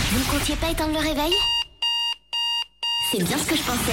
Vous ne comptiez pas éteindre le réveil? C'est bien ce que je pensais.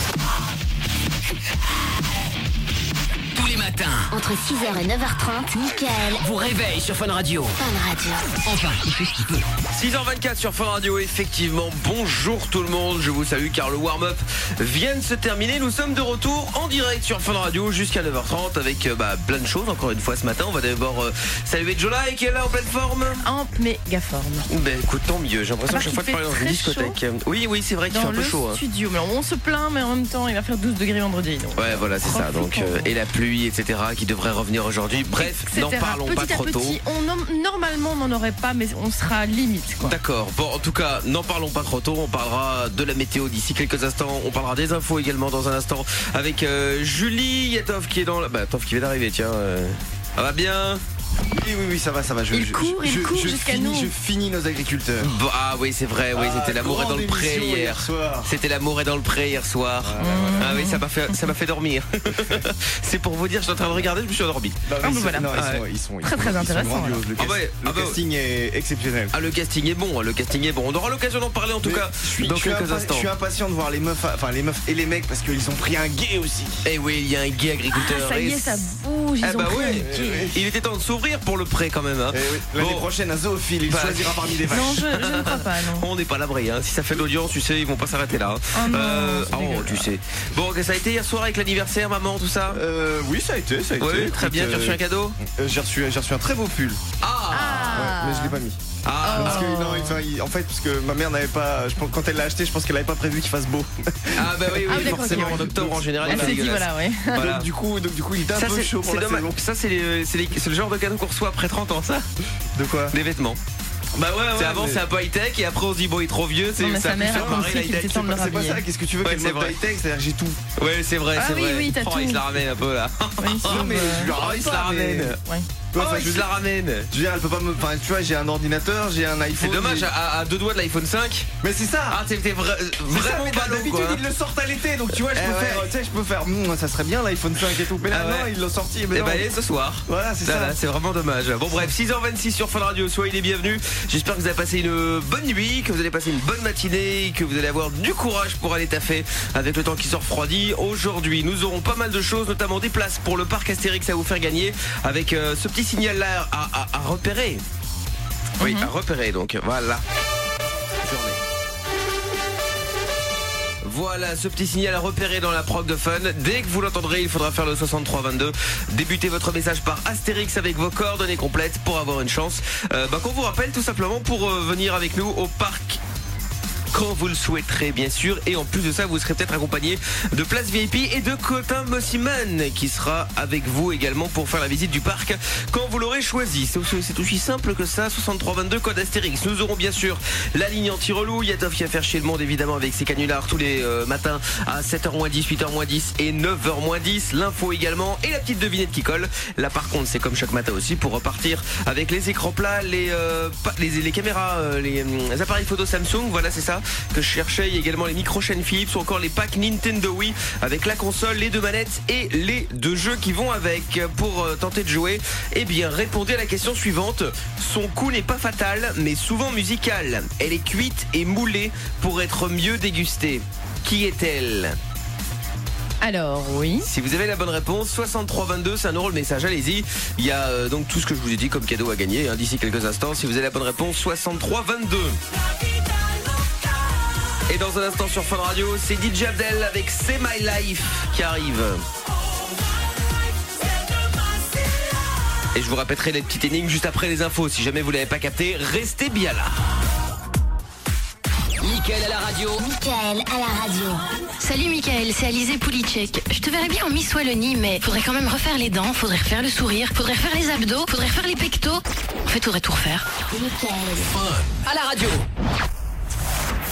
Tous les matins, Entre 6h et 9h30, Mickaël vous réveille sur Fun Radio. Fun Radio. Enfin, il fait ce qu'il peut. 6h24 sur Fun Radio, effectivement. Bonjour tout le monde, je vous salue car le warm-up vient de se terminer. Nous sommes de retour en direct sur Fun Radio jusqu'à 9h30 avec plein de choses. Encore une fois ce matin, on va d'abord saluer Jola qui est là en pleine forme. En méga forme. Ben écoute, tant mieux, j'ai l'impression que chaque fois de parler dans une très discothèque. Oui, c'est vrai qu'il fait Dans un peu le chaud. studio, mais on se plaint, mais en même temps, il va faire 12 degrés vendredi. Donc. Ouais, voilà, c'est ça. Donc, et la pluie, etc., qui devrait revenir aujourd'hui. Bref, n'en parlons pas trop tôt. Normalement, on n'en aurait pas, mais on sera limite, quoi. D'accord. Bon, en tout cas, n'en parlons pas trop tôt. On parlera de la météo d'ici quelques instants. On parlera des infos également dans un instant avec Julie. Yatov qui est dans la... Tov qui vient d'arriver, tiens. Ça va bien? Oui, ça va. Il court jusqu'à nous. Je finis nos agriculteurs. Ah oui, c'est vrai, oui, c'était l'amour est dans le pré hier. C'était l'amour est dans le pré hier soir. Ah oui, ça m'a fait dormir. C'est pour vous dire, je suis en train de regarder, je me suis endormi. Voilà. Ils sont très intéressants. Le casting est exceptionnel. Ah, le casting est bon, On aura l'occasion d'en parler en tout cas dans quelques instants. Je suis impatient de voir les meufs et les mecs parce qu'ils ont pris un gay aussi. Eh oui, il y a un gay agriculteur. Ça y est, ça bouge. Ils ont pris un gay. Il était temps de s'ouvrir pour le pré quand même. Hein. L'année prochaine à Zoophile, il choisira parmi les vaches. Non, je ne crois pas, non. On n'est pas à l'abri, hein. Si ça fait de l'audience, tu sais, ils vont pas s'arrêter là. Tu sais. Bon, ça a été hier soir avec l'anniversaire, maman, tout ça? Oui, ça a été. Oui, très bien, tu as reçu un cadeau? J'ai reçu un très beau pull. Mais je l'ai pas mis. Parce que ma mère n'avait pas. Quand elle l'a acheté, je pense qu'elle n'avait pas prévu qu'il fasse beau. Oui, forcément. En octobre en général, elle s'est dit voilà. Donc du coup, il était un peu chaud pour la saison. Ça, c'est le genre de cadeau qu'on reçoit après 30 ans, ça? De quoi? Des vêtements. Avant c'est un peu high-tech et après on se dit bon il est trop vieux. C'est sa mère a compris qu'il était temps de le C'est pas rhabiller. ça, qu'est-ce que tu veux qu'elle mode high-tech? C'est-à-dire j'ai tout. Ouais, c'est vrai, c'est vrai. Oui, t'as tout. Il se la ramène un peu là. Il se la ramène. Je la ramène. Je veux dire, elle peut pas me. Enfin, tu vois, j'ai un ordinateur, j'ai un iPhone. C'est dommage, à 2 doigts de l'iPhone 5. Mais c'est ça. Ah, t'es vraiment ballot, d'habitude, quoi. ils le sortent à l'été, donc tu vois, je peux faire. Ça serait bien l'iPhone 5 et tout. Mais là, non, ils l'ont sorti. Et bah, ce soir. Voilà, c'est ça. C'est vraiment dommage. Bon, bref, 6h26 sur Fun Radio. Soyez les bienvenus. J'espère que vous avez passé une bonne nuit, que vous allez passer une bonne matinée, que vous allez avoir du courage pour aller taffer avec le temps qui se refroidit. Aujourd'hui, nous aurons pas mal de choses, notamment des places pour le parc Astérix à vous faire gagner avec ce petit signal là à repérer. Oui, à repérer, donc voilà. Voilà ce petit signal à repérer dans la prog de Fun. Dès que vous l'entendrez, il faudra faire le 6322. Débutez votre message par Astérix avec vos coordonnées complètes pour avoir une chance. Qu'on vous rappelle tout simplement pour venir avec nous au parc quand vous le souhaiterez, bien sûr. Et en plus de ça, vous serez peut-être accompagné de Place VIP et de Quentin Mossiman qui sera avec vous également pour faire la visite du parc quand vous l'aurez choisi. C'est aussi simple que ça. 6322 code Astérix. Nous aurons bien sûr la ligne anti-relou. Yatov qui va faire chier le monde évidemment avec ses canulars tous les matins à 7h-10, 8h-10 et 9h-10. L'info également et la petite devinette qui colle. Là par contre, c'est comme chaque matin aussi pour repartir avec les écrans plats, les caméras, les appareils photo Samsung. Voilà, c'est ça que je cherchais. Il y a également les micros chaîne Philips ou encore les packs Nintendo Wii avec la console, les 2 manettes et les 2 jeux qui vont avec. Pour tenter de jouer, eh bien répondez à la question suivante. Son coup n'est pas fatal mais souvent musical. Elle est cuite et moulée pour être mieux dégustée. Qui est-elle? Alors oui. Si vous avez la bonne réponse, 6322, c'est 1 euro le message, allez-y. Il y a donc tout ce que je vous ai dit comme cadeau à gagner d'ici quelques instants. Si vous avez la bonne réponse, 6322. Et dans un instant sur Fun Radio, c'est DJ Abdel avec C'est My Life qui arrive. Et je vous répéterai les petites énigmes juste après les infos. Si jamais vous l'avez pas capté, restez bien là. Mickaël à la radio. Mickaël à la radio. Salut Mickaël, c'est Alizé Pouliček. Je te verrais bien en Miss Wallonie, mais faudrait quand même refaire les dents, faudrait refaire le sourire, faudrait refaire les abdos, faudrait refaire les pectos. En fait, faudrait tout refaire. Mickaël. À la radio.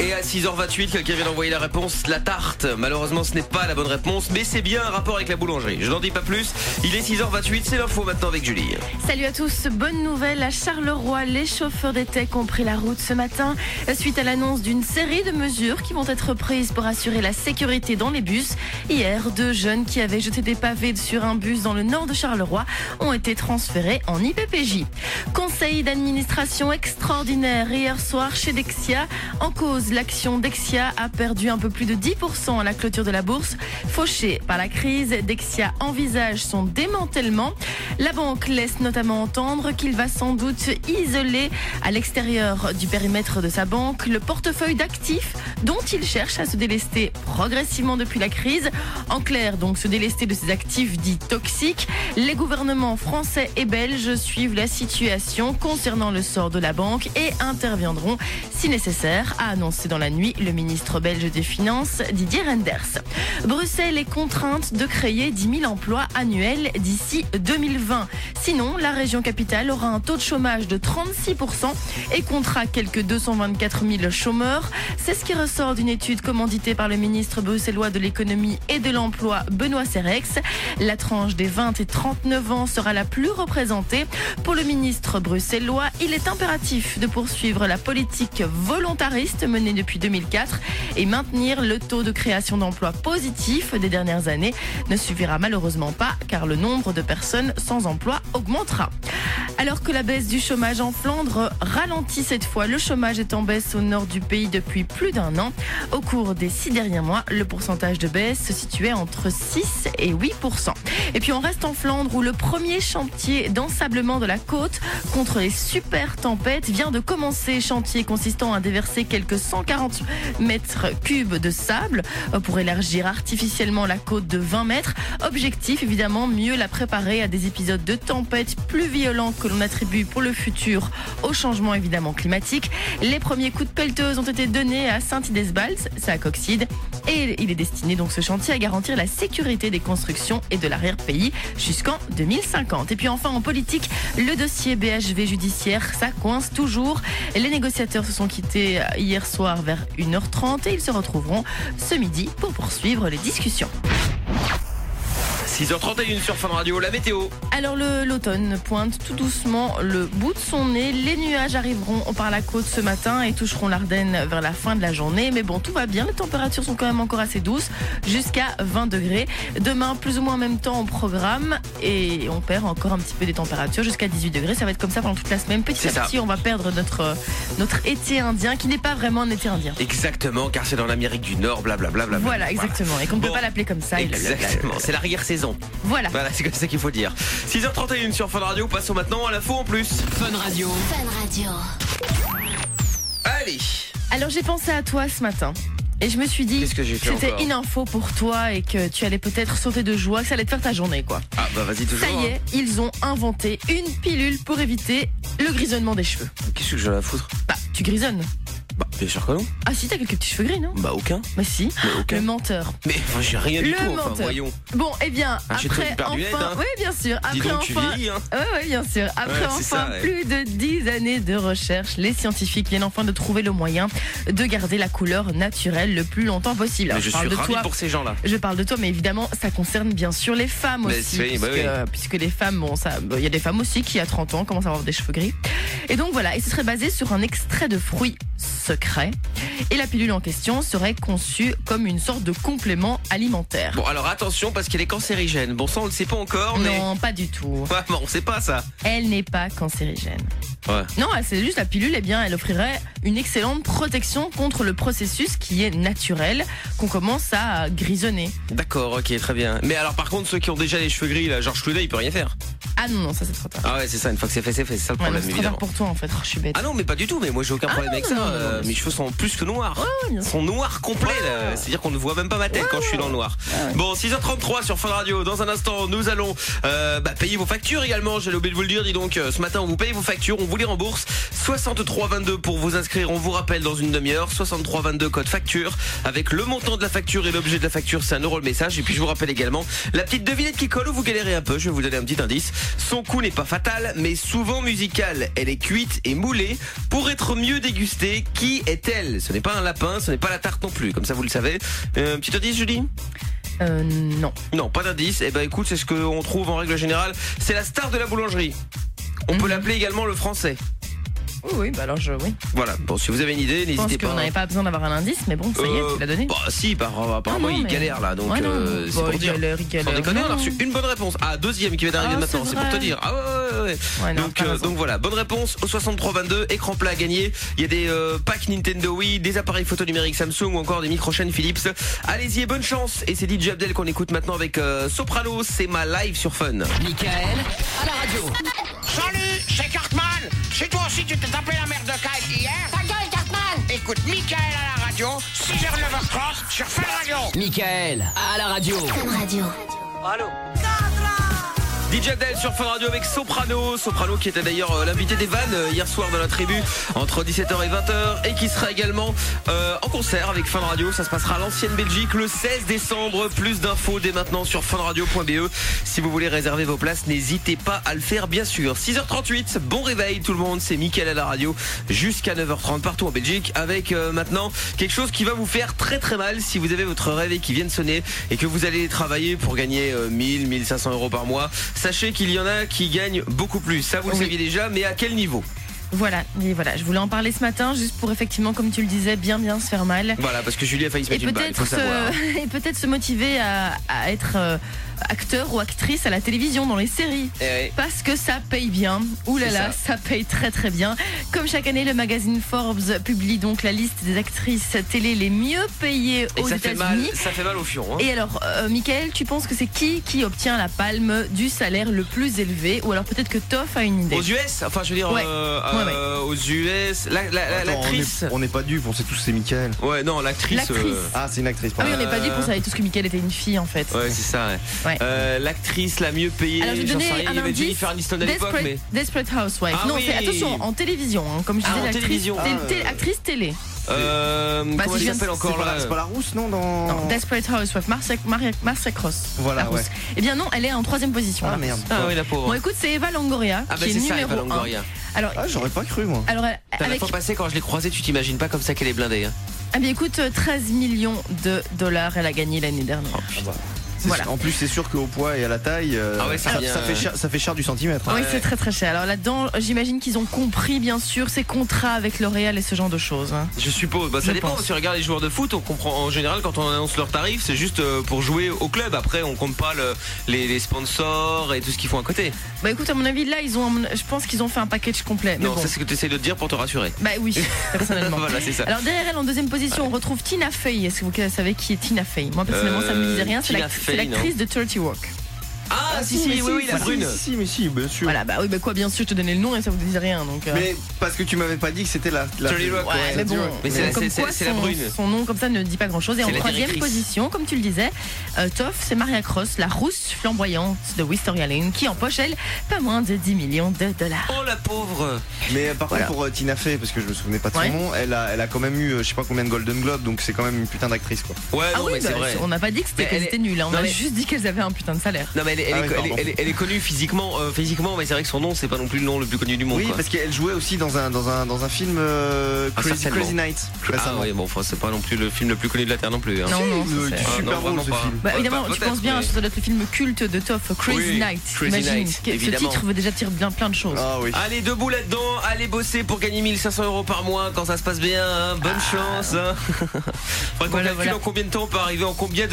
Et à 6h28, quelqu'un vient d'envoyer la réponse, la tarte. Malheureusement, ce n'est pas la bonne réponse, mais c'est bien un rapport avec la boulangerie. Je n'en dis pas plus. Il est 6h28, c'est l'info maintenant avec Julie. Salut à tous, bonne nouvelle à Charleroi, les chauffeurs des techs ont pris la route ce matin suite à l'annonce d'une série de mesures qui vont être prises pour assurer la sécurité dans les bus. Hier, 2 jeunes qui avaient jeté des pavés sur un bus dans le nord de Charleroi ont été transférés en IPPJ. Conseil d'administration extraordinaire hier soir chez Dexia. En cause, l'action Dexia a perdu un peu plus de 10% à la clôture de la bourse. Fauché par la crise, Dexia envisage son démantèlement. La banque laisse notamment entendre qu'il va sans doute isoler à l'extérieur du périmètre de sa banque le portefeuille d'actifs dont il cherche à se délester progressivement depuis la crise. En clair, donc, se délester de ses actifs dits toxiques. Les gouvernements français et belges suivent la situation concernant le sort de la banque et interviendront si nécessaire, a annoncé dans la nuit le ministre belge des Finances, Didier Reynders. Bruxelles est contrainte de créer 10 000 emplois annuels d'ici 2020. Sinon, la région capitale aura un taux de chômage de 36% et comptera quelques 224 000 chômeurs. C'est ce qui ressort d'une étude commanditée par le ministre bruxellois de l'économie et de l'emploi, Benoît Serex. La tranche des 20 et 39 ans sera la plus représentée. Pour le ministre bruxellois, il est impératif de poursuivre la politique volontariste menée depuis 2004 et maintenir le taux de création d'emplois positif des dernières années ne suffira malheureusement pas car le nombre de personnes sans emploi augmentera. Alors que la baisse du chômage en Flandre ralentit cette fois, le chômage est en baisse au nord du pays depuis plus d'1 an. Au cours des 6 derniers mois, le pourcentage de baisse se situait entre 6 et 8%. Et puis on reste en Flandre où le premier chantier d'ensablement de la côte contre les super tempêtes vient de commencer. Chantier consistant à déverser quelques 140 mètres cubes de sable pour élargir artificiellement la côte de 20 mètres. Objectif évidemment, mieux la préparer à des épisodes de tempêtes plus violents que l'on attribue pour le futur au changement évidemment climatique. Les premiers coups de pelleteuse ont été donnés à Saint-Idesbals, c'est à Coxide, et il est destiné donc ce chantier à garantir la sécurité des constructions et de l'arrière-pays jusqu'en 2050. Et puis enfin en politique, le dossier BHV judiciaire, ça coince toujours. Les négociateurs se sont quittés hier soir vers 1h30 et ils se retrouveront ce midi pour poursuivre les discussions. 6h31 sur Fun Radio, la météo. Alors l'automne pointe tout doucement le bout de son nez. Les nuages arriveront par la côte ce matin et toucheront l'Ardenne vers la fin de la journée. Mais bon, tout va bien. Les températures sont quand même encore assez douces, jusqu'à 20 degrés. Demain, plus ou moins en même temps au programme. Et on perd encore un petit peu des températures jusqu'à 18 degrés. Ça va être comme ça pendant toute la semaine. Petit à petit, on va perdre notre été indien, qui n'est pas vraiment un été indien. Exactement, car c'est dans l'Amérique du Nord, blablabla. Voilà, exactement. Et qu'on ne peut pas l'appeler comme ça. Exactement, c'est l'arrière-saison. Voilà, c'est comme ça qu'il faut dire. 6h31 sur Fun Radio, passons maintenant à l'info en plus. Fun Radio. Fun Radio. Allez. Alors j'ai pensé à toi ce matin. Et je me suis dit que c'était une info pour toi et que tu allais peut-être sauter de joie, que ça allait te faire ta journée quoi. Ah bah vas-y toujours. Ça y est, ils ont inventé une pilule pour éviter le grisonnement des cheveux. Qu'est-ce que je vais la foutre? Bah tu grisonnes. Bah bien sûr que non. Ah si, t'as quelques petits cheveux gris non? Bah aucun. Bah si, aucun. Le menteur. Mais j'ai rien du tout, menteur. enfin voyons. Bon eh bien, après enfin, oui bien sûr, dis après donc, enfin, tu vieillis, hein. ouais bien sûr, après enfin ça, ouais. Plus de 10 années de recherche, les scientifiques viennent enfin de trouver le moyen de garder la couleur naturelle le plus longtemps possible. Alors, je suis ravi pour ces gens-là. Je parle de toi, mais évidemment, ça concerne bien sûr les femmes aussi. Puisque les femmes, bon, il y a des femmes aussi qui, à 30 ans, commencent à avoir des cheveux gris. Et donc voilà, et ce serait basé sur un extrait de fruits secret. Et la pilule en question serait conçue comme une sorte de complément alimentaire. Bon, alors attention, parce qu'elle est cancérigène. Bon, ça, on le sait pas encore, mais... Non, pas du tout. Ouais, bon, on sait pas ça. Elle n'est pas cancérigène. Ouais. Non, c'est juste la pilule, eh bien, elle offrirait une excellente protection contre le processus qui est naturel, qu'on commence à grisonner. D'accord, ok, très bien. Mais alors, par contre, ceux qui ont déjà les cheveux gris, là, Georges Clooney, il peut rien faire. Ah non, ça c'est trop tard. Ah ouais, c'est ça, une fois que c'est fait, c'est ça le problème, c'est évidemment. trop tard pour toi en fait, je suis bête. Ah non, mais pas du tout, mais moi j'ai aucun problème avec ça. Mes cheveux sont plus que noirs. Ouais, ils sont noirs complets, là. C'est-à-dire qu'on ne voit même pas ma tête quand je suis dans le noir. Bon, 6h33 sur Fun Radio. Dans un instant, nous allons payer vos factures également. J'allais oublier de vous le dire, dis donc, ce matin on vous paye vos factures, on vous les rembourse. 6322 pour vous inscrire, on vous rappelle dans une demi-heure. 6322 code facture. Avec le montant de la facture et l'objet de la facture, c'est 1 € le message. Et puis je vous rappelle également la petite devinette qui colle où vous galérez un peu. Je vais vous donner un petit indice. Son goût n'est pas fatal, mais souvent musical. Elle est cuite et moulée pour être mieux dégustée. Qui est-elle? Ce n'est pas un lapin, ce n'est pas la tarte non plus, comme ça vous le savez. Petit indice, Julie? Non. Non, pas d'indice. Eh ben écoute, c'est ce qu'on trouve en règle générale. C'est la star de la boulangerie. On peut l'appeler également le français. Oui, bah alors oui. Voilà, bon, si vous avez une idée, n'hésitez pas. Je pense qu'on n'avait pas besoin d'avoir un indice, mais bon, ça y est, tu l'as donné. Bah si, apparemment il galère là, donc c'est pour dire. Il galère. On déconne, on a reçu une bonne réponse. Ah, deuxième qui vient d'arriver maintenant, c'est pour te dire. Ah ouais. Donc voilà, bonne réponse au 6322, écran plat à gagner. Il y a des packs Nintendo Wii, des appareils photo numériques Samsung ou encore des micro-chaînes Philips. Allez-y et bonne chance. Et c'est DJ Abdel qu'on écoute maintenant avec Soprano, c'est ma live sur Fun. Michael, à la radio. Salut, c'est Cartman. C'est toi aussi tu t'es tapé la merde de Kyle hier? Ta gueule, Cartman! Écoute Michael à la radio, 6h, 9h30 sur Fun Radio. Michael, à la radio. Fun Radio. Allô. DJ Abdel sur Fun Radio avec Soprano qui était d'ailleurs l'invité des vannes hier soir dans la tribu entre 17h et 20h et qui sera également en concert avec Fun Radio. Ça se passera à l'ancienne Belgique le 16 décembre. Plus d'infos dès maintenant sur funradio.be. Si vous voulez réserver vos places, n'hésitez pas à le faire bien sûr. 6h38, bon réveil tout le monde, c'est Mickaël à la radio jusqu'à 9h30 partout en Belgique avec maintenant quelque chose qui va vous faire très très mal si vous avez votre réveil qui vient de sonner et que vous allez travailler pour gagner 1000, 1500 euros par mois. Sachez qu'il y en a qui gagnent beaucoup plus. Ça, vous le saviez déjà, mais à quel niveau? Voilà, je voulais en parler ce matin juste pour effectivement, comme tu le disais, bien se faire mal. Voilà, parce que Julie a failli se mettre une balle, il faut savoir. Et peut-être se motiver à être acteur ou actrice à la télévision, dans les séries. Parce que ça paye bien. Ouh là là, ça paye très très bien. Comme chaque année, le magazine Forbes publie donc la liste des actrices télé les mieux payées aux États-Unis. Ça fait mal au fion. Hein. Et alors, Michael, tu penses que c'est qui obtient la palme du salaire le plus élevé? Ou alors peut-être que Toff a une idée. Aux US? Enfin, je veux dire, aux US, l'actrice. On n'est pas dupes, on sait tous c'est Michael. Ouais, non, l'actrice. Ah, c'est une actrice. Ah oui, on n'est pas dupes, on savait tous que Michael était une fille en fait. Ouais, c'est ça. Ouais. L'actrice la mieux payée. Alors, je vais donner un indice. Jennifer Aniston à l'époque, mais Desperate Housewives. Ah, non, oui. Attention, en télévision, hein, comme je disais, actrice télé. Comment elle s'appelle encore là? C'est pas la rousse, non, Non, Desperate Housewives, Marcia Cross. Voilà, ouais. Eh bien non, elle est en 3e position. Ah merde. Ah oui, la pauvre. Bon, écoute, c'est Eva Longoria qui est numéro 1. Alors, j'aurais pas cru, moi. Alors, la fois passée, quand je l'ai croisée, tu t'imagines pas comme ça qu'elle est blindée. Hein. Ah bien écoute, 13 millions de dollars elle a gagné l'année dernière. Voilà. En plus, c'est sûr qu'au poids et à la taille, ça fait cher du centimètre. Oui, c'est très très cher. Alors là-dedans, j'imagine qu'ils ont compris, bien sûr, ces contrats avec L'Oréal et ce genre de choses. Je suppose. Ça dépend. Si on regarde les joueurs de foot, on comprend en général quand on annonce leurs tarifs, c'est juste pour jouer au club. Après, on compte pas les sponsors et tout ce qu'ils font à côté. Bah écoute, à mon avis, là, je pense qu'ils ont fait un package complet. Non, ça c'est ce que tu essaies de te dire pour te rassurer. Bah oui, personnellement. Voilà, c'est ça. Alors derrière elle, en 2e position, on retrouve Tina Fey. Est-ce que vous savez qui est Tina Fey? Moi, personnellement, ça me disait rien. C'est l'actrice de 30 Rock. Ah si, la brune. Si, bien sûr. Voilà, bah oui, bah quoi, bien sûr, je te donnais le nom et ça vous disait rien, donc. Mais parce que tu m'avais pas dit que c'était la. Charlie Rock, ouais, mais bon. Mais c'est la brune. Son nom comme ça ne dit pas grand-chose. Et en 3e position, comme tu le disais, Toff, c'est Maria Cross, la rousse flamboyante de Wisteria Lane, qui empoche elle pas moins de 10 millions de dollars. Oh la pauvre. Mais par contre pour Tina Fey, parce que je me souvenais pas de son nom, elle a quand même eu je sais pas combien de Golden Globe, donc c'est quand même une putain d'actrice quoi. Ouais, non, mais c'est vrai. On n'a pas dit que c'était nul, hein. On a juste dit qu'elles avaient un putain de salaire. Non mais elle est connue physiquement, mais c'est vrai que son nom c'est pas non plus le nom le plus connu du monde. Oui, parce qu'elle jouait aussi dans un film Crazy Night. Ah oui, bon, c'est pas non plus le film le plus connu de la Terre non plus. Hein. Non, c'est super drôle ce film. Bah évidemment, tu penses bien, ça doit être le film culte de Toff, Crazy Night. Imagine, ce titre veut déjà dire bien plein de choses. Ah oui. Allez, debout là-dedans, allez bosser pour gagner 1500 euros par mois quand ça se passe bien. Hein. Bonne chance. Hein. Faudrait qu'on calcule en combien de temps on peut arriver, en combien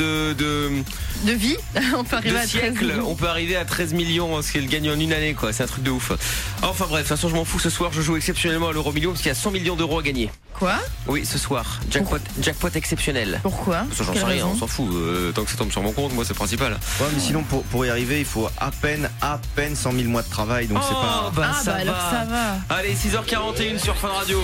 de vie on peut arriver à 13 millions. On peut arriver à 13 millions, ce qu'elle gagne en une année, quoi. C'est un truc de ouf. Enfin bref, de toute façon, je m'en fous. Ce soir, je joue exceptionnellement à l'euro million parce qu'il y a 100 millions d'euros à gagner. Quoi? Oui, ce soir. Jackpot exceptionnel. Pourquoi? Parce que j'en sais rien, on s'en fout. Tant que ça tombe sur mon compte, moi, c'est le principal. Ouais, mais sinon, pour y arriver, il faut à peine 100 000 mois de travail. Donc c'est pas. Alors ça va. Allez, 6h41 sur Fun Radio.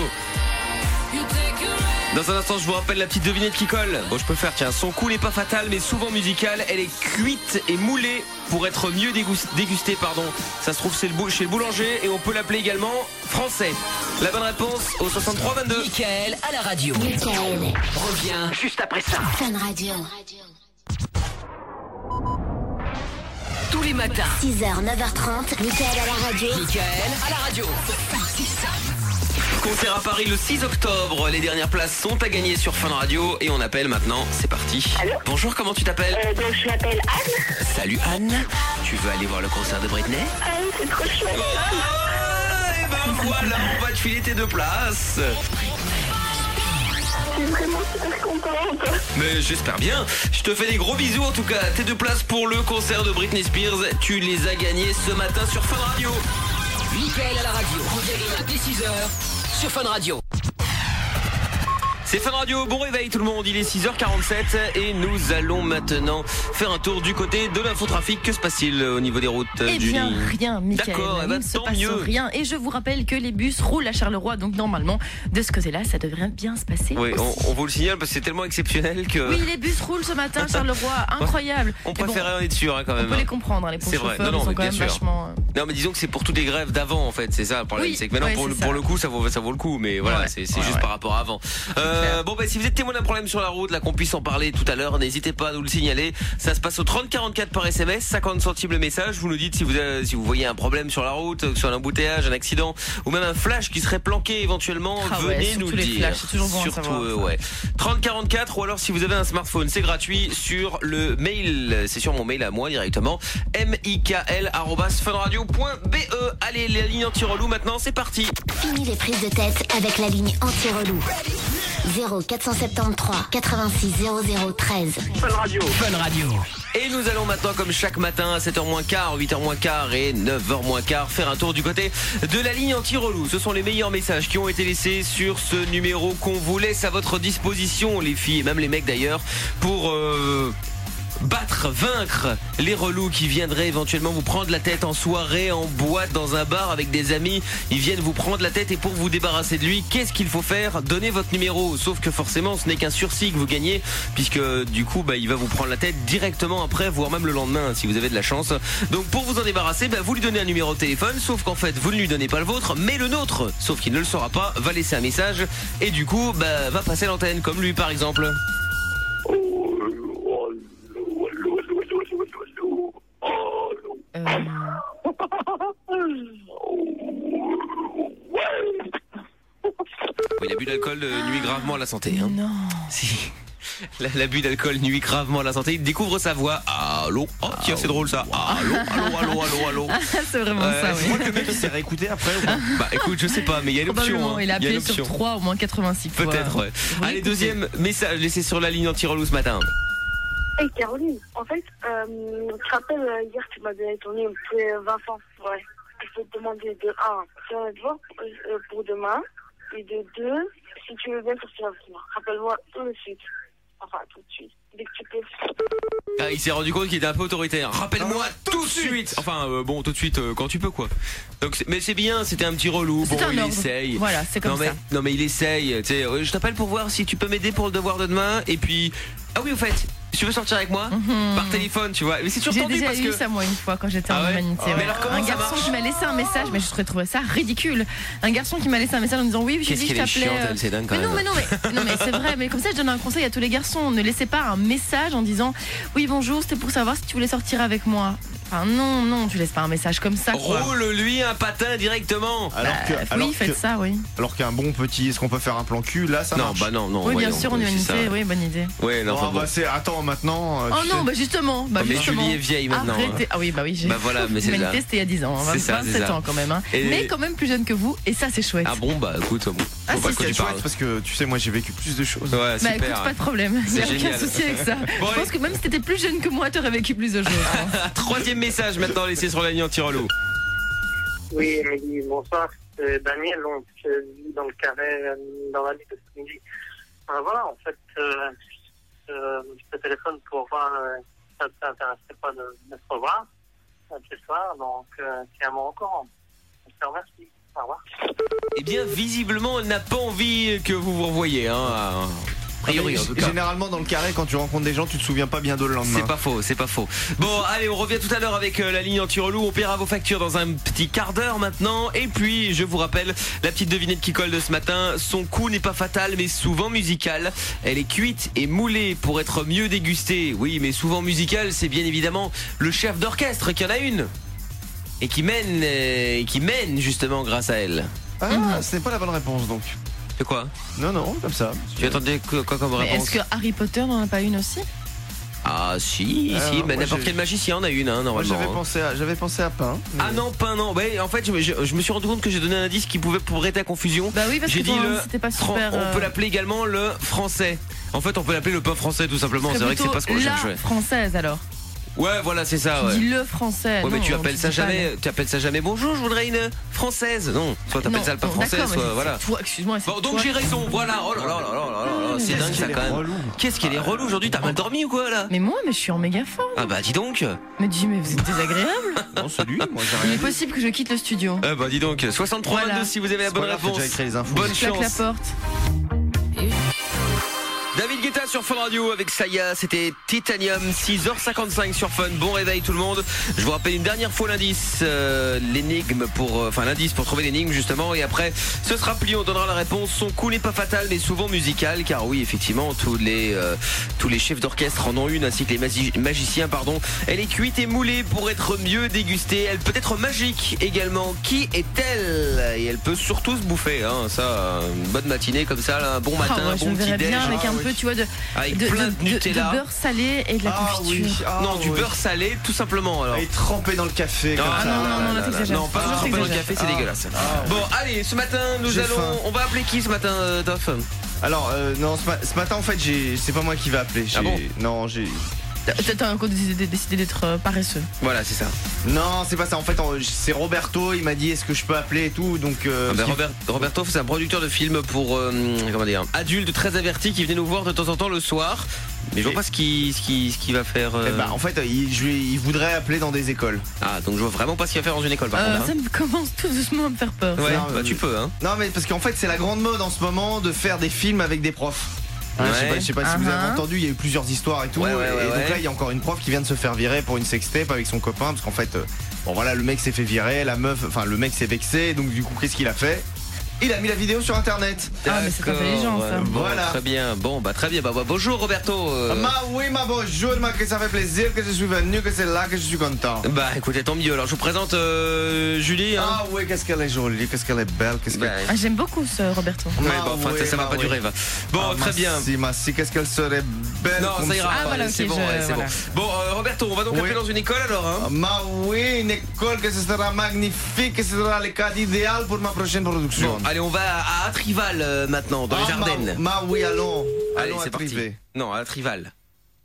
Dans un instant, je vous rappelle la petite devinette qui colle. Bon, je peux faire, tiens, son coup n'est pas fatal, mais souvent musical. Elle est cuite et moulée pour être mieux dégustée, pardon. Ça se trouve chez le boulanger et on peut l'appeler également français. La bonne réponse au 6322. Michael à la radio. Michael revient juste après ça. Fun Radio. tous les matins. 6h, 9h30, Mickaël à la radio. Mickaël à la radio. Concert à Paris le 6 octobre. Les dernières places sont à gagner sur Fun Radio. Et on appelle maintenant. C'est parti. Allô? Bonjour, comment tu t'appelles? Donc je m'appelle Anne. Salut Anne. Tu veux aller voir le concert de Britney? Ah oui, c'est trop chouette. Et ben voilà, on va te filer tes 2 places. Je suis vraiment super contente. Mais j'espère bien. Je te fais des gros bisous en tout cas. Tes 2 places pour le concert de Britney Spears, tu les as gagnées ce matin sur Fun Radio. Mickaël à la radio. En dès 6h sur Fun Radio. C'est Fun Radio, bon réveil tout le monde, il est 6h47 et nous allons maintenant faire un tour du côté de l'infotrafic. Que se passe-t-il au niveau des routes, Eh Julie? bien, rien, Mickaël. D'accord, Il eh ben, ne se tant passe mieux. rien. Et je vous rappelle que les bus roulent à Charleroi, donc normalement, de ce côté-là, ça devrait bien se passer. Oui, on vous le signale parce que c'est tellement exceptionnel que... Oui, les bus roulent ce matin à Charleroi, incroyable. On Mais bon, préférait en être sûr quand même. on peut les comprendre, les pauvres C'est vrai. chauffeurs, Non, ils sont mais quand bien même sûr. vachement... Non mais disons que c'est pour toutes les grèves d'avant en fait, c'est ça le problème. Oui, c'est que maintenant ouais, pour c'est le coup ça vaut le coup, mais voilà, Ouais. c'est Ouais, juste ouais. par rapport à avant. Bon bah si vous êtes témoin d'un problème sur la route, là qu'on puisse en parler tout à l'heure, n'hésitez pas à nous le signaler. Ça se passe au 3044 par SMS, 50 centimes le message. Vous nous dites si vous voyez un problème sur la route, que ce soit un embouteillage, un accident ou même un flash qui serait planqué éventuellement, Ah ouais, venez surtout nous le les dire. flashs, c'est toujours bon à Surtout savoir, ça. ouais. 3044 ou alors si vous avez un smartphone, c'est gratuit sur le mail, c'est sur mon mail à moi directement, mikl@funradio.be. Allez, la ligne anti-relou maintenant, c'est parti. Fini les prises de tête avec la ligne anti-relou. 0473 86 00 13. Fun Radio. Fun Radio. Et nous allons maintenant, comme chaque matin, à 7h moins quart, 8h moins quart et 9h moins quart, faire un tour du côté de la ligne anti-relou. Ce sont les meilleurs messages qui ont été laissés sur ce numéro qu'on vous laisse à votre disposition, les filles et même les mecs d'ailleurs, pour vaincre les relous qui viendraient éventuellement vous prendre la tête en soirée, en boîte, dans un bar avec des amis. Ils viennent vous prendre la tête et pour vous débarrasser de lui, qu'est-ce qu'il faut faire? Donnez votre numéro. Sauf que forcément, ce n'est qu'un sursis que vous gagnez, puisque du coup, il va vous prendre la tête directement après, voire même le lendemain, si vous avez de la chance. Donc pour vous en débarrasser, vous lui donnez un numéro de téléphone, sauf qu'en fait, vous ne lui donnez pas le vôtre, mais le nôtre. Sauf qu'il ne le saura pas, va laisser un message et du coup, va passer l'antenne, comme lui par exemple. Oui, l'abus d'alcool nuit gravement à la santé. Hein. Non. Si. L'abus d'alcool nuit gravement à la santé. Il découvre sa voix. Allô. Oh, tiens, c'est drôle ça. Allô. C'est vraiment ça, Je oui. crois que le mec il s'est réécouté après ou pas? Bah écoute, je sais pas, mais il y a une option. Probablement, il a Il y a appelé une sur option. 3 au moins 86 fois. Peut-être, ouais. Oui, Allez, écoutez. deuxième message laissé sur la ligne anti-relou ce matin. Hey Caroline, en fait, tu te rappelles hier tu m'avais tourné un peu Vincent, ouais. Je peux te demander de 1, faire un devoir pour demain, et de 2, si tu veux bien sortir avec moi. Rappelle-moi tout de suite. Enfin, tout de suite. Dès que tu peux. Ah, il s'est rendu compte qu'il était un peu autoritaire. Rappelle-moi tout de suite. Enfin, bon, tout de suite, quand tu peux, quoi. Donc, mais c'est bien, c'était un petit relou. C'est Bon, un il ordre. essaye. Voilà, c'est comme ça. Non, mais il essaye. Tu sais, je t'appelle pour voir si tu peux m'aider pour le devoir de demain. Et puis, ah oui, au fait, si tu veux sortir avec moi, par téléphone, tu vois. Mais c'est toujours J'ai tendu déjà parce eu que. ça moi une fois quand j'étais Ah en ouais humanité. Mais ouais. alors, comment Un ça garçon marche qui m'a laissé un message, mais je trouvais ça ridicule. Un garçon qui m'a laissé un message en disant oui, j'ai Qu'est-ce dit que je qu'elle est t'appelais. chiante, elle, c'est dingue, quand Mais non, même. non, mais c'est vrai. Mais comme ça, je donne un conseil à tous les garçons. Ne laissez pas un message en disant oui, bonjour, c'était pour savoir si tu voulais sortir avec moi. Enfin, non, tu laisses pas un message comme ça. Quoi. Roule lui un patin directement. Oui, faites ça, oui. Alors qu'un bon petit, est-ce qu'on peut faire un plan cul? Là, ça Non, marche. bah non. Oui, bien voyons, sûr, en c'est humanité, ça. oui, bonne idée. Ouais, non, Oh, enfin bon. attends, maintenant. Oh tu sais. non, justement. mais justement. Julie est vieille maintenant, Arrêtez. Ah oui, j'ai. Bah voilà, mais c'est L'humanité, ça. c'était il y a 10 ans, C'est ça, 27 c'est ça. ans quand même. Hein. Et- Mais quand même plus jeune que vous, et ça, c'est chouette. Ah bon, bah écoute, bon. Ah, Faut pas si, que C'est tu chouette parles. parce que tu sais, moi j'ai vécu plus de choses. Ouais, Bah super. écoute, pas de problème, il n'y a C'est aucun génial. souci avec ça. Bon, Je pense que même si t'étais plus jeune que moi, t'aurais vécu plus de choses. Troisième message maintenant laissé sur la ligne anti-relou. Oui, Émilie, bonsoir. C'est Daniel, donc je vis dans le carré, dans la ville de Saint-Denis. Voilà, en fait, je te téléphone pour voir si ça ne t'intéresserait pas de me revoir ce soir, donc tiens-moi au courant. Je te remercie. Au revoir. Eh bien, visiblement, elle n'a pas envie que vous vous revoyiez. Hein. A priori, en tout cas. Généralement dans le carré, quand tu rencontres des gens, tu te souviens pas bien d'eux le lendemain. C'est pas faux. Bon, allez, on revient tout à l'heure avec la ligne anti-relou. On paiera vos factures dans un petit quart d'heure maintenant. Et puis, je vous rappelle, la petite devinette qui colle de ce matin. Son coup n'est pas fatal, mais souvent musical. Elle est cuite et moulée pour être mieux dégustée. Oui, mais souvent musical, c'est bien évidemment le chef d'orchestre qui en a une. Et qui mène justement grâce à elle. Ah, ce n'est pas la bonne réponse donc. C'est quoi? Non, comme ça. Tu attendais quoi comme réponse? Est-ce que Harry Potter n'en a pas une aussi? Ah si, mais n'importe quel magicien en a une, normalement. Moi, j'avais pensé à Pain. Mais... Ah non, Pain non. Ouais, en fait, je me suis rendu compte que j'ai donné un indice qui pouvait prêter à confusion. Bah oui, parce j'ai que dit c'était pas super. On peut l'appeler également le français. En fait, on peut l'appeler le pain français tout simplement. C'est vrai que c'est pas ce qu'on cherchait. La française alors. Ouais, voilà, c'est ça. Tu dis le français. Ouais, mais non, tu appelles ça jamais. Bonjour, je voudrais une française. Non, soit t'appelles ça le pain français, soit voilà. Toi, excuse-moi. Bon, donc j'ai raison. Voilà. Oh là là, c'est dingue ça quand même. Qu'est-ce qu'elle est relou aujourd'hui? T'as mal dormi ou quoi là? Mais je suis en méga forme. Ah bah dis donc. Mais vous êtes désagréable. Non, celui, moi j'ai rien. Il est possible que je quitte le studio. Ah bah dis donc. 63 22 si vous avez la bonne réponse. Bonne chance. La porte. David Guetta sur Fun Radio avec Saya, c'était Titanium, 6h55 sur Fun. Bon réveil tout le monde. Je vous rappelle une dernière fois l'indice, l'indice pour trouver l'énigme justement. Et après, ce sera plié, on donnera la réponse. Son coup n'est pas fatal, mais souvent musical, car oui, effectivement, tous les chefs d'orchestre en ont une, ainsi que les magiciens, pardon. Elle est cuite et moulée pour être mieux dégustée. Elle peut être magique également. Qui est-elle? Et elle peut surtout se bouffer, ça, une bonne matinée comme ça, là, un bon matin, un bon petit déj. Peu, tu vois, de beurre salé et de la confiture. Non, du beurre salé, tout simplement. Alors. Et trempé dans le café. Non, pas trempé dans le café, c'est dégueulasse. Bon, allez, ce matin, on va appeler qui ce matin, Toff? Alors, non, ce matin, en fait, c'est pas moi qui vais appeler. Ah bon? Non, j'ai... T'as encore décidé d'être paresseux. Voilà, c'est ça. Non, c'est pas ça. En fait, c'est Roberto. Il m'a dit est-ce que je peux appeler et tout. Donc, Roberto, c'est un producteur de films pour adultes très avertis qui venait nous voir de temps en temps le soir. Mais je vois pas ce qu'il va faire. En fait, il voudrait appeler dans des écoles. Ah, donc je vois vraiment pas ce qu'il va faire dans une école par contre. Ça me commence tout doucement à me faire peur. Ouais, tu peux. Non, mais parce qu'en fait, c'est la grande mode en ce moment de faire des films avec des profs. Je sais pas si vous avez entendu, il y a eu plusieurs histoires et tout. Donc là, il y a encore une prof qui vient de se faire virer pour une sextape avec son copain. Parce qu'en fait, le mec s'est fait virer, le mec s'est vexé. Donc du coup, qu'est-ce qu'il a fait? Il a mis la vidéo sur internet. Ah, mais c'est intelligent ça. Voilà. Très bien. Très bien. Bonjour Roberto. Bonjour, que ça fait plaisir que je suis venu, que c'est là que je suis content. Bah écoutez, tant mieux. Alors je vous présente Julie. Ah oui, qu'est-ce qu'elle est jolie, qu'est-ce qu'elle est belle, j'aime beaucoup ce Roberto. Ça va pas durer. Bon, très bien. Merci, qu'est-ce qu'elle serait belle. Non, ça ira. C'est bon. Bon, Roberto, on va donc appeler dans une école alors. Oui, une école que ce sera magnifique, que ce sera le cadre idéal pour ma prochaine production. Allez, on va à Atrival maintenant, dans les Ardennes. Oui, allons. Allez, c'est parti. Non, à Atrival.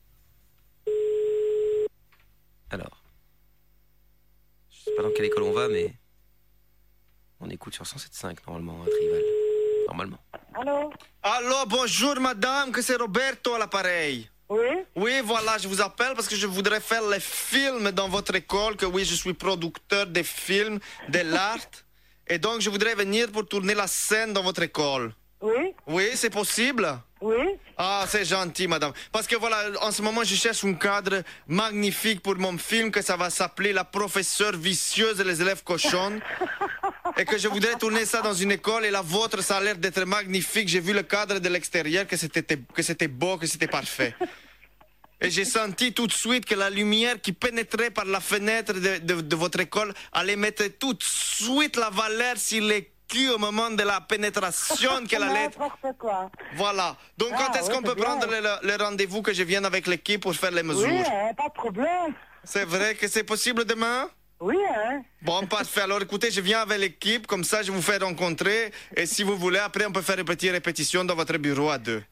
Alors, je sais pas dans quelle école on va, mais on écoute sur 107.5 normalement à Atrival. Normalement. Allô, bonjour madame, que c'est Roberto à l'appareil. Oui, voilà, je vous appelle parce que je voudrais faire les films dans votre école, que oui, je suis producteur des films, de l'art. Et donc, je voudrais venir pour tourner la scène dans votre école. Oui, c'est possible? Ah, c'est gentil, madame. Parce que voilà, en ce moment, je cherche un cadre magnifique pour mon film, que ça va s'appeler La professeure vicieuse et les élèves cochons. Et que je voudrais tourner ça dans une école, et la vôtre, ça a l'air d'être magnifique. J'ai vu le cadre de l'extérieur, que c'était beau, que c'était parfait. Et j'ai senti tout de suite que la lumière qui pénétrait par la fenêtre de votre école allait mettre tout de suite la valeur sur les culs au moment de la pénétration qu'elle allait être. Voilà. Donc quand est-ce qu'on peut prendre le rendez-vous que je vienne avec l'équipe pour faire les mesures? Oui, pas de problème. C'est vrai que c'est possible demain? Oui, Bon, parfait. Alors écoutez, je viens avec l'équipe, comme ça je vous fais rencontrer. Et si vous voulez, après on peut faire une petite répétition dans votre bureau à deux.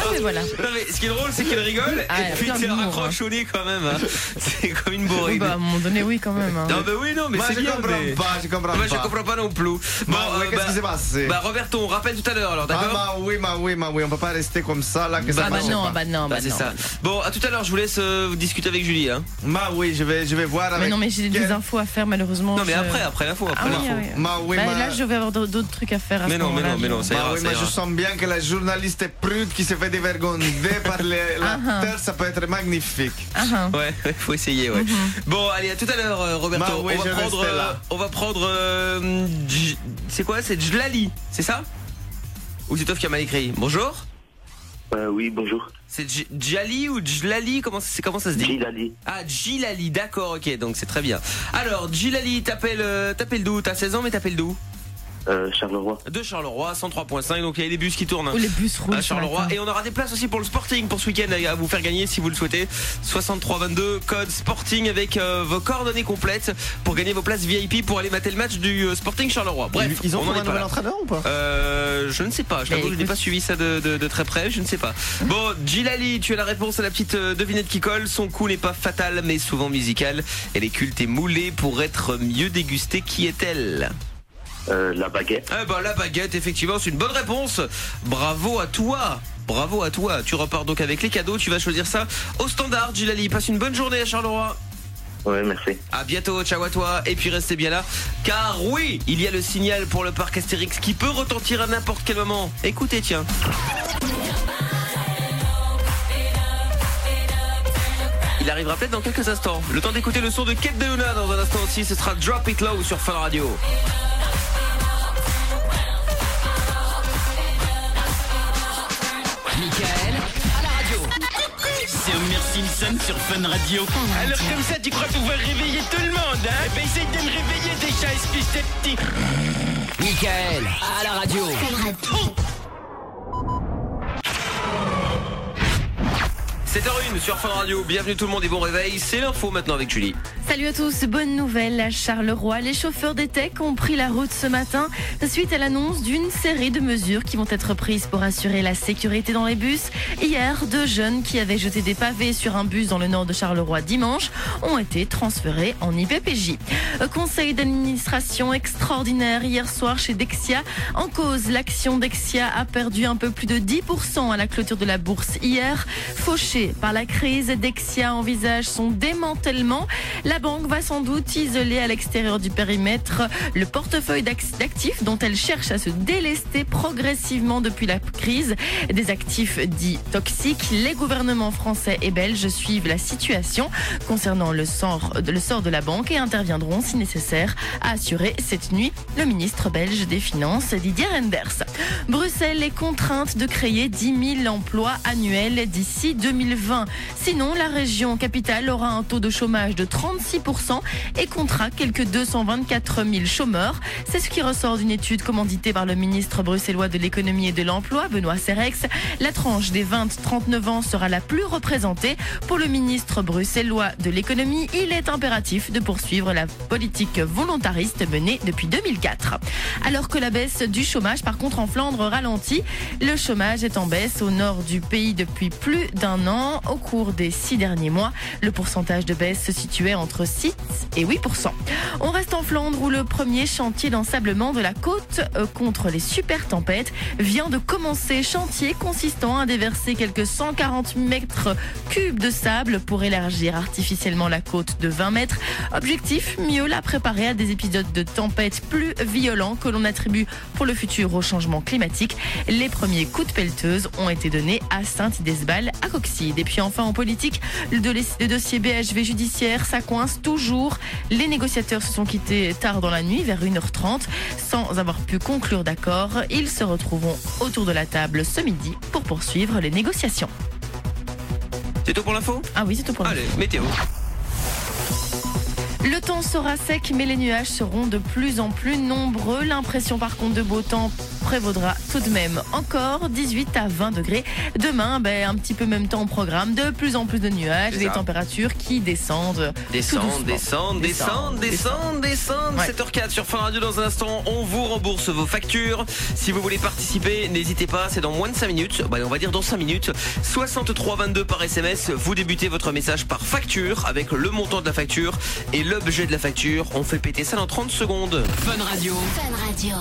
mais voilà. Non mais ce qui est drôle, c'est qu'elle rigole et puis tu raccroches au nez quand même. Hein. C'est comme une bourrée. Bah à un moment donné, oui quand même. Hein. Non bah oui, non mais c'est bien. Je comprends pas non plus. Bon, qu'est-ce qui s'est passé? Bah Roberto, on rappelle tout à l'heure alors, d'accord? Ah bah oui, on peut pas rester comme ça là que ça bah non. C'est ça. Bon, à tout à l'heure, je vous laisse discuter avec Julie. Hein. Bah oui, je vais voir avec. Mais non, mais j'ai des infos à faire malheureusement. Non mais après l'info. Là, je vais avoir d'autres trucs à faire. Mais non, ça ira. Mais je sens bien que la journaliste prude qui se fait dévergonder par l'acteur, ça peut être magnifique. Ouais, faut essayer, ouais. Bon, allez, à tout à l'heure, Roberto. On va prendre. C'est quoi? C'est Djlali, c'est ça? Ou c'est toi qui as mal écrit? Bonjour. Oui, bonjour. C'est Djali ou Djlali? Comment ça se dit? Djilali. Ah, Djilali, d'accord, ok, donc c'est très bien. Alors, Djilali, t'appelles d'où? T'as 16 ans, mais t'appelles d'où? Charleroi. De Charleroi, 103.5, donc il y a les bus qui tournent. Hein, les bus roulent à Charleroi. Et on aura des places aussi pour le Sporting pour ce week-end à vous faire gagner si vous le souhaitez. 6322, code Sporting avec vos coordonnées complètes pour gagner vos places VIP pour aller mater le match du Sporting Charleroi. Bref, ils ont un nouvel entraîneur ou pas? Je ne sais pas, je n'ai pas suivi ça de très près, je ne sais pas. Bon, Djilali, tu as la réponse à la petite devinette qui colle. Son coup n'est pas fatal mais souvent musical. Elle est culte et moulée pour être mieux dégustée. Qui est-elle? La baguette. La baguette, effectivement, c'est une bonne réponse. Bravo à toi. Tu repars donc avec les cadeaux. Tu vas choisir ça au standard. Djilali, passe une bonne journée à Charleroi. Ouais, merci. À bientôt, ciao à toi. Et puis restez bien là, car oui, il y a le signal pour le parc Astérix qui peut retentir à n'importe quel moment. Écoutez, tiens. Il arrivera peut-être dans quelques instants. Le temps d'écouter le son de Kate Deluna dans un instant aussi. Ce sera Drop It Low sur Fun Radio. Michael, à la radio. C'est Homer Simpson sur Fun Radio. Alors comme ça, tu crois pouvoir réveiller tout le monde, hein? Eh ben essaye de me réveiller déjà, espèce de petit. Michael, à la radio. 7h01 sur Fun Radio, bienvenue tout le monde et bon réveil, c'est l'info maintenant avec Julie. Salut à tous, bonne nouvelle à Charleroi. Les chauffeurs des techs ont pris la route ce matin suite à l'annonce d'une série de mesures qui vont être prises pour assurer la sécurité dans les bus. Hier, 2 jeunes qui avaient jeté des pavés sur un bus dans le nord de Charleroi dimanche ont été transférés en IPPJ. Conseil d'administration extraordinaire hier soir chez Dexia. En cause, l'action Dexia a perdu un peu plus de 10% à la clôture de la bourse hier. Fauché par la crise, Dexia envisage son démantèlement. La banque va sans doute isoler à l'extérieur du périmètre le portefeuille d'actifs dont elle cherche à se délester progressivement depuis la crise. Des actifs dits toxiques. Les gouvernements français et belges suivent la situation concernant le sort de la banque et interviendront si nécessaire à assurer cette nuit le ministre belge des Finances Didier Reynders. Bruxelles est contrainte de créer 10 000 emplois annuels d'ici 2020. Sinon, la région capitale aura un taux de chômage de 36% et comptera quelques 224 000 chômeurs. C'est ce qui ressort d'une étude commanditée par le ministre bruxellois de l'économie et de l'emploi, Benoît Serex. La tranche des 20-39 ans sera la plus représentée. Pour le ministre bruxellois de l'économie, il est impératif de poursuivre la politique volontariste menée depuis 2004. Alors que la baisse du chômage, par contre, en Flandre ralentit. Le chômage est en baisse au nord du pays depuis plus d'1 an. Au cours des 6 derniers mois, le pourcentage de baisse se situait entre 6 et 8%. On reste en Flandre où le premier chantier d'ensablement de la côte contre les super tempêtes vient de commencer. Chantier consistant à déverser quelques 140 mètres cubes de sable pour élargir artificiellement la côte de 20 mètres. Objectif, mieux la préparer à des épisodes de tempêtes plus violents que l'on attribue pour le futur au changement climatique. Les premiers coups de pelleteuse ont été donnés à Saint-Idesbal à Coxide. Et puis enfin en politique, le dossier BHV judiciaire, ça coince toujours. Les négociateurs se sont quittés tard dans la nuit, vers 1h30, sans avoir pu conclure d'accord. Ils se retrouveront autour de la table ce midi pour poursuivre les négociations. C'est tout pour l'info ? Ah oui, c'est tout pour l'info. Allez, météo. Le temps sera sec, mais les nuages seront de plus en plus nombreux. L'impression par contre de beau temps prévaudra tout de même encore 18 à 20 degrés. Demain, un petit peu même temps au programme, de plus en plus de nuages, des températures qui descendent. Descendent. Ouais. 7h04 sur Fun Radio. Dans un instant, on vous rembourse vos factures. Si vous voulez participer, n'hésitez pas, c'est dans moins de 5 minutes. On va dire dans 5 minutes. 6322 par SMS. Vous débutez votre message par facture avec le montant de la facture et l'objet de la facture. On fait péter ça dans 30 secondes. Fun Radio. Fun Radio.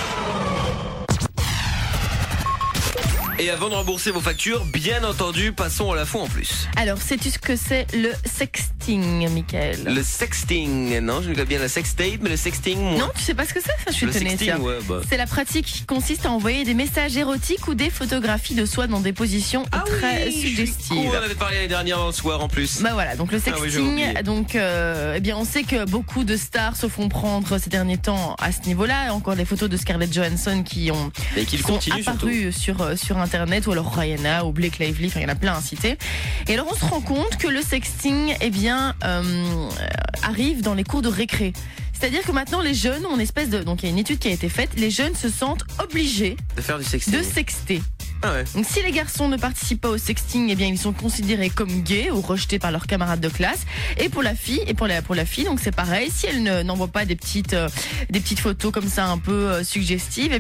Et avant de rembourser vos factures, bien entendu, passons à l'info en plus. Alors, sais-tu ce que c'est le sexting, Mickaël? Le sexting, non, je me bien la sextape, mais le sexting, moi. Non, tu sais pas ce que c'est, ça, je suis étonnée. C'est la pratique qui consiste à envoyer des messages érotiques ou des photographies de soi dans des positions très suggestives. On en avait parlé l'année dernière dans le soir en plus. Voilà, donc le sexting, on sait que beaucoup de stars se font prendre ces derniers temps à ce niveau-là. Encore des photos de Scarlett Johansson qui sont apparues sur Internet, ou alors Rihanna ou Blake Lively, il y en a plein à citer. Et alors on se rend compte que le sexting arrive dans les cours de récré. C'est-à-dire que maintenant les jeunes ont donc il y a une étude qui a été faite, les jeunes se sentent obligés de faire du sexting. De sexter. Ah ouais. Donc si les garçons ne participent pas au sexting, ils sont considérés comme gays ou rejetés par leurs camarades de classe. Et pour la fille, donc c'est pareil. Si elle n'envoie pas des petites photos comme ça un peu suggestives,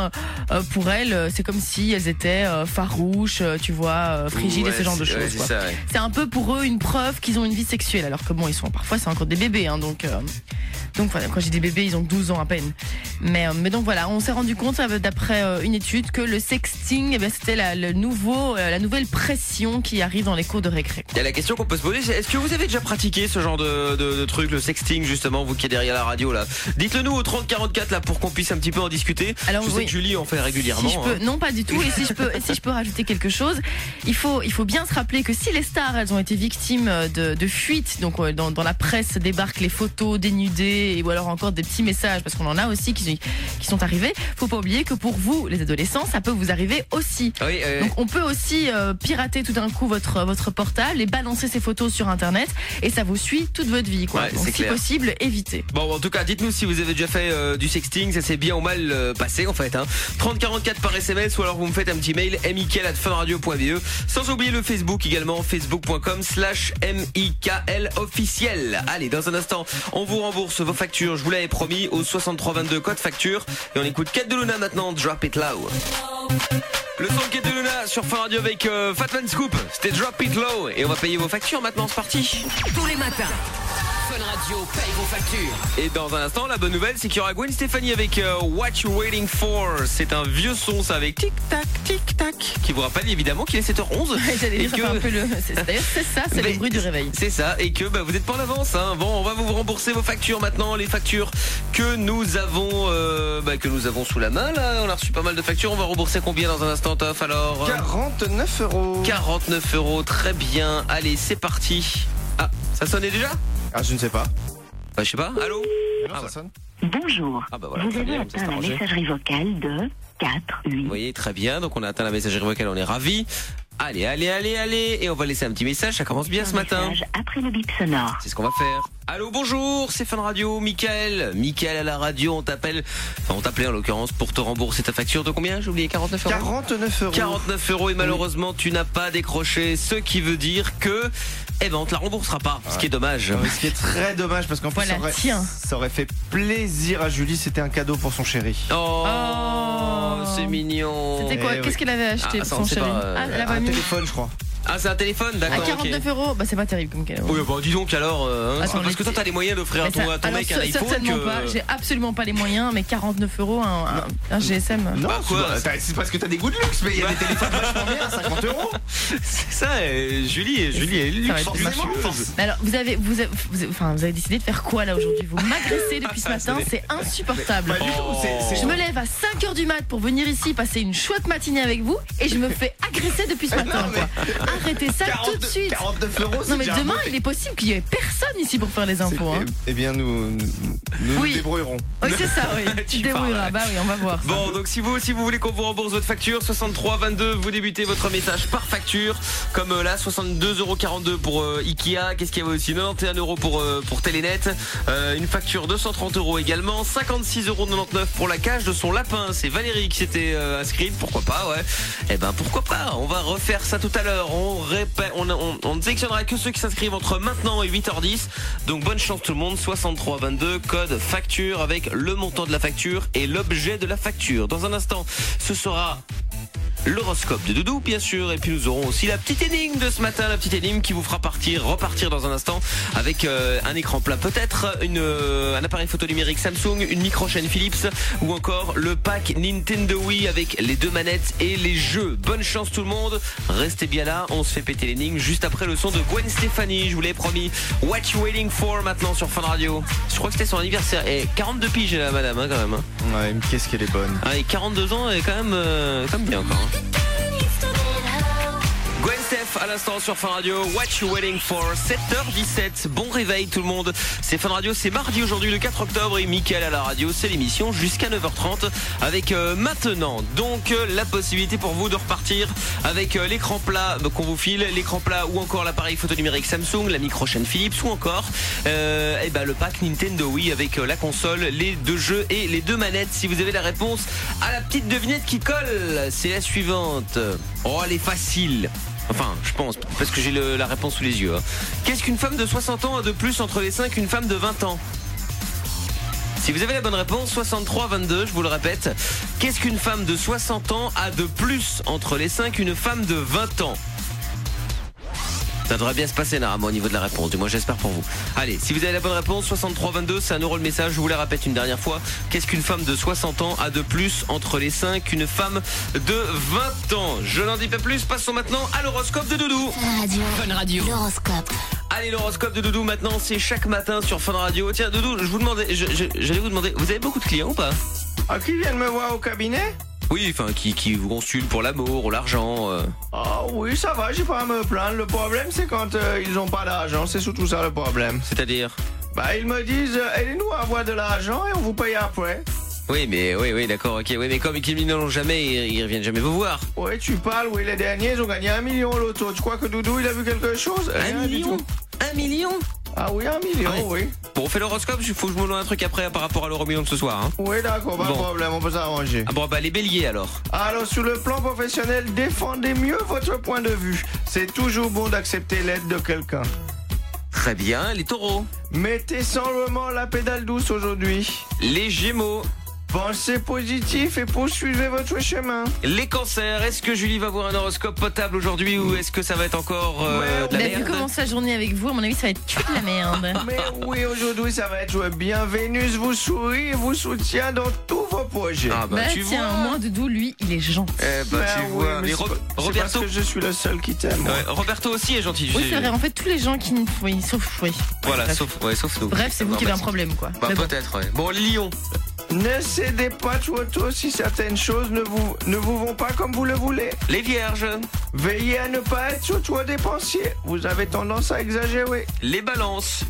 pour elle c'est comme si elles étaient farouches, tu vois, frigides et ce genre de choses. C'est un peu pour eux une preuve qu'ils ont une vie sexuelle, alors que parfois c'est encore des bébés, donc voilà, quand j'ai des bébés, ils ont 12 ans à peine. Mais donc voilà, on s'est rendu compte d'après une étude que le sexting, c'était la nouvelle pression qui arrive dans les cours de récré. Il y a la question qu'on peut se poser, c'est est-ce que vous avez déjà pratiqué ce genre de truc, le sexting justement, vous qui êtes derrière la radio là? Dites-le nous au 3044 là pour qu'on puisse un petit peu en discuter. Alors, je sais que Julie en fait régulièrement. Non, pas du tout. Et si je peux rajouter quelque chose, il faut bien se rappeler que si les stars elles ont été victimes de fuites, donc dans la presse débarquent les photos dénudées ou alors encore des petits messages, parce qu'on en a aussi qui sont arrivés. Faut pas oublier que pour vous, les adolescents, ça peut vous arriver aussi. Donc on peut aussi pirater tout d'un coup votre portable et balancer ces photos sur Internet et ça vous suit toute votre vie, quoi. Donc si possible, évitez. Bon, en tout cas, dites-nous si vous avez déjà fait du sexting, ça s'est bien ou mal passé en fait. 3044 par SMS ou alors vous me faites un petit mail mickaël@funradio.be. Sans oublier le Facebook également, facebook.com/MIKL officiel. Allez, dans un instant, on vous rembourse vos factures, je vous l'avais promis, au 6322 code facture. Et on écoute Cat de Luna maintenant, Drop It Low. Le son de Cat de Luna sur Fun Radio avec Fatman Scoop, c'était Drop It Low. Et on va payer vos factures maintenant, c'est parti. Tous les matins, Fun Radio paye vos factures. Et dans un instant, la bonne nouvelle, c'est qu'il y aura Gwen Stefani avec What You Waiting For. C'est un vieux son, ça, avec tic tac qui vous rappelle évidemment qu'il est 7h11. J'allais dire un peu c'est le bruit du réveil. C'est ça, et que vous n'êtes pas en avance. Bon, on va vous rembourser vos factures maintenant, les factures que nous avons sous la main là. On a reçu pas mal de factures. On va rembourser combien dans un instant, Toff, alors? 49 €. 49 €, très bien. Allez, c'est parti. Ah, ça sonnait déjà? Ah, je ne sais pas. Je sais pas. Allô? Ça sonne. Bonjour. Vous avez atteint la messagerie vocale de 4-8. Vous voyez, très bien. Donc on a atteint la messagerie vocale, on est ravis. Allez. Et on va laisser un petit message, ça commence bien ce matin. Après le bip sonore. C'est ce qu'on va faire. Allô, bonjour, c'est Fun Radio, Mickaël à la radio, on t'appelait en l'occurrence pour te rembourser ta facture de combien? J'ai oublié, 49 €. 49 €. 49 € et malheureusement tu n'as pas décroché, ce qui veut dire que on te la remboursera pas, ce qui est dommage. Ce qui est très dommage parce qu'en plus ça aurait fait plaisir à Julie, c'était un cadeau pour son chéri. Oh, c'est mignon. C'était quoi? Qu'est-ce qu'elle avait acheté pour son chéri? Un téléphone, je crois. Ah, c'est un téléphone, d'accord. À 49 €, c'est pas terrible comme cadeau. Oui, dis donc alors. Parce que toi, t'as les moyens d'offrir à ton mec un iPhone. Certainement pas, j'ai absolument pas les moyens, mais 49 € un GSM. Non, c'est parce que t'as des goûts de luxe, mais il y a des téléphones vachement bien à 50 €. C'est ça, Julie est luxe. Alors, vous avez décidé de faire quoi là aujourd'hui? Vous m'agressez depuis ce matin, c'est insupportable. Je me lève à 5 h du mat pour venir ici passer une chouette matinée avec vous et je me fais agresser depuis ce matin, quoi. Arrêtez ça tout de suite. 49 €, c'est Non mais déjà demain, un peu. il est possible qu'il y ait personne ici pour faire les infos. Hein. Eh bien, nous Oui. nous débrouillerons. Oui, c'est ça, oui. Tu te débrouilleras. Bah oui, on va voir. ça. Bon, donc si vous voulez qu'on vous rembourse votre facture, 6322, vous débutez votre message par facture. Comme là, 62,42 € pour Ikea. Qu'est-ce qu'il y avait aussi? 91 € pour Telenet. Une facture de 130 € également. 56,99 € pour la cage de son lapin. C'est Valérie qui s'était inscrite. Pourquoi pas, ouais. Eh ben, pourquoi pas. On va refaire ça tout à l'heure. On ne sélectionnera que ceux qui s'inscrivent entre maintenant et 8h10. Donc bonne chance tout le monde. 6322, code facture avec le montant de la facture et l'objet de la facture. Dans un instant, ce sera l'horoscope de Doudou, bien sûr, et puis nous aurons aussi la petite énigme de ce matin, la petite énigme qui vous fera repartir dans un instant avec un écran plat, peut-être un appareil photo numérique Samsung, une micro-chaîne Philips ou encore le pack Nintendo Wii avec les 2 manettes et les jeux. Bonne chance tout le monde, restez bien là, on se fait péter l'énigme juste après le son de Gwen Stefani, je vous l'ai promis. What You Waiting For maintenant sur Fun Radio. Je crois que c'était son anniversaire, et 42 piges la madame quand même. Ouais, mais qu'est-ce qu'elle est bonne. Ah, et 42 ans, elle est quand même comme bien encore. Gwen Steph à l'instant sur Fun Radio. What You Waiting For, 7h17. Bon réveil tout le monde. C'est Fun Radio, c'est mardi aujourd'hui le 4 octobre et Mickaël à la radio, c'est l'émission jusqu'à 9h30 avec maintenant donc la possibilité pour vous de repartir avec l'écran plat qu'on vous file, l'écran plat ou encore l'appareil photo numérique Samsung, la micro-chaîne Philips ou encore le pack Nintendo Wii avec la console, les 2 jeux et les 2 manettes. Si vous avez la réponse à la petite devinette qui colle, c'est la suivante. Oh, elle est facile. Enfin, je pense, parce que j'ai la réponse sous les yeux. Hein. Qu'est-ce qu'une femme de 60 ans a de plus entre les 5 qu'une femme de 20 ans? Si vous avez la bonne réponse, 6322, je vous le répète. Qu'est-ce qu'une femme de 60 ans a de plus entre les 5 qu'une femme de 20 ans? Ça devrait bien se passer normalement au niveau de la réponse, du moins j'espère pour vous. Allez, si vous avez la bonne réponse, 6322, c'est 1 € le message, je vous la répète une dernière fois. Qu'est-ce qu'une femme de 60 ans a de plus entre les 5 qu'une femme de 20 ans? Je n'en dis pas plus, passons maintenant à l'horoscope de Doudou. Fun Radio. L'horoscope. Allez, l'horoscope de Doudou maintenant, c'est chaque matin sur Fun Radio. Tiens Doudou, j'allais vous demander, vous avez beaucoup de clients ou pas? Ah, qui viennent me voir au cabinet? Oui, enfin, qui vous consultent pour l'amour ou l'argent. Ah oui, ça va, j'ai pas à me plaindre. Le problème, c'est quand ils ont pas d'argent. C'est surtout ça le problème. C'est-à-dire? Bah, ils me disent, aidez-nous à avoir de l'argent et on vous paye après. Oui, mais oui, d'accord, ok. Oui, mais comme ils n'en ont jamais, ils reviennent jamais vous voir. Oui, tu parles, oui, les derniers, ils ont gagné 1 million au loto. Tu crois que Doudou, il a vu quelque chose? 1 million? 1 million? Ah oui, 1 million, oui. Bon, on fait l'horoscope, il faut que je me lance un truc après par rapport à l'euro million de ce soir. Hein. Oui, d'accord, pas de problème, on peut s'arranger. Ah bon, bah les béliers alors. Alors, sur le plan professionnel, défendez mieux votre point de vue. C'est toujours bon d'accepter l'aide de quelqu'un. Très bien, les taureaux. Mettez sans remords la pédale douce aujourd'hui. Les gémeaux. Pensez positif et poursuivez votre chemin. Les cancers, est-ce que Julie va avoir un horoscope potable aujourd'hui ou est-ce que ça va être encore de la merde? Vu comment sa journée avec vous, à mon avis, ça va être que de la merde. Mais oui, aujourd'hui, ça va être bien. Vénus vous sourit et vous soutient dans tous vos projets. Ah bah, tu tiens, vois. moi, Doudou, lui, il est gentil. Tu vois. Mais c'est parce que je suis le seul qui t'aime. Ouais, Roberto aussi est gentil. Oui, c'est vrai. En fait, tous les gens qui... Oui, sauf... Oui. Voilà, bref. sauf nous. Bref, c'est vous qui avez un problème, quoi. Bah, peut-être, ouais. Bon, les lions. Ne cédez pas trop tôt si certaines choses ne vous vont pas comme vous le voulez. Les vierges. Veillez à ne pas être trop dépensier. Vous avez tendance à exagérer. Les balances.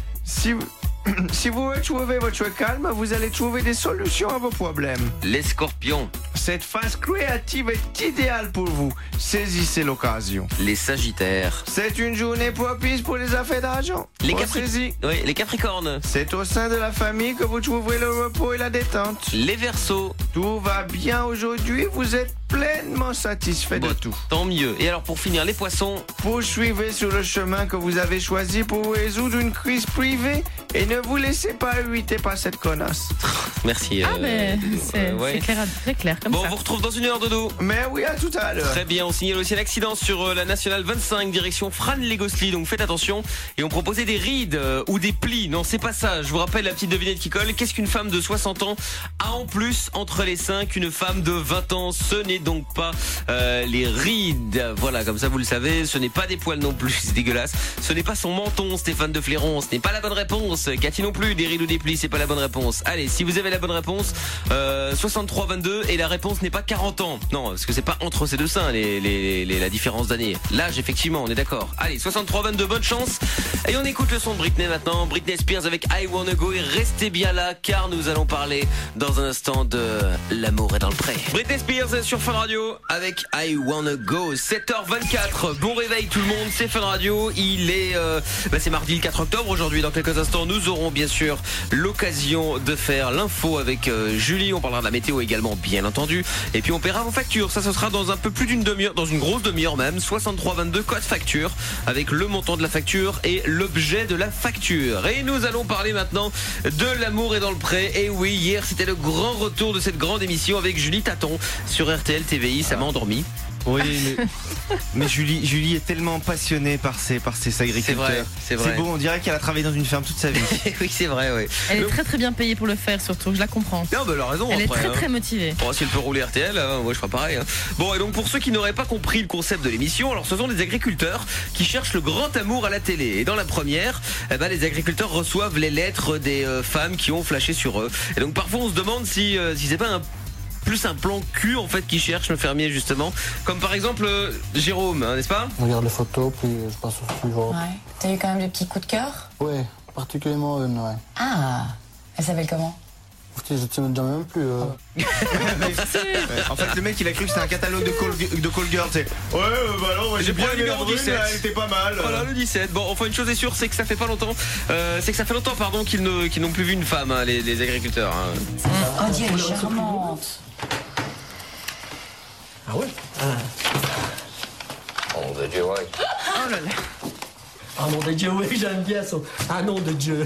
Si vous retrouvez votre calme, vous allez trouver des solutions à vos problèmes. Les scorpions. Cette phase créative est idéale pour vous. Saisissez l'occasion. Les sagittaires. C'est une journée propice pour les affaires d'argent. Les capricornes. C'est au sein de la famille que vous trouverez le repos et la détente. Les verseaux. Tout va bien aujourd'hui, vous êtes pleinement satisfait de tout. Tant mieux. Et alors pour finir, les poissons. Poursuivez sur le chemin que vous avez choisi pour résoudre une crise privée et ne vous laissez pas irriter par cette connasse. Merci. C'est clair, très clair comme ça. Bon, on vous retrouve dans 1 heure, Dodo. Mais oui, à tout à l'heure. Très bien, on signale aussi un accident sur la nationale 25 direction Fran-les-Gosselis, donc faites attention. Et on proposait des rides ou des plis. Non, c'est pas ça. Je vous rappelle la petite devinette qui colle. Qu'est-ce qu'une femme de 60 ans a en plus entre les 5 qu'une femme de 20 ans? Ce n'est donc pas les rides. Voilà, comme ça vous le savez, ce n'est pas des poils non plus, c'est dégueulasse. Ce n'est pas son menton, Stéphane de Fléron, ce n'est pas la bonne réponse. Cathy non plus, des rides ou des plis, c'est pas la bonne réponse. Allez, si vous avez la bonne réponse, 63-22 et la réponse n'est pas 40 ans. Non, parce que c'est pas entre ces deux seins la différence d'année. L'âge, effectivement, on est d'accord. Allez, 63-22, bonne chance. Et on écoute le son de Britney maintenant. Britney Spears avec I Wanna Go. Et restez bien là car nous allons parler dans un instant de l'amour est dans le pré. Britney Spears sur Fun Radio avec I Wanna Go. 7h24. Bon réveil tout le monde, c'est Fun Radio. Il est c'est mardi le 4 octobre aujourd'hui. Dans quelques instants, nous aurons bien sûr l'occasion de faire l'info avec Julie. On parlera de la météo également, bien entendu. Et puis on paiera vos factures. Ça, ce sera dans un peu plus d'une demi-heure, dans une grosse demi-heure même. 63-22 code facture avec le montant de la facture et l'objet de la facture. Et nous allons parler maintenant de l'amour est dans le pré. Et oui, hier c'était le grand retour de cette grande émission avec Julie Taton sur RTL TVI. Ça m'a endormi. Oui, mais Julie est tellement passionnée par ses agriculteurs. C'est vrai. C'est beau, on dirait qu'elle a travaillé dans une ferme toute sa vie. Oui, c'est vrai, oui. Elle est très très bien payée pour le faire, surtout, je la comprends. Non, bah elle a raison. Elle après, est très très motivée. Bon, si elle peut rouler RTL, moi je ferai pareil. Bon, et donc pour ceux qui n'auraient pas compris le concept de l'émission, alors ce sont des agriculteurs qui cherchent le grand amour à la télé. Et dans la première, les agriculteurs reçoivent les lettres des femmes qui ont flashé sur eux. Et donc parfois on se demande si c'est pas plus un plan cul en fait qui cherche le fermier justement, comme par exemple Jérôme, n'est-ce pas? Je regarde les photos puis je passe au suivant. Ouais. T'as eu quand même des petits coups de cœur? Ouais, particulièrement une, ouais. Ah, elle s'appelle comment? Je ne sais même plus. En fait, le mec il a cru que c'était un catalogue de call girl, tu sais. Ouais, bah non, j'ai bien aimé la brune, elle était pas mal. Voilà le 17. Bon, enfin une chose est sûre, c'est que ça fait pas longtemps. Pardon, qu'ils n'ont plus vu une femme, hein, les agriculteurs. Hein. Oh, dis, elle est charmante. Ah ouais. Oh de Dieu, ouais. Oh là là. Ah nom de Dieu, oui, j'aime bien ça. Ah nom de Dieu.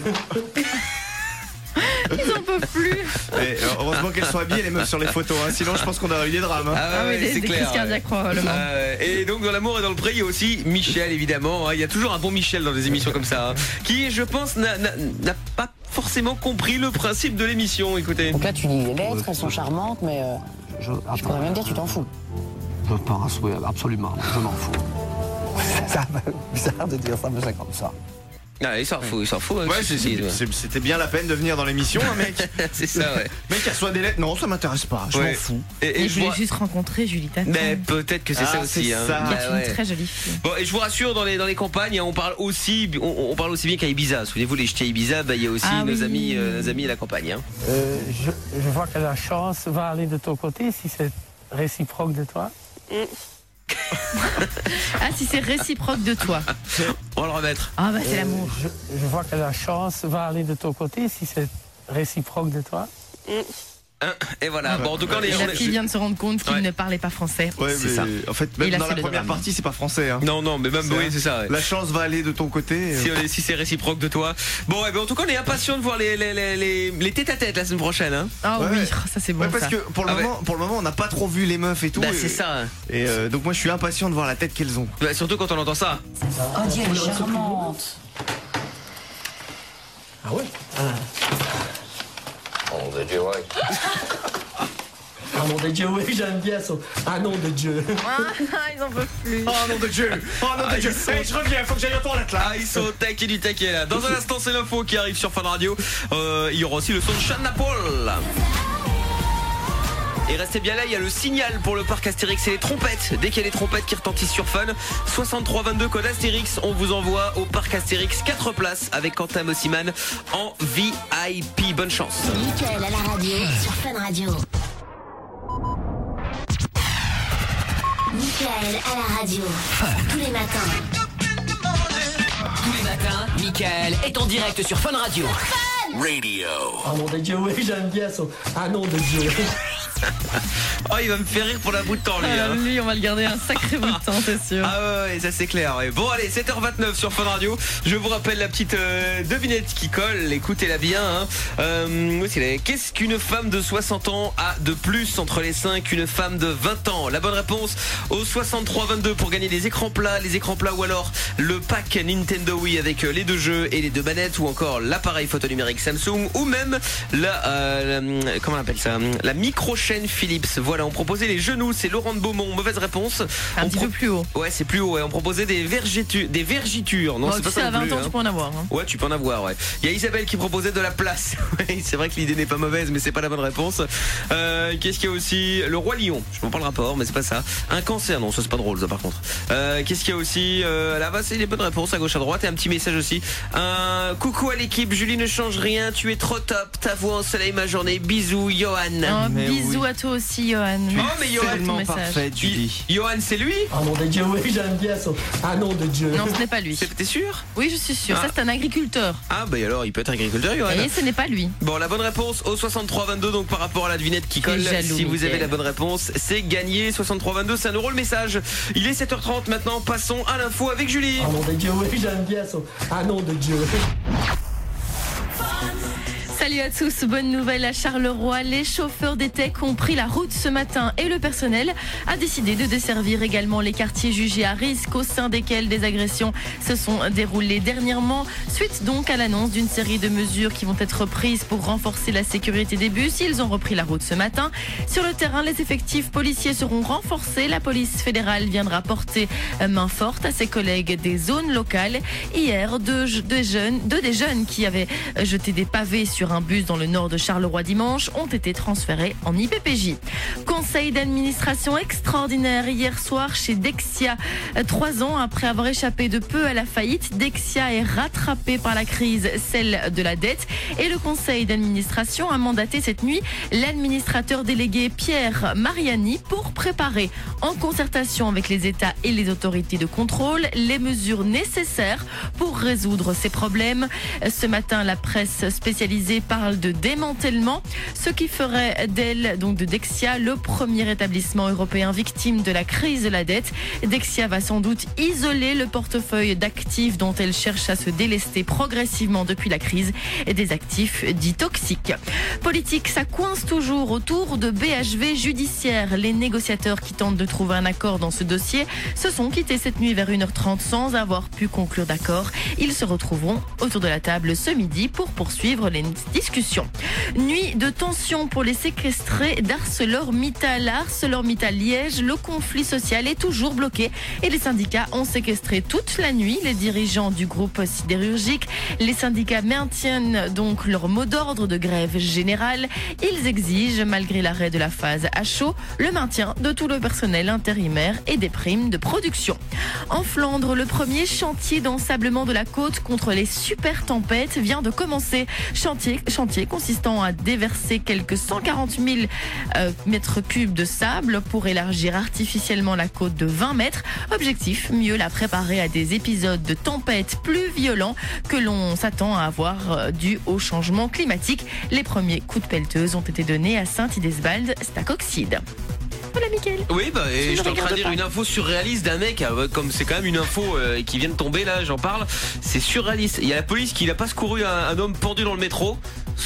Ils en peuvent plus. Et heureusement qu'elles sont habillées les meufs sur les photos, hein. Sinon je pense qu'on aurait eu des drames. Hein. Ah ouais, des crises cardiaques probablement. Et donc dans l'amour et dans le pré, il y a aussi Michel évidemment. Il y a toujours un bon Michel dans des émissions comme ça, hein, qui je pense n'a pas forcément compris le principe de l'émission. Écoutez. Donc là tu lis les lettres, elles sont charmantes, mais je pourrais même dire tu t'en fous. Je pense, oui, absolument, je m'en fous. C'est bizarre de dire ça, mais c'est comme ça. Ah, il s'en fout. Hein, ouais, c'était bien la peine de venir dans l'émission, hein, mec. C'est ça, ouais. Mec, il reçoit des lettres. Non, ça m'intéresse pas. Je m'en fous. Et je voulais juste rencontrer Julie Taton. Mais peut-être que c'est ça aussi. Hein. Qui est une très jolie fille. Bon, et je vous rassure, dans les campagnes, on parle aussi bien qu'à Ibiza. Souvenez-vous, les jetés à Ibiza, il y a aussi nos amis à la campagne. Hein. Je vois que la chance va aller de ton côté si c'est réciproque de toi. Ah, si c'est réciproque de toi. On va le remettre. Ah bah c'est l'amour. Je vois que la chance va aller de ton côté si c'est réciproque de toi. Et voilà. Bon, en tout cas, la fille vient de se rendre compte qu'il ne parlait pas français. Ouais, c'est ça. En fait, même dans la première partie, c'est pas français. Hein. Non, mais même oui, c'est ça. Ouais. La chance va aller de ton côté. Si c'est réciproque de toi. Bon, en tout cas, on est impatient de voir les tête à tête la semaine prochaine. Hein. Ah oui, ça c'est bon. Parce que pour le moment, on n'a pas trop vu les meufs et tout. Bah, c'est ça. Et donc moi, je suis impatient de voir la tête qu'elles ont. Bah, surtout quand on entend ça. Oh, dis, elle est charmante. Ah ouais. Oh de Dieu, ouais. Ah nom de Dieu, oui, j'aime bien ça. Ah nom de Dieu. Ils en peuvent plus. Oh nom de Dieu. Oh nom de Dieu. Je reviens, faut que j'aille aux toilettes là. Ah, ils sont au taquet du taquet là. Dans un instant, c'est l'info qui arrive sur Fun Radio. Il y aura aussi le son de Shanna Paul. Et restez bien là, il y a le signal pour le parc Astérix et les trompettes. Dès qu'il y a les trompettes qui retentissent sur Fun, 6322 code Astérix, on vous envoie au parc Astérix 4 places avec Quentin Mossiman en VIP. Bonne chance. Mickaël à la radio sur Fun Radio. Mickaël à la radio. Tous les matins. Tous les matins, Mickaël est en direct sur Fun Radio. Radio. Ah nom de Dieu, oui, j'aime bien ça. Ah nom de Dieu. Oh, il va me faire rire pour la bout de temps, lui. Lui, on va le garder un sacré bout de temps, c'est sûr. Ah ouais, ça c'est clair. Ouais. Bon, allez, 7h29 sur Fun Radio. Je vous rappelle la petite devinette qui colle. Écoutez-la bien. Hein. Qu'est-ce qu'une femme de 60 ans a de plus entre les seins qu'une femme de 20 ans? La bonne réponse au 6322 pour gagner les écrans plats ou alors le pack Nintendo Wii avec les 2 jeux et les 2 manettes, ou encore l'appareil photo numérique Samsung, ou même comment on appelle ça, la micro chaînes Philips. Voilà, on proposait les genoux, c'est Laurent de Beaumont. Mauvaise réponse. Un petit peu plus haut. Ouais, c'est plus haut. Ouais. On proposait des vergitures. Non, bon, c'est pas ça. ça. À 20 ans, hein. tu peux en avoir. Hein. Ouais, tu peux en avoir. Ouais. Il y a Isabelle qui proposait de la place. C'est vrai que l'idée n'est pas mauvaise, mais c'est pas la bonne réponse. Qu'est-ce qu'il y a aussi? Le roi lion. Je prends pas le rapport, mais c'est pas ça. Un cancer. Non, ça c'est pas drôle, ça par contre. Qu'est-ce qu'il y a aussi? Là-bas, c'est les bonnes réponses à gauche à droite et un petit message aussi. Coucou à l'équipe. Julie ne change rien. Tu es trop top. Ta voix ensoleille ma journée. Bisous, Johan. Bisous à toi aussi, Johan. Oh, mais Johan, tellement parfait, Julie. Johan, c'est lui? Ah nom de Dieu, oui, j'aime bien ça. Ah nom de Dieu. Non, ce n'est pas lui. T'es sûr? Oui, je suis sûr. Ça, c'est un agriculteur. Ah, bah alors, il peut être agriculteur, Johan. Et ce n'est pas lui. Bon, la bonne réponse au 63-22, donc par rapport à la devinette qui colle. Jaloux, si vous avez Mickaël. la bonne réponse, c'est gagné. 63-22, c'est 1 euro le message. Il est 7h30 maintenant. Passons à l'info avec Julie. Ah nom de Dieu, oui, j'aime bien ça. Ah nom de Dieu. Salut à tous, bonne nouvelle à Charleroi. Les chauffeurs des techs ont pris la route ce matin et le personnel a décidé de desservir également les quartiers jugés à risque au sein desquels des agressions se sont déroulées dernièrement. Suite donc à l'annonce d'une série de mesures qui vont être prises pour renforcer la sécurité des bus. Ils ont repris la route ce matin. Sur le terrain, les effectifs policiers seront renforcés. La police fédérale viendra porter main forte à ses collègues des zones locales. Hier, deux des jeunes qui avaient jeté des pavés sur un bus dans le nord de Charleroi dimanche ont été transférés en IPPJ. Conseil d'administration extraordinaire hier soir chez Dexia. 3 ans après avoir échappé de peu à la faillite, Dexia est rattrapé par la crise, celle de la dette. Et le conseil d'administration a mandaté cette nuit l'administrateur délégué Pierre Mariani pour préparer, en concertation avec les États et les autorités de contrôle, les mesures nécessaires pour résoudre ces problèmes. Ce matin, la presse spécialisée parle de démantèlement, ce qui ferait d'elle, donc de Dexia, le premier établissement européen victime de la crise de la dette. Dexia va sans doute isoler le portefeuille d'actifs dont elle cherche à se délester progressivement depuis la crise et des actifs dits toxiques. Politique, ça coince toujours autour de BHV judiciaire. Les négociateurs qui tentent de trouver un accord dans ce dossier se sont quittés cette nuit vers 1h30 sans avoir pu conclure d'accord. Ils se retrouveront autour de la table ce midi pour poursuivre les discussion. Nuit de tension pour les séquestrés d'ArcelorMittal. À ArcelorMittal Liège, le conflit social est toujours bloqué et les syndicats ont séquestré toute la nuit les dirigeants du groupe sidérurgique. Les syndicats maintiennent donc leur mot d'ordre de grève générale. Ils exigent, malgré l'arrêt de la phase à chaud, le maintien de tout le personnel intérimaire et des primes de production. En Flandre, le premier chantier d'ensablement de la côte contre les super tempêtes vient de commencer. Chantier consistant à déverser quelques 140 000 mètres cubes de sable pour élargir artificiellement la côte de 20 mètres. Objectif, mieux la préparer à des épisodes de tempêtes plus violents que l'on s'attend à avoir dû au changement climatique. Les premiers coups de pelleteuse ont été donnés à Saint-Idesvald, Stacoxide. Voilà, Mickaël. Oui, bah, et je suis en train de lire une info surréaliste d'un mec, comme c'est quand même une info qui vient de tomber là, j'en parle. C'est surréaliste. Il y a la police qui n'a pas secouru un homme pendu dans le métro.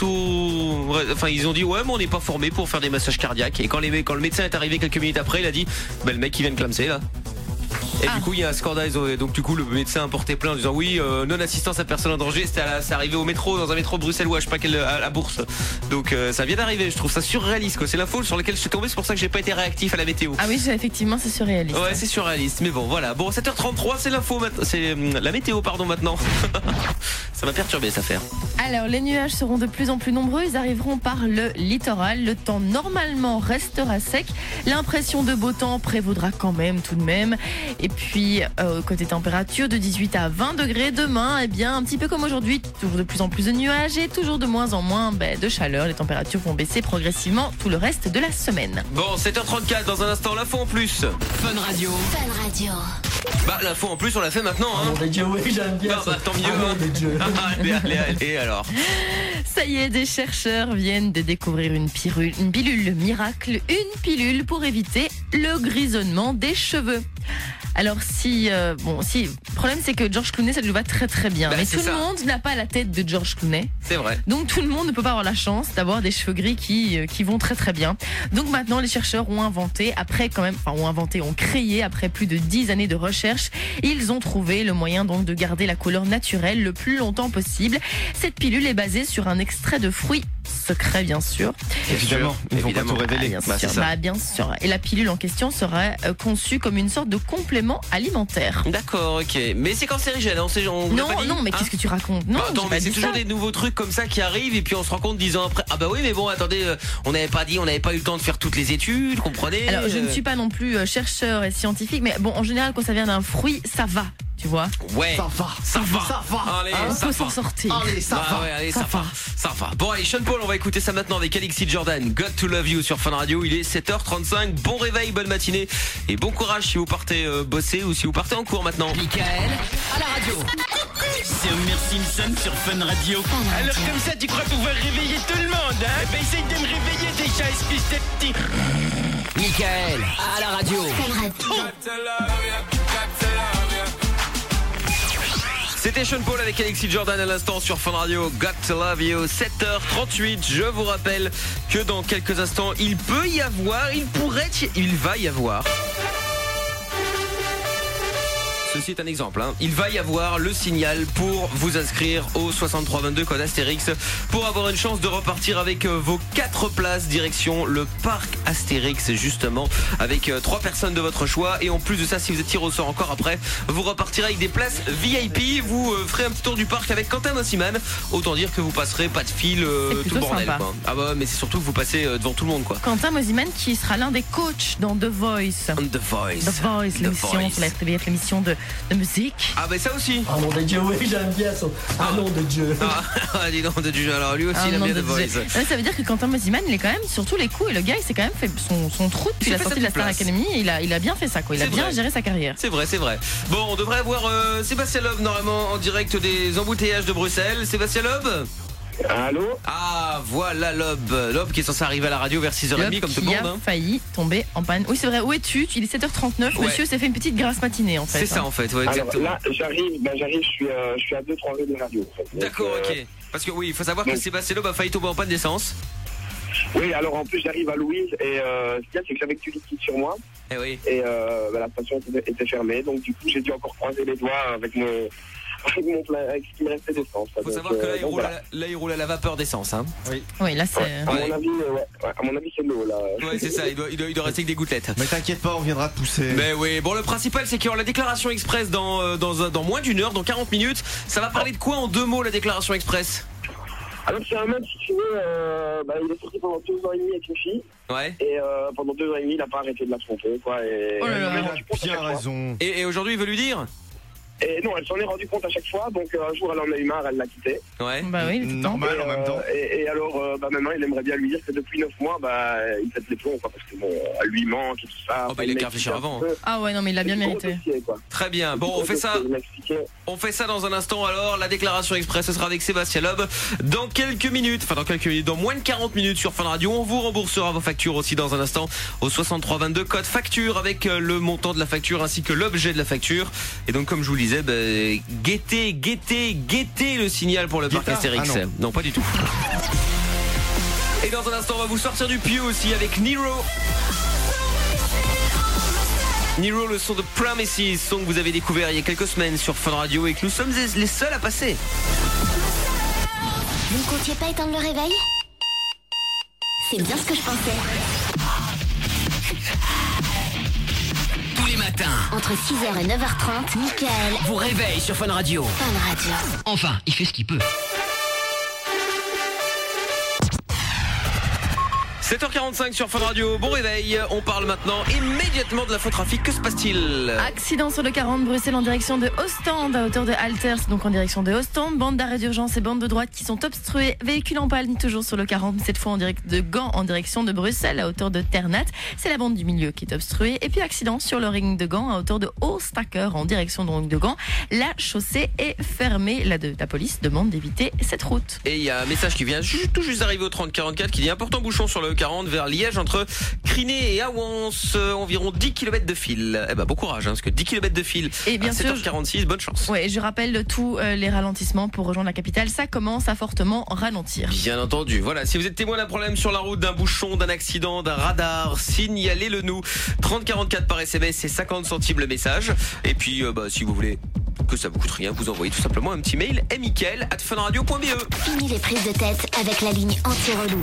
Enfin, ils ont dit ouais, mais on n'est pas formé pour faire des massages cardiaques. Et quand le médecin est arrivé quelques minutes après, il a dit bah, le mec qui vient de clamser là. Et du coup il y a un scandale, donc du coup le médecin a porté plainte en disant oui, non-assistance à personne en danger, c'est arrivé au métro, dans un métro bruxellois, je sais pas quelle, à la Bourse. Donc ça vient d'arriver, je trouve ça surréaliste quoi. C'est l'info sur laquelle je suis tombé, c'est pour ça que j'ai pas été réactif à la météo. Ah oui, effectivement c'est surréaliste. Ouais, c'est surréaliste, mais bon voilà. Bon, 7h33, c'est l'info maintenant, c'est la météo pardon maintenant. Ça va perturber cette affaire. Alors les nuages seront de plus en plus nombreux, ils arriveront par le littoral. Le temps normalement restera sec. L'impression de beau temps prévaudra quand même tout de même. Et puis côté température, de 18 à 20 degrés demain, eh bien un petit peu comme aujourd'hui, toujours de plus en plus de nuages et toujours de moins en moins de chaleur. Les températures vont baisser progressivement tout le reste de la semaine. Bon, 7h34, dans un instant l'info en plus. Fun Radio. Fun Radio. Bah l'info en plus on l'a fait maintenant hein. Oh mon Dieu, oui, j'aime bien bah, tant mieux hein. Allez alors. Ça y est, des chercheurs viennent de découvrir une pilule miracle, une pilule pour éviter le grisonnement des cheveux. Alors le problème c'est que George Clooney ça lui va très très bien, mais tout le monde n'a pas la tête de George Clooney. C'est vrai. Donc tout le monde ne peut pas avoir la chance d'avoir des cheveux gris qui vont très très bien. Donc maintenant les chercheurs ont créé après plus de 10 années de recherche, ils ont trouvé le moyen donc de garder la couleur naturelle le plus longtemps possible. Cette pilule est basée sur un extrait de fruits secret bien sûr. Évidemment, ils vont pas tout révéler. Bien sûr. Et la pilule en question serait conçue comme une sorte de complément alimentaire. D'accord, ok. Mais c'est cancérigène, non, mais qu'est-ce que tu racontes? Non, attends, mais c'est toujours des nouveaux trucs comme ça qui arrivent et puis on se rend compte 10 ans après. Ah bah oui, mais bon, attendez, on n'avait pas eu le temps de faire toutes les études, comprenez? Alors, je ne suis pas non plus chercheur et scientifique, mais bon, en général, quand ça vient d'un fruit, ça va. Tu vois? Ouais. Ça va. Allez, on ça peut va. s'en sortir. Allez, ça va. Ouais, allez, ça va. Bon, allez, Sean Paul, on va écouter ça maintenant avec Alexis Jordan. Got to Love You sur Fun Radio. Il est 7h35. Bon réveil, bonne matinée et bon courage si vous partez bosser ou si vous partez en cours maintenant. Michael, à la radio. C'est Homer Simpson sur Fun Radio. Alors comme ça, tu crois pouvoir réveiller tout le monde, hein? Ben essaye de me réveiller déjà, espèce de petit. Michael, à la radio. C'était Sean Paul avec Alexis Jordan à l'instant sur Fun Radio. Got to Love You, 7h38. Je vous rappelle que dans quelques instants, il va y avoir. Ceci est un exemple, hein. Il va y avoir le signal pour vous inscrire au 6322 code Astérix pour avoir une chance de repartir avec vos 4 places direction le parc Astérix justement avec 3 personnes de votre choix et en plus de ça si vous êtes tiré au sort encore après vous repartirez avec des places VIP. Vous ferez un petit tour du parc avec Quentin Mossiman. Autant dire que vous passerez pas de fil tout le bordel quoi. Ah bah mais c'est surtout que vous passez devant tout le monde quoi. Quentin Mossiman qui sera l'un des coachs dans The Voice. L'émission de musique. Ah bah ça aussi. Ah nom de Dieu, oui j'aime bien ça. Ah nom de Dieu. Ah dis donc de Dieu. Alors lui aussi il aime bien The Voice. Ça veut dire que Quentin Mossiman il est quand même sur tous les coups et le gars il s'est quand même fait son trou depuis la sortie de la Star Academy. Il a bien fait ça quoi. Il a bien géré sa carrière. C'est vrai. Bon on devrait avoir Sébastien Loeb normalement en direct des embouteillages de Bruxelles. Sébastien Loeb. Allô? Ah voilà Loeb qui est censé arriver à la radio vers 6h30 comme tout le monde. Il a failli tomber en panne. Oui c'est vrai, où es-tu? Il est 7h39, ouais. Monsieur s'est fait une petite grasse matinée en fait. C'est ça en fait, ouais, exactement. Alors là j'arrive, je suis à 2-3 heures de radio en fait. D'accord, ok. Parce que oui, il faut savoir que Sébastien Loeb a failli tomber en panne d'essence. Oui, alors en plus j'arrive à Louise et ce qu'il y a c'est que j'avais du liquide sur moi. Eh oui. Et la station était fermée, donc du coup j'ai dû encore croiser les doigts avec ce qui me restait d'essence. Faut savoir que là il roule à la vapeur d'essence hein. Oui là c'est... À mon avis c'est l'eau là. Ouais c'est ça, il doit rester que des gouttelettes. Mais t'inquiète pas, on viendra te pousser. Mais oui, bon le principal c'est qu'il y aura la déclaration express dans moins d'une heure, dans 40 minutes. Ça va parler de quoi en 2 mots la déclaration express? Alors c'est un mec si tu veux, il est sorti pendant 2 ans et demi avec une fille. Ouais. Et pendant 2 ans et demi il a pas arrêté de la tromper quoi. Et... Oh là là, il a bien raison. Et aujourd'hui il veut lui dire? Et non, elle s'en est rendue compte à chaque fois, donc un jour elle en a eu marre, elle l'a quitté. Ouais. Bah oui, normal en même temps. Et alors, maintenant il aimerait bien lui dire que depuis 9 mois, il pète les plombs, quoi, parce que bon, elle lui manque et tout ça. Oh, il a qu'à réfléchir avant. Ah ouais, non, mais il l'a bien mérité. Très bien. Bon, on fait ça. On fait ça dans un instant alors. La déclaration express, ce sera avec Sébastien Loeb. Dans quelques minutes, dans moins de 40 minutes sur Fun Radio. On vous remboursera vos factures aussi dans un instant au 6322 code facture avec le montant de la facture ainsi que l'objet de la facture. Et donc, comme je vous le disais, guettez le signal pour le parc Astérix. Non, pas du tout. Et dans un instant, on va vous sortir du pieu aussi avec Nero. Nero, le son de Promises, son que vous avez découvert il y a quelques semaines sur Fun Radio et que nous sommes les seuls à passer. Vous ne comptiez pas éteindre le réveil? C'est bien ce que je pensais. Tous les matins, entre 6h et 9h30, Michael vous réveille sur Fun Radio. Fun Radio. Enfin, il fait ce qu'il peut. 7h45 sur Fun Radio, bon réveil, on parle maintenant immédiatement de l'infotrafic, que se passe-t-il? Accident sur le 40 Bruxelles en direction de Ostende à hauteur de Alters, donc en direction de Ostende, bande d'arrêt d'urgence et bande de droite qui sont obstruées, véhicule en panne toujours sur le 40, cette fois en direct de Gand en direction de Bruxelles à hauteur de Ternat, c'est la bande du milieu qui est obstruée, et puis accident sur le ring de Gand à hauteur de Oostacker en direction donc de Gand, la chaussée est fermée, la police demande d'éviter cette route. Et il y a un message qui vient tout juste d'arriver au 3044 qui dit important bouchon sur le 40 vers Liège entre Criné et Awans, environ 10 km de fil. Eh ben bon courage parce que 10 km de fil et bien à 7h46, bonne chance. Ouais, je rappelle tous les ralentissements pour rejoindre la capitale, ça commence à fortement ralentir. Bien entendu. Voilà, si vous êtes témoin d'un problème sur la route, d'un bouchon, d'un accident, d'un radar, signalez-le nous. 3044 par SMS, c'est 50 centimes le message. Et puis si vous voulez que ça vous coûte rien, vous envoyez tout simplement un petit mail mickaël@funradio.be. Fini les prises de tête avec la ligne anti-relou.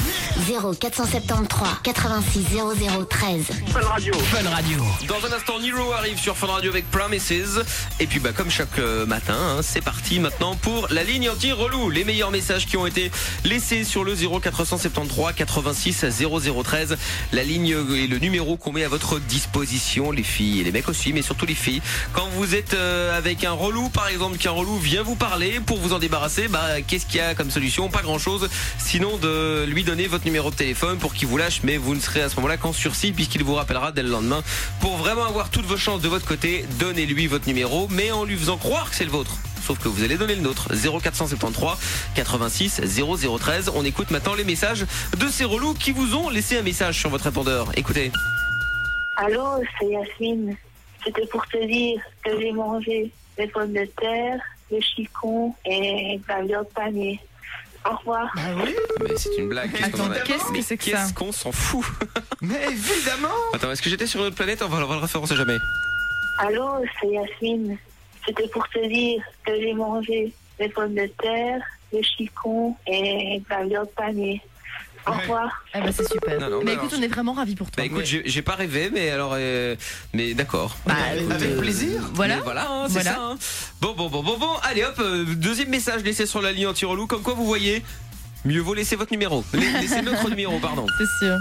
0473 86 00 13. Fun Radio. Dans un instant, Nero arrive sur Fun Radio avec Promises. Et puis comme chaque matin, hein, c'est parti maintenant pour la ligne anti-relou. Les meilleurs messages qui ont été laissés sur le 0473 86 00 13. La ligne et le numéro qu'on met à votre disposition, les filles et les mecs aussi, mais surtout les filles. Quand vous êtes avec un relou, par exemple, qu'un relou vient vous parler, pour vous en débarrasser, qu'est-ce qu'il y a comme solution? Pas grand-chose, sinon de lui donner votre numéro de téléphone pour qu'il vous lâche, mais vous ne serez à ce moment-là qu'en sursis puisqu'il vous rappellera dès le lendemain. Pour vraiment avoir toutes vos chances de votre côté, donnez-lui votre numéro, mais en lui faisant croire que c'est le vôtre. Sauf que vous allez donner le nôtre. 0473 86 00 13. On écoute maintenant les messages de ces relous qui vous ont laissé un message sur votre répondeur. Écoutez. Allô, c'est Yasmine. C'était pour te dire que j'ai mangé des pommes de terre, des chicons et de la viande panée. Au revoir. Ah oui? Mais c'est une blague. Qu'est-ce que c'est que ça? Qu'est-ce qu'on s'en fout? Mais évidemment. Attends, est-ce que j'étais sur une autre planète? On va le refaire, on sait jamais. Allô, c'est Yasmine. C'était pour te dire que j'ai mangé des pommes de terre, des chicons et de la viande panée. Au revoir. Ah bah c'est super. Non, mais écoute, on est vraiment ravis pour toi. Bah écoute, j'ai pas rêvé, mais alors, mais d'accord. Avec plaisir. Voilà. Mais voilà, hein, c'est ça. Hein. Bon. Allez hop, deuxième message laissé sur la ligne anti-relou. Comme quoi, vous voyez, mieux vaut laisser votre numéro. Laissez notre numéro, pardon. C'est sûr.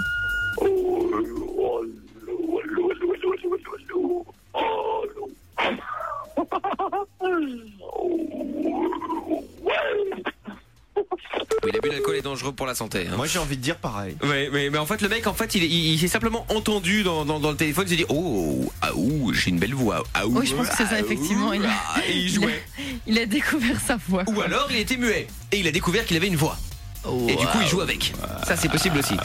Oui, l'abus d'alcool est dangereux pour la santé. Hein. Moi j'ai envie de dire pareil. Ouais, mais en fait le mec il s'est simplement entendu dans le téléphone, il s'est dit j'ai une belle voix. Oui, je pense que c'est ça effectivement. Il jouait. Il a découvert sa voix. Ou alors il était muet et il a découvert qu'il avait une voix. Et du coup il joue avec. Ça c'est possible aussi.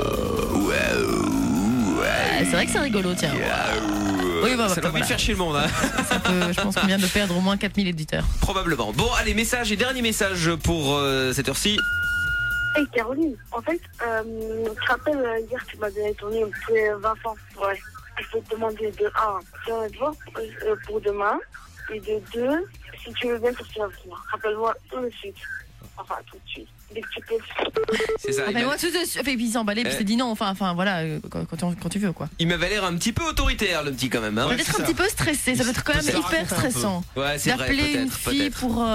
C'est vrai que c'est rigolo, tiens. Oui, ça doit faire chier le monde. Hein. Je pense qu'on vient de perdre au moins 4000 éditeurs. Probablement. Bon, allez, message et dernier message pour cette heure-ci. Hey Caroline, en fait, tu te rappelles hier tu m'avais tourné un peu Vincent. Ouais. Je peux te demander de 1, tu vas voir pour demain, et de 2, si tu veux bien sortir avec moi. Rappelle-moi tout de suite. Enfin, tout de suite. Dès que tu peux. C'est ça. Moi, puis il s'est emballé, puis il s'est dit non, enfin voilà, quand tu veux quoi. Il m'avait l'air un petit peu autoritaire, le petit quand même. Hein. Peut-être un petit peu stressé, ça doit être quand même hyper stressant. Ouais, c'est vrai. D'appeler une fille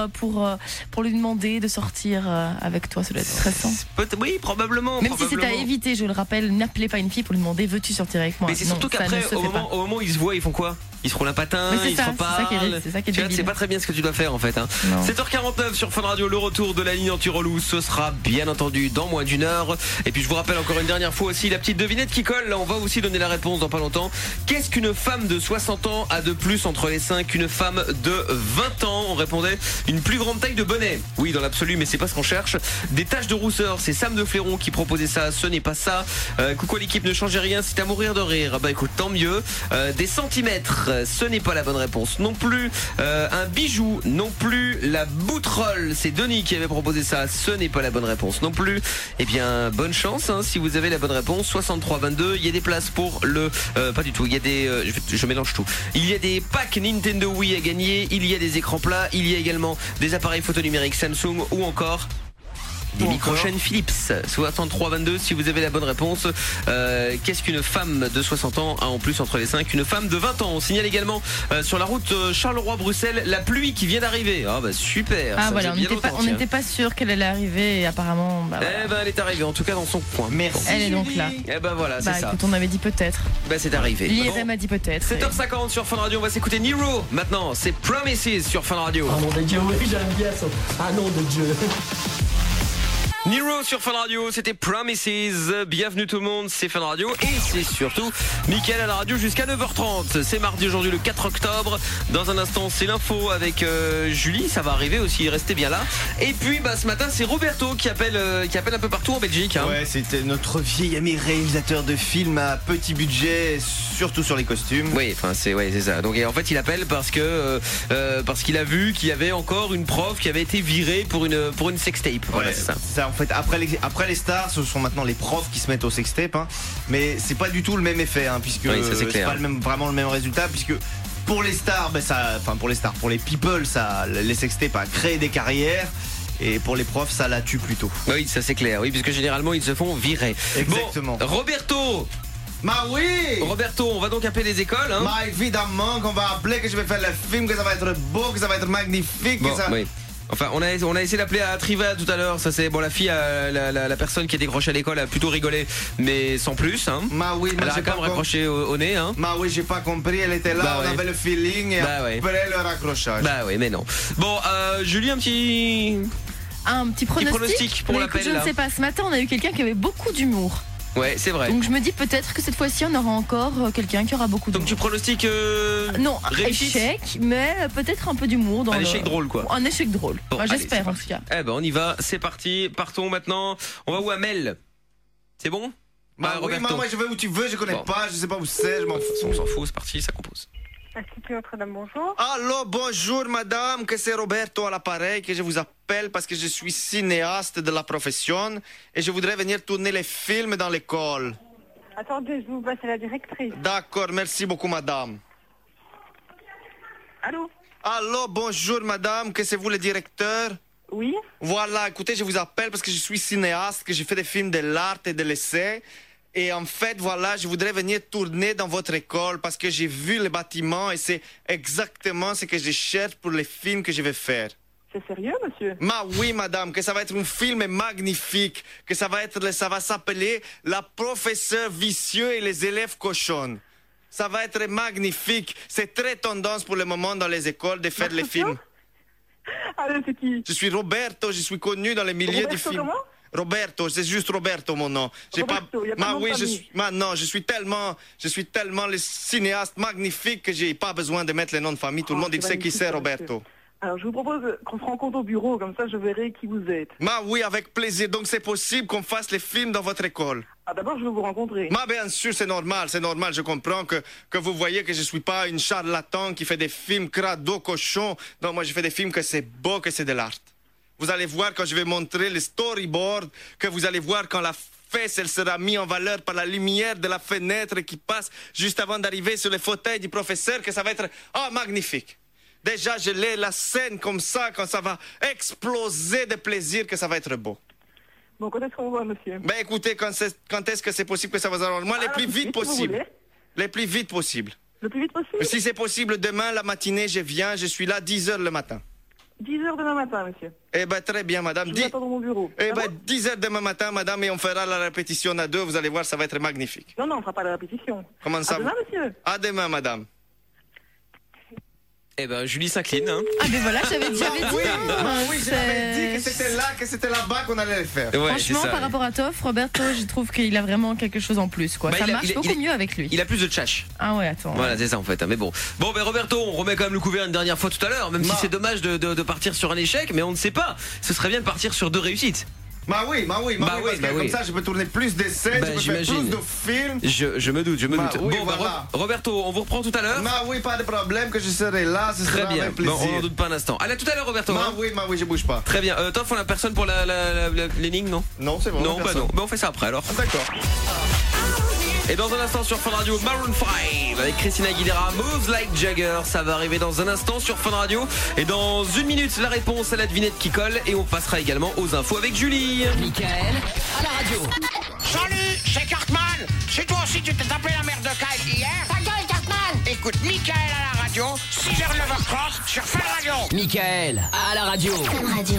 pour lui demander de sortir avec toi, ça doit être stressant. Oui, probablement. Même si c'est à éviter, je le rappelle, n'appelez pas une fille pour lui demander veux-tu sortir avec moi. Mais c'est surtout qu'après, au moment où ils se voient, ils font quoi? Ils se roulent un patin, ils se reparlent. C'est ça qui est débile. C'est pas très bien ce que tu dois faire en fait. Hein. 7h49 sur Fun Radio, le retour de la ligne anti-relou. Ce sera bien entendu dans moins d'une heure. Et puis je vous rappelle encore une dernière fois aussi la petite devinette qui colle. Là, on va aussi donner la réponse dans pas longtemps. Qu'est-ce qu'une femme de 60 ans a de plus entre les seins qu'une femme de 20 ans? On répondait une plus grande taille de bonnet. Oui, dans l'absolu, mais c'est pas ce qu'on cherche. Des taches de rousseur, c'est Sam de Fléron qui proposait ça. Ce n'est pas ça. Coucou l'équipe, ne changez rien, c'est à mourir de rire. Bah écoute, tant mieux. Des centimètres, ce n'est pas la bonne réponse non plus. Un bijou non plus. La boutrerolle, c'est Denis qui avait proposé ça. Ce n'est pas la bonne réponse non plus. Eh bien, bonne chance hein, si vous avez la bonne réponse. 63-22. Il y a des places pour le... pas du tout. Il y a des... je mélange tout. Il y a des packs Nintendo Wii à gagner. Il y a des écrans plats. Il y a également des appareils photo numériques Samsung ou encore... des micro-chaînes Philips. 63-22 si vous avez la bonne réponse. Qu'est-ce qu'une femme de 60 ans a en plus entre les seins qu'une femme de 20 ans? On signale également sur la route Charleroi-Bruxelles la pluie qui vient d'arriver. Ah bah super. Ah voilà, on n'était pas sûr qu'elle allait arriver et apparemment voilà. Eh ben elle est arrivée en tout cas dans son coin. Merci. Elle est donc là. Eh ben voilà, c'est ça. Écoute, on avait dit peut-être. Bah c'est arrivé. L'IRM a dit peut-être. 7h50 sur Fun Radio, on va s'écouter Nero. Maintenant, c'est Promises sur Fun Radio. Ah nom de Dieu, oui, j'aime bien ça. Ah nom de Dieu. Nero sur Fun Radio, c'était Promises. Bienvenue tout le monde, c'est Fun Radio et c'est surtout Mickaël à la radio jusqu'à 9h30. C'est mardi aujourd'hui le 4 octobre. Dans un instant, c'est l'info avec Julie, ça va arriver aussi, restez bien là. Et puis ce matin, c'est Roberto qui appelle un peu partout en Belgique. Hein. Ouais, c'était notre vieil ami réalisateur de films à petit budget, surtout sur les costumes. Oui, enfin c'est ça. Donc en fait, il appelle parce qu'il a vu qu'il y avait encore une prof qui avait été virée pour une sextape. Voilà, c'est ça. En fait, après les stars, ce sont maintenant les profs qui se mettent au sextape, hein. Mais c'est pas du tout le même effet, hein, puisque oui, c'est pas vraiment le même résultat, puisque pour les stars, pour les people, les sextapes a créé des carrières. Et pour les profs, ça la tue plutôt. Oui, ça c'est clair. Oui, puisque généralement ils se font virer. Exactement. Bon, Roberto. Oui. Roberto, on va donc appeler les écoles. Hein. Évidemment qu'on va appeler, que je vais faire le film, que ça va être beau, que ça va être magnifique. Bon, oui. Enfin, on a essayé d'appeler à Triva tout à l'heure. Ça c'est bon, la fille, la personne qui a décroché à l'école a plutôt rigolé, mais sans plus. Hein. Elle a quand même raccroché au nez. Hein. J'ai pas compris. Elle était là, on avait le feeling et après le raccrochage. Mais non. Bon, Julie, un petit pronostic pour l'appel. Je ne sais pas. Ce matin, on a eu quelqu'un qui avait beaucoup d'humour. Ouais, c'est vrai. Donc je me dis peut-être que cette fois-ci on aura encore quelqu'un qui aura beaucoup d'humour. Donc tu pronostiques non, réussite, échec, mais peut-être un peu d'humour dans échec drôle quoi. Un échec drôle. Bon, j'espère en tout cas. Eh ben on y va, c'est parti. Partons maintenant. On va où, Amel? C'est bon? Oui, moi je vais où tu veux, je connais pas, je sais pas où c'est, je m'en fous. On s'en fout, c'est parti, ça compose. Institut Notre-Dame, bonjour. Allô, bonjour madame, que c'est Roberto à l'appareil, que je vous appelle parce que je suis cinéaste de la profession et je voudrais venir tourner les films dans l'école. Attendez, je vous passe à la directrice. D'accord, merci beaucoup madame. Allô? Allô, bonjour madame, que c'est vous le directeur? Oui. Voilà, écoutez, je vous appelle parce que je suis cinéaste, que j'ai fait des films de l'art et de l'essai. Et en fait, voilà, je voudrais venir tourner dans votre école parce que j'ai vu le bâtiment et c'est exactement ce que je cherche pour les films que je vais faire. C'est sérieux, monsieur? Oui, madame, que ça va être un film magnifique, que ça va s'appeler La professeure vicieux et les élèves cochons. Ça va être magnifique. C'est très tendance pour le moment dans les écoles de faire les films. Allez, c'est qui? Je suis Roberto, je suis connu dans les milieux du film. Comment? Roberto, c'est juste Roberto mon nom. Je suis tellement le cinéaste magnifique que j'ai pas besoin de mettre le nom de famille. Tout le monde il sait qui c'est Roberto. Alors je vous propose qu'on se rencontre au bureau, comme ça je verrai qui vous êtes. Oui, avec plaisir. Donc c'est possible qu'on fasse les films dans votre école. D'abord je veux vous rencontrer. Bien sûr, c'est normal, je comprends que vous voyez que je suis pas une charlatan qui fait des films crado cochon. Non, moi je fais des films que c'est beau, que c'est de l'art. Vous allez voir quand je vais montrer le storyboard, que vous allez voir quand la fesse elle sera mise en valeur par la lumière de la fenêtre qui passe juste avant d'arriver sur le fauteuil du professeur, que ça va être magnifique. Déjà, je l'ai la scène comme ça, quand ça va exploser de plaisir, que ça va être beau. Bon, quand est-ce qu'on voit, monsieur? Écoutez, quand est-ce que c'est possible que ça va se rendre? Moi, le plus vite possible. Le plus vite possible. Le plus vite possible? Si c'est possible, demain, la matinée, je viens, je suis là 10h le matin. 10h demain matin, monsieur. Très bien, madame. Je vous attends dans mon bureau. 10h demain matin, madame, et on fera la répétition à deux. Vous allez voir, ça va être magnifique. Non, on ne fera pas la répétition. Comment ça? À demain, monsieur. À demain, madame. Julie s'incline. Hein. Voilà, j'avais dit. J'avais dit que c'était là-bas qu'on allait le faire. Ouais, franchement, par rapport à Toff, Roberto, je trouve qu'il a vraiment quelque chose en plus. Quoi. Ça marche beaucoup mieux avec lui. Il a plus de tchash. Ah ouais, attends. Voilà, c'est ça en fait. Mais bon. Roberto, on remet quand même le couvert une dernière fois tout à l'heure, même si c'est dommage de partir sur un échec, mais on ne sait pas. Ce serait bien de partir sur 2 réussites. Parce que comme ça je peux tourner plus d'essais, je peux faire plus de films. Je me doute. Voilà. Roberto, on vous reprend tout à l'heure. Pas de problème, que je serai là, ce sera avec plaisir. On n'en doute pas un instant. Allez, à tout à l'heure, Roberto. Je bouge pas. Très bien. Toff, on a personne pour l'énigme, non? Non, c'est bon. Non, non. On fait ça après alors. D'accord. Et dans un instant sur Fun Radio, Maroon 5 avec Christina Aguilera, Moves Like Jagger. Ça va arriver dans un instant sur Fun Radio. Et dans 1 minute, la réponse à la devinette qui colle. Et on passera également aux infos avec Julie. Mickaël, à la radio. Salut, c'est Cartman. C'est toi aussi, tu t'es tapé la merde de Kyle hier? Ta gueule, Cartman! Écoute Mickaël à la radio, 6h, 9h30 sur Fun Radio. Mickaël, à la radio. Fun Radio.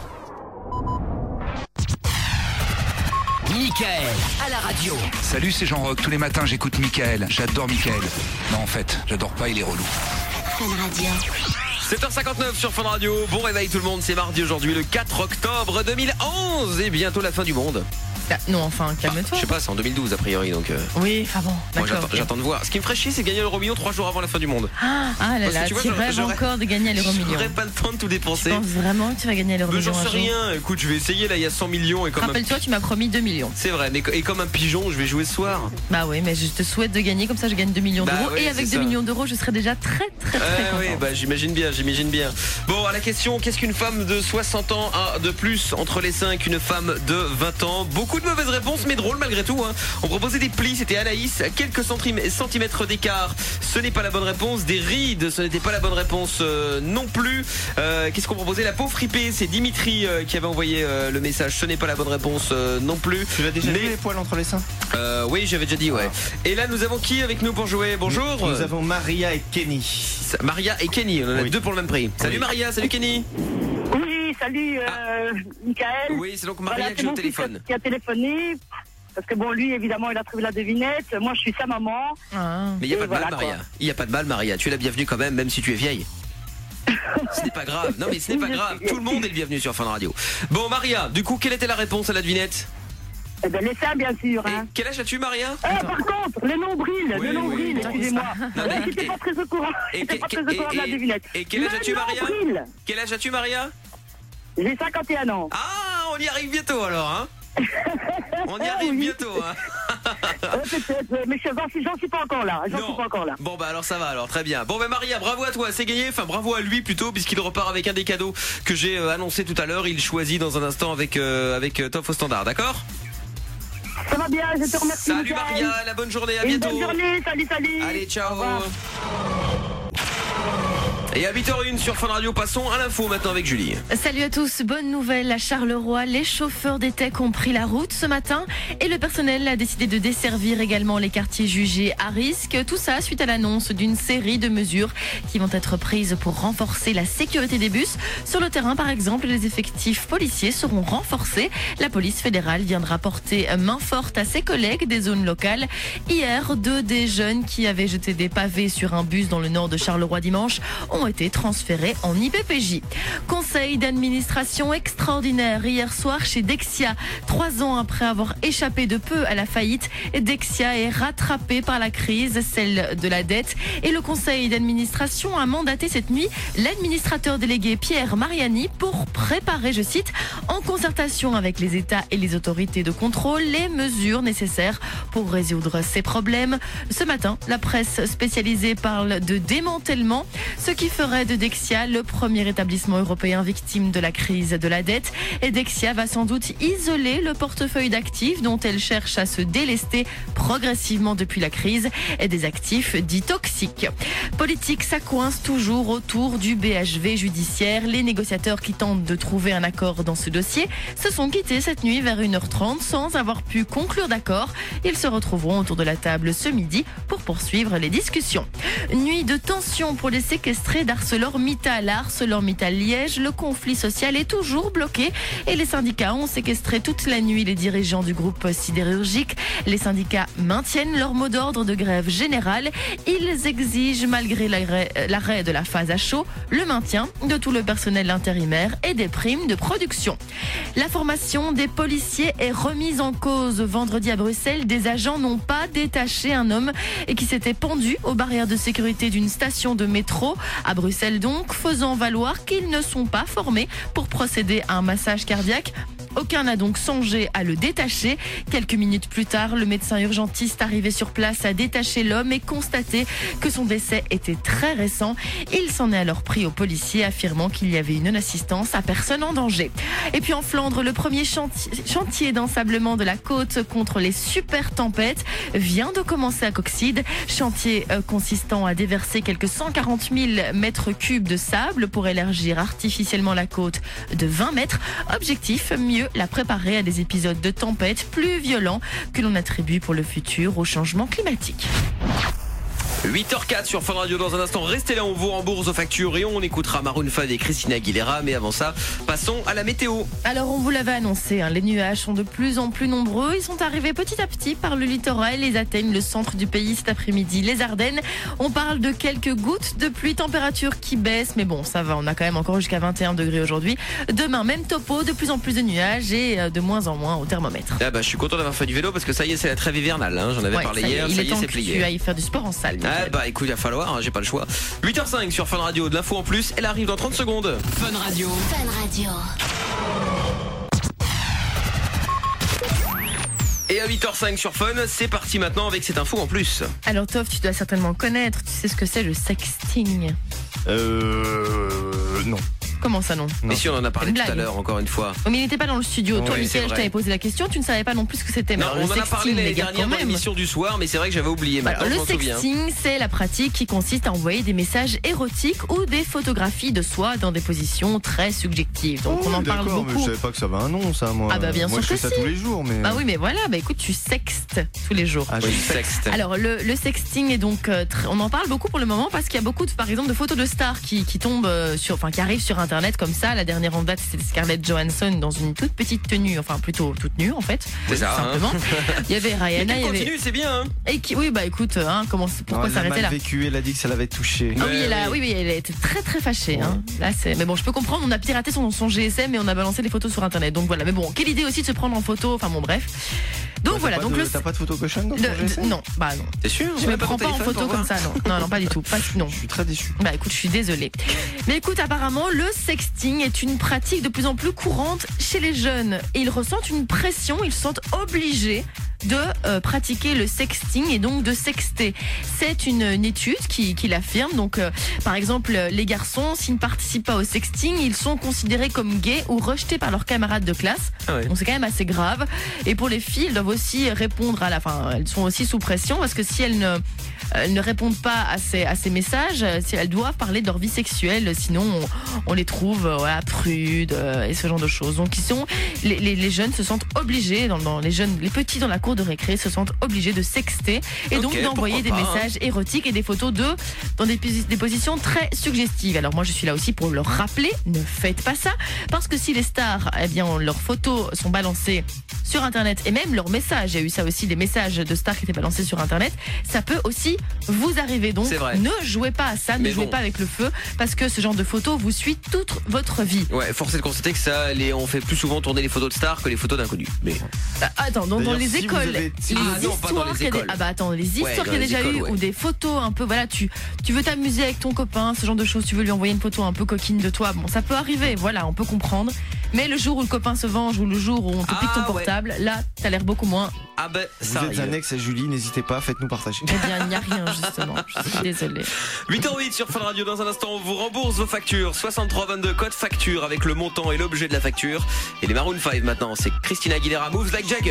Mickaël, à la radio. Salut, c'est Jean-Roch. Tous les matins, j'écoute Mickaël. J'adore Mickaël. Non, en fait, j'adore pas, il est relou. Fun Radio. 7h59 sur Fun Radio. Bon réveil tout le monde, c'est mardi aujourd'hui, le 4 octobre 2011. Et bientôt la fin du monde. Non, enfin, calme-toi. Je sais pas, c'est en 2012 a priori, donc... Oui, enfin bon, d'accord. J'attends de voir. Ce qui me ferait chier, c'est gagner l'euro million 3 jours avant la fin du monde. Ah là là, tu rêves encore de gagner l'euro million. J'aurais pas le temps de tout dépenser. Tu penses vraiment que tu vas gagner l'euro million? J'en sais rien, écoute, je vais essayer, là, il y a 100 millions et comme... Rappelle-toi, tu m'as promis 2 millions. C'est vrai, mais et comme un pigeon, je vais jouer ce soir. Bah oui, mais je te souhaite de gagner, comme ça je gagne 2 millions d'euros. Oui, et avec 2 millions d'euros, je serai déjà très contente. Oui, bah j'imagine bien. Bon, à la question, qu'est-ce qu'une femme de 60 ans a de plus entre les seins qu'une femme de 20 ans? Beaucoup beaucoup de mauvaises réponses, mais drôle malgré tout. Hein. On proposait des plis, c'était Anaïs, à quelques centimètres d'écart. Ce n'est pas la bonne réponse. Des rides, ce n'était pas la bonne réponse non plus. Qu'est-ce qu'on proposait? La peau fripée, c'est Dimitri qui avait envoyé le message. Ce n'est pas la bonne réponse non plus. Tu l'as déjà vu les poils entre les seins? Oui, j'avais déjà dit, ouais. Et là, nous avons qui avec nous pour jouer? Bonjour. Nous avons Maria et Kenny. Maria et Kenny, on en a deux pour le même prix. Salut Maria, salut Kenny. Oui, salut Michael. Oui, c'est donc Maria que j'ai au téléphone. Qui a téléphoné. Parce que bon, lui, évidemment, il a trouvé la devinette. Moi, je suis sa maman. Mais il n'y a pas de mal, Maria. Il n'y a pas de mal, Maria. Tu es la bienvenue quand même si tu es vieille. Ce n'est pas grave. Non, mais ce n'est pas grave. Tout le monde est le bienvenu sur Fun Radio. Bon, Maria, du coup, quelle était la réponse à la devinette? Eh ben, les seins, bien sûr. Hein. Quel âge as-tu, Maria? Par contre, le nombril, excusez-moi. J'étais pas très au courant. J'étais pas très au courant de la devinette. Et quel âge as-tu, Maria? Quel âge as-tu, Maria? J'ai 51 ans. Ah, on y arrive bientôt alors, hein? On y arrive bientôt, hein? Peut-être, mais j'en suis pas encore là. Bon bah alors ça va alors, très bien. Bon bah Maria, bravo à toi, c'est gagné. Enfin bravo à lui plutôt, puisqu'il repart avec un des cadeaux que j'ai annoncé tout à l'heure. Il choisit dans un instant avec Top au standard, d'accord? Ça va bien, je te remercie. Salut Maria, la bonne journée, à bientôt. Bonne journée, salut. Allez, ciao. Et à 8h01 sur Fun Radio, passons à l'info maintenant avec Julie. Salut à tous, bonne nouvelle à Charleroi, les chauffeurs des techs ont pris la route ce matin et le personnel a décidé de desservir également les quartiers jugés à risque. Tout ça suite à l'annonce d'une série de mesures qui vont être prises pour renforcer la sécurité des bus. Sur le terrain par exemple, les effectifs policiers seront renforcés. La police fédérale viendra porter main forte à ses collègues des zones locales. Hier, 2 des jeunes qui avaient jeté des pavés sur un bus dans le nord de Charleroi dimanche ont été transférés en IPPJ. Conseil d'administration extraordinaire hier soir chez Dexia. 3 ans après avoir échappé de peu à la faillite, Dexia est rattrapé par la crise, celle de la dette. Et le conseil d'administration a mandaté cette nuit l'administrateur délégué Pierre Mariani pour préparer, je cite, en concertation avec les États et les autorités de contrôle, les mesures nécessaires pour résoudre ces problèmes. Ce matin, la presse spécialisée parle de démantèlement, ce qui ferait de Dexia le premier établissement européen victime de la crise de la dette. Et Dexia va sans doute isoler le portefeuille d'actifs dont elle cherche à se délester progressivement depuis la crise et des actifs dits toxiques. Politique, ça coince toujours autour du BHV judiciaire. Les négociateurs qui tentent de trouver un accord dans ce dossier se sont quittés cette nuit vers 1h30 sans avoir pu conclure d'accord. Ils se retrouveront autour de la table ce midi pour poursuivre les discussions. Nuit de tension pour les séquestrés d'ArcelorMittal. À ArcelorMittal Liège, le conflit social est toujours bloqué et les syndicats ont séquestré toute la nuit les dirigeants du groupe sidérurgique. Les syndicats maintiennent leur mot d'ordre de grève générale. Ils exigent, malgré l'arrêt de la phase à chaud, le maintien de tout le personnel intérimaire et des primes de production. La formation des policiers est remise en cause. Vendredi à Bruxelles, des agents n'ont pas détaché un homme qui s'était pendu aux barrières de sécurité d'une station de métro. À Bruxelles donc, faisant valoir qu'ils ne sont pas formés pour procéder à un massage cardiaque. Aucun n'a donc songé à le détacher. Quelques minutes plus tard, le médecin urgentiste arrivé sur place a détaché l'homme et constaté que son décès était très récent. Il s'en est alors pris aux policiers, affirmant qu'il y avait une non-assistance à personne en danger. Et puis en Flandre, le premier chantier d'ensablement de la côte contre les super tempêtes vient de commencer à Coxide. Chantier consistant à déverser quelques 140 000 mètres cubes de sable pour élargir artificiellement la côte de 20 mètres. Objectif, mieux la préparer à des épisodes de tempête plus violents que l'on attribue pour le futur au changement climatique. 8h04 sur Fun Radio. Dans un instant, restez là, on vous rembourse aux factures et on écoutera Maroon 5 et Christina Aguilera. Mais avant ça, passons à la météo. Alors on vous l'avait annoncé, les nuages sont de plus en plus nombreux. Ils sont arrivés petit à petit par le littoral. Ils atteignent le centre du pays cet après-midi, les Ardennes. On parle de quelques gouttes de pluie, température qui baisse. Mais bon, ça va, on a quand même encore jusqu'à 21 degrés aujourd'hui. Demain, même topo, de plus en plus de nuages et de moins en moins au thermomètre. Ah bah, je suis content d'avoir fait du vélo parce que ça y est, c'est la trêve hivernale. J'en avais parlé hier, ça y est, c'est plié. Tu ailles faire du sport en salle. Ah bah écoute, il va falloir, j'ai pas le choix. 8h05 sur Fun Radio, de l'info en plus, elle arrive dans 30 secondes. Fun Radio. Fun Radio. Et à 8h05 sur Fun, c'est parti maintenant avec cette info en plus. Alors Toff, tu dois certainement connaître, tu sais ce que c'est le sexting? Non. Comment ça non? Mais si on en a parlé tout à l'heure, encore une fois. Mais il n'était pas dans le studio. Toi, Oui, Mickaël, c'est je t'avais posé la question, tu ne savais pas non plus ce que c'était. Non, on en a parlé l'année dernière dans l'émission du soir, mais c'est vrai que j'avais oublié. Maintenant, le sexting, c'est la pratique qui consiste à envoyer des messages érotiques ou des photographies de soi dans des positions très subjectives. Donc on en parle beaucoup. Mais je savais pas que ça avait un nom, ça, moi. Ah bah bien moi, sûr je fais ça tous les jours, mais. Bah oui, mais voilà, bah écoute, tu sextes tous les jours. Ah, je sexte. Alors le sexting est donc, on en parle beaucoup pour le moment parce qu'il y a beaucoup, par exemple, de photos de stars qui tombent qui arrivent sur Internet comme ça. La dernière en date, c'était Scarlett Johansson dans une toute petite tenue, enfin plutôt toute nue en fait. C'est ça. Simplement. Il y avait Rihanna. Mais qui continue, c'est bien. Et oui, bah écoute, pourquoi s'arrêter là? Elle a vécu, elle a dit que ça l'avait touché. Ah oui, elle a été très très fâchée. Hein. Là, mais bon, je peux comprendre, on a piraté son GSM et on a balancé les photos sur Internet. Donc voilà, mais bon, quelle idée aussi de se prendre en photo. Enfin bon, bref. Donc voilà, t'as pas de photo cochonne dans ton GSM? Non, bah non. T'es sûr? Je me prends pas en photo comme ça, non, pas du tout. Non. Je suis très déçu. Bah écoute, je suis désolée. Mais écoute, apparemment, le sexting est une pratique de plus en plus courante chez les jeunes. Et ils ressentent une pression, ils se sentent obligés de pratiquer le sexting et donc de sexter. C'est une étude qui l'affirme. Donc, par exemple, les garçons, s'ils ne participent pas au sexting, ils sont considérés comme gays ou rejetés par leurs camarades de classe. Ah ouais. Donc, c'est quand même assez grave. Et pour les filles, elles doivent aussi répondre elles sont aussi sous pression parce que si elles ne répondent pas à ces messages, si elles doivent parler de leur vie sexuelle, sinon on les trouve prudes et ce genre de choses. Donc, les jeunes se sentent obligés, les petits dans la cour de récré se sentent obligés de sexter et donc d'envoyer des messages érotiques et des photos dans des positions très suggestives. Alors moi je suis là aussi pour leur rappeler, ne faites pas ça, parce que si les stars, leurs photos sont balancées sur Internet et même leurs messages, il y a eu ça aussi, des messages de stars qui étaient balancés sur Internet, ça peut aussi vous arriver. Donc ne jouez pas à ça, ne jouez pas avec le feu, parce que ce genre de photos vous suit toute votre vie. Ouais, force est de constater que on fait plus souvent tourner les photos de stars que les photos d'inconnus. Mais attends, dans les écoles. Les histoires qu'il y a déjà eu, ou des photos un peu, voilà, tu veux t'amuser avec ton copain, ce genre de choses, tu veux lui envoyer une photo un peu coquine de toi, bon, ça peut arriver, voilà, on peut comprendre. Mais le jour où le copain se venge ou le jour où on te pique ton portable, là, t'as l'air beaucoup moins. Ah ben, ça vous êtes annexe à Julie, n'hésitez pas, faites-nous partager. Eh bien, il n'y a rien, justement. Je suis désolée. 8h08 sur Fun Radio. Dans un instant, on vous rembourse vos factures. 6322 code facture avec le montant et l'objet de la facture. Et les Maroon 5 maintenant, c'est Christina Aguilera, Moves Like Jagger.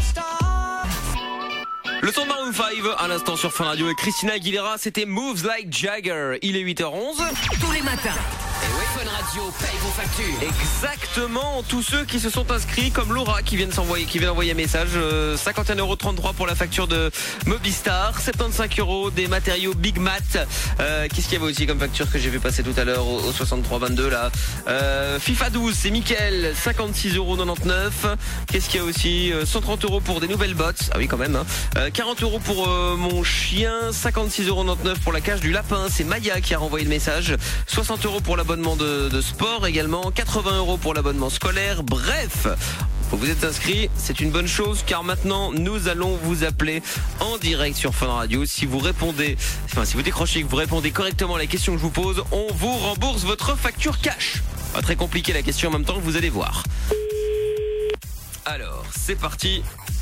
Le son de Maroon 5 à l'instant sur Fun Radio et Christina Aguilera, c'était Moves Like Jagger. Il est 8h11. Tous les matins. Et oui, Fun Radio paye vos factures. Exactement, tous ceux qui se sont inscrits, comme Laura qui vient d'envoyer un message, 51,33€ pour la facture de Mobistar, 75€ des matériaux Big Mat. Qu'est-ce qu'il y avait aussi comme facture que j'ai vu passer tout à l'heure au 6322 là, FIFA 12, c'est Mickaël, 56,99€. Qu'est-ce qu'il y a aussi, 130€ pour des nouvelles bottes. Ah oui quand même, hein. 40€ pour mon chien, 56,99€ pour la cage du lapin, c'est Maya qui a renvoyé le message, 60€ pour l'abonnement de sport également, 80€ pour l'abonnement scolaire. Bref, vous êtes inscrits, c'est une bonne chose car maintenant nous allons vous appeler en direct sur Fun Radio. Si vous décrochez et que vous répondez correctement à la question que je vous pose, on vous rembourse votre facture cash. Pas très compliqué la question en même temps, vous allez voir. Alors, c'est parti.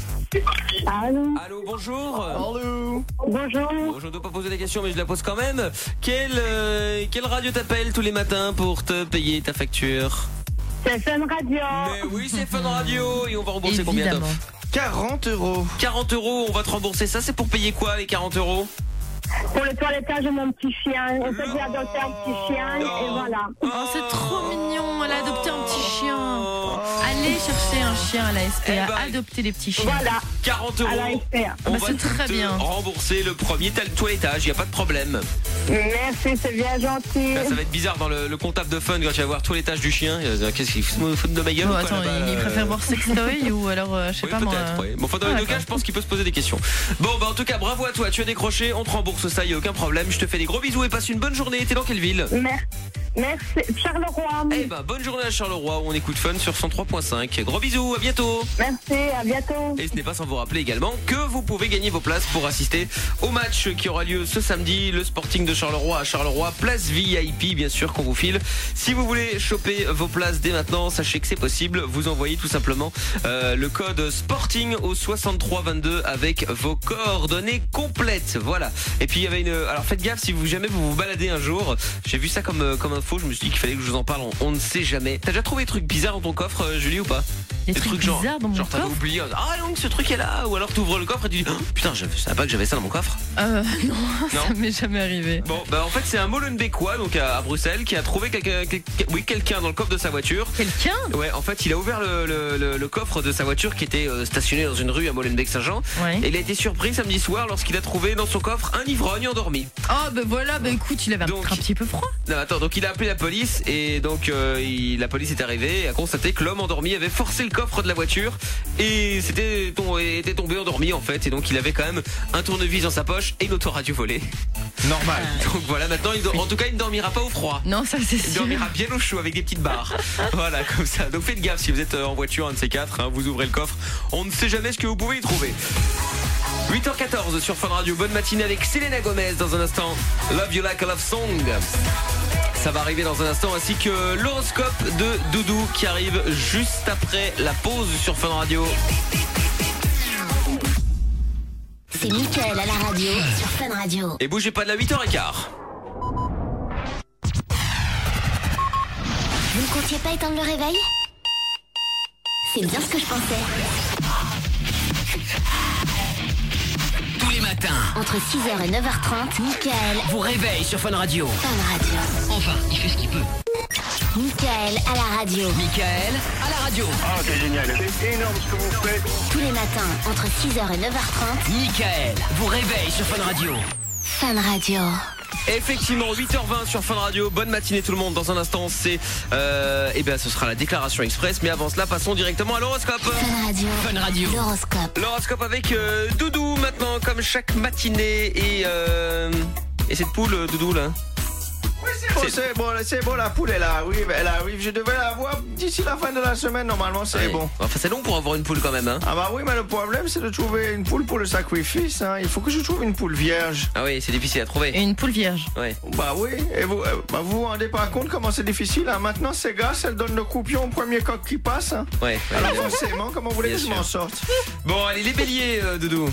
Allô, bonjour. Allô. Bonjour. Bon, je ne dois pas poser la question, mais je la pose quand même. Quelle radio t'appelle tous les matins pour te payer ta facture? C'est Fun Radio. Mais oui, c'est Fun Radio. Et on va rembourser combien, Top? 40€. 40€, on va te rembourser ça. C'est pour payer quoi, les 40€? Pour le toilettage de mon petit chien. En fait, j'ai adopté un petit chien et voilà. Oh, c'est trop mignon. Elle a adopté un petit chien. Allez chercher un chien à la SPA. Adopter des petits chiens. Voilà. 40€. À la SPA. On va c'est très bien. rembourser le premier toilettage. Il n'y a pas de problème. Merci, c'est bien gentil. Ça va être bizarre dans le comptable de Fun quand tu vas voir toilettage du chien. Qu'est-ce qu'il fout de ma gueule? Attends, il préfère voir Sextoy ou alors je sais pas moi. Oui. Bon, dans les deux cas, je pense qu'il peut se poser des questions. Bon, en tout cas, bravo à toi. Tu as décroché. On te rembourse ça, il n'y a aucun problème. Je te fais des gros bisous et passe une bonne journée. T'es dans quelle ville? Merci, Charleroi. Eh ben, bonne journée à Charleroi où on écoute Fun sur 103.5. Gros bisous, à bientôt. Merci, à bientôt. Et ce n'est pas sans vous rappeler également que vous pouvez gagner vos places pour assister au match qui aura lieu ce samedi, le Sporting de Charleroi à Charleroi, place VIP bien sûr qu'on vous file. Si vous voulez choper vos places dès maintenant, sachez que c'est possible. Vous envoyez tout simplement le code Sporting au 6322 avec vos coordonnées complètes. Voilà. Et puis il y avait alors faites gaffe si jamais vous vous baladez un jour. J'ai vu ça comme info info, je me suis dit qu'il fallait que je vous en parle, on ne sait jamais. T'as déjà trouvé des trucs bizarres dans ton coffre, Julie, ou pas? Des trucs bizarres dans mon coffre? T'avais oublié, ah donc ce truc est là, ou alors t'ouvres le coffre et tu dis, oh, putain, je savais pas que j'avais ça dans mon coffre. Non, ça m'est jamais arrivé. Bon, bah en fait c'est un Molenbeekois, donc à Bruxelles, qui a trouvé quelqu'un dans le coffre de sa voiture. Quelqu'un? Ouais, en fait il a ouvert le coffre de sa voiture qui était stationné dans une rue à Molenbeek-Saint-Jean. Ouais. Et il a été surpris samedi soir lorsqu'il a trouvé dans son coffre un ivrogne endormi. Ah bah voilà, bah écoute, il avait un petit peu froid. Non, attends, donc il a appelé la police et donc la police est arrivée et a constaté que l'homme endormi avait forcé le coffre de la voiture et était tombé endormi en fait, et donc il avait quand même un tournevis dans sa poche et une autoradio volée. Normal. Donc voilà, maintenant en tout cas il ne dormira pas au froid. Non, ça c'est sûr. Il dormira bien au chaud avec des petites barres. Voilà, comme ça. Donc faites gaffe si vous êtes en voiture, un de ces quatre, hein, vous ouvrez le coffre, on ne sait jamais ce que vous pouvez y trouver. 8h14 sur Fun Radio, bonne matinée avec Selena Gomez dans un instant. Love You Like a Love Song. Ça va arriver dans un instant, ainsi que l'horoscope de Doudou qui arrive juste après la pause sur Fun Radio. C'est Mickaël à la radio sur Fun Radio. Et bougez pas de la 8h15. Vous ne comptiez pas éteindre le réveil? C'est bien ce que je pensais. Tous les matins, entre 6h et 9h30, Mickaël vous réveille sur Fun Radio. Fun Radio. Enfin, il fait ce qu'il peut. Mickaël à la radio. Mickaël à la radio. Ah, c'est génial. C'est énorme ce que vous faites. Tous les matins, entre 6h et 9h30, Mickaël vous réveille sur Fun Radio. Fun Radio. Effectivement, 8h20 sur Fun Radio. Bonne matinée tout le monde. Dans un instant, c'est ce sera la déclaration express. Mais avant cela, passons directement à l'horoscope. Fun Radio. Fun Radio. L'horoscope. L'horoscope avec Doudou maintenant, comme chaque matinée. Et cette poule, Doudou là. Oui, c'est bon, la poule elle arrive, je devais la voir d'ici la fin de la semaine, normalement c'est bon. Enfin c'est long pour avoir une poule quand même, hein. Ah bah oui, mais le problème c'est de trouver une poule pour le sacrifice, hein. Il faut que je trouve une poule vierge. Ah oui, c'est difficile à trouver. Et une poule vierge. Ouais. Bah oui, et vous vous rendez pas compte comment c'est difficile, hein. Maintenant ces gars, elles donnent le coupion au premier coq qui passe, hein. Ouais. Alors forcément, comment vous voulez que je m'en sorte? Bon, allez, les béliers, Doudou.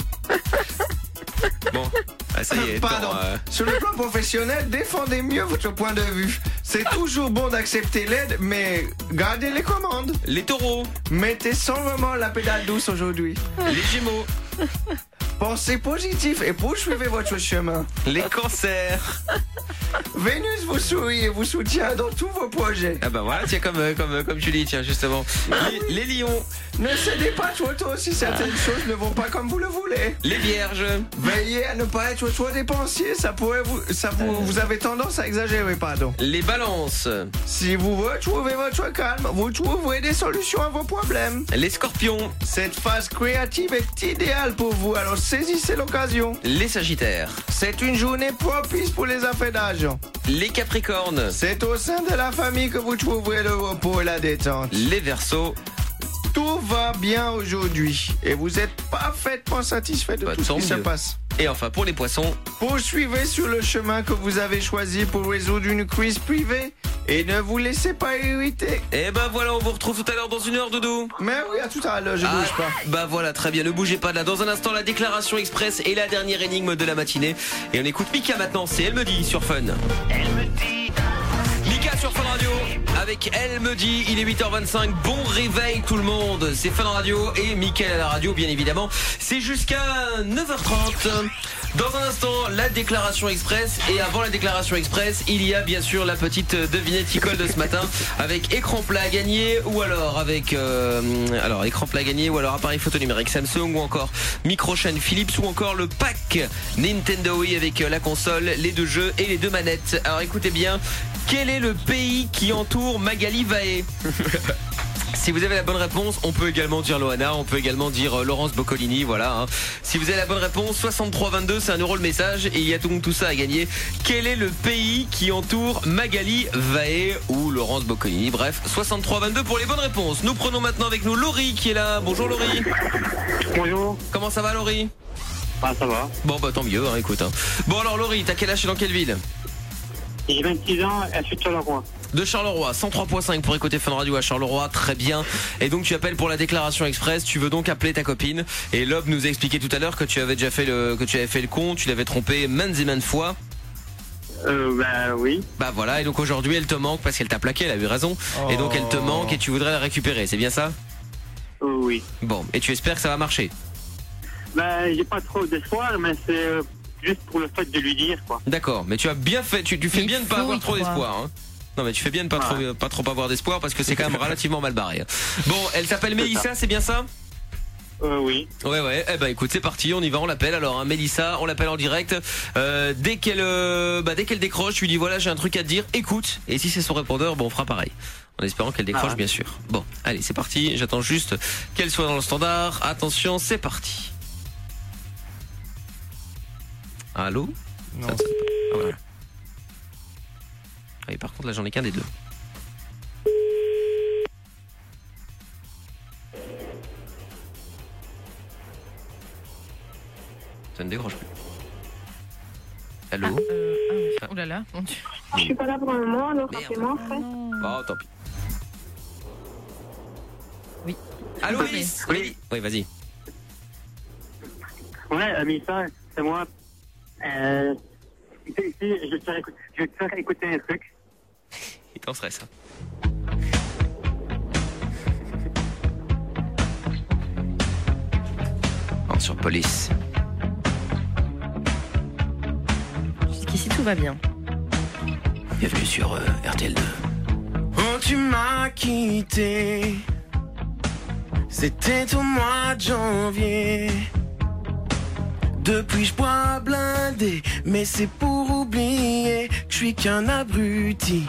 Bon, ça y est. Pardon. Sur le plan professionnel, défendez mieux votre point de vue. C'est toujours bon d'accepter l'aide, mais gardez les commandes. Les taureaux. Mettez sans remords la pédale douce aujourd'hui. Les gémeaux. Pensez positif et poursuivez votre chemin. Les cancers. Vénus vous sourit et vous soutient dans tous vos projets. Ah bah voilà, tiens, comme tu dis, tiens, justement. Les lions. Ne cédez pas trop tôt si certaines choses ne vont pas comme vous le voulez. Les vierges. Veillez à ne pas être trop dépensier, vous avez tendance à exagérer, pardon. Les balances. Si vous retrouvez votre calme, vous trouverez des solutions à vos problèmes. Les scorpions. Cette phase créative est idéale pour vous, alors saisissez l'occasion. Les sagittaires. C'est une journée propice pour les affaires d'argent. Les capricornes. C'est au sein de la famille que vous trouverez le repos et la détente. Les verseaux. Tout va bien aujourd'hui et vous êtes parfaitement satisfait de tout ce qui se passe. Et enfin, pour les poissons, poursuivez sur le chemin que vous avez choisi pour résoudre une crise privée et ne vous laissez pas irriter. Et ben voilà, on vous retrouve tout à l'heure dans une heure, Doudou. Mais oui, à tout à l'heure, je bouge pas. Bah voilà, très bien, ne bougez pas de là. Dans un instant, la déclaration express et la dernière énigme de la matinée. Et on écoute Mika maintenant, c'est Elle me dit sur Fun. Elle me dit. Mika sur Fun Radio avec Elle me dit, il est 8h25, bon réveil tout le monde, c'est Fun Radio et Mickaël à la radio bien évidemment, c'est jusqu'à 9h30. Dans un instant, la déclaration express et avant la déclaration express, il y a bien sûr la petite devinette Icole de ce matin avec écran plat à gagner ou alors avec écran plat à gagner ou alors appareil photo numérique Samsung ou encore micro chaîne Philips ou encore le pack Nintendo Wii avec la console, les deux jeux et les deux manettes. Alors écoutez bien, quel est le pays qui entoure Magali Vaé? Si vous avez la bonne réponse, on peut également dire Loana, on peut également dire Laurence Boccolini, voilà. Hein. Si vous avez la bonne réponse, 6322, c'est 1 € le message et il y a donc tout ça à gagner. Quel est le pays qui entoure Magali Vaé ou Laurence Boccolini? Bref, 6322 pour les bonnes réponses. Nous prenons maintenant avec nous Laurie qui est là. Bonjour Laurie. Bonjour. Comment ça va Laurie? Ah, ça va. Bon bah tant mieux, hein, écoute. Hein. Bon alors Laurie, t'as quel âge et dans quelle ville? J'ai 26 ans et je suis de Charleroi. De Charleroi, 103.5 pour écouter Fun Radio à Charleroi, très bien. Et donc tu appelles pour la déclaration express, tu veux donc appeler ta copine. Et Lob nous a expliqué tout à l'heure que tu avais déjà fait le con, tu l'avais trompé maintes et maintes fois. Bah oui. Bah voilà, et donc aujourd'hui elle te manque parce qu'elle t'a plaqué, elle a eu raison. Et donc elle te manque et tu voudrais la récupérer, c'est bien ça? Oui. Bon, et tu espères que ça va marcher? Bah j'ai pas trop d'espoir, mais c'est juste pour le fait de lui dire quoi. D'accord, mais tu as bien fait, tu fais bien de ne pas avoir trop d'espoir. Hein. Non mais tu fais bien de pas trop avoir d'espoir parce que c'est quand même relativement mal barré. Bon, elle s'appelle Mélissa, c'est bien ça? Oui. Ouais. Eh ben écoute, c'est parti, on y va, on l'appelle alors. Hein, Mélissa, on l'appelle en direct. Dès qu'elle décroche, tu lui dis voilà, j'ai un truc à te dire. Écoute. Et si c'est son répondeur, bon, on fera pareil. En espérant qu'elle décroche, bien sûr. Bon, allez, c'est parti. J'attends juste qu'elle soit dans le standard. Attention, c'est parti. Allô? Non. Ah, voilà. Ah, et par contre, là, j'en ai qu'un des deux. Ça ne décroche plus. Allô? Oh là là, mon Dieu. Je suis pas là pour le moment, alors rappelez-moi après. Oh, tant pis. Oui. Allô, Alice? Oui, vas-y. Ouais, Amissa, c'est moi. Je vais te faire écouter un truc. Il t'en serait ça. Oh, sur Police. Jusqu'ici tout va bien. Bienvenue sur RTL2. Oh, tu m'as quitté. C'était au mois de janvier. Depuis je bois blindé, mais c'est pour oublier que je suis qu'un abruti.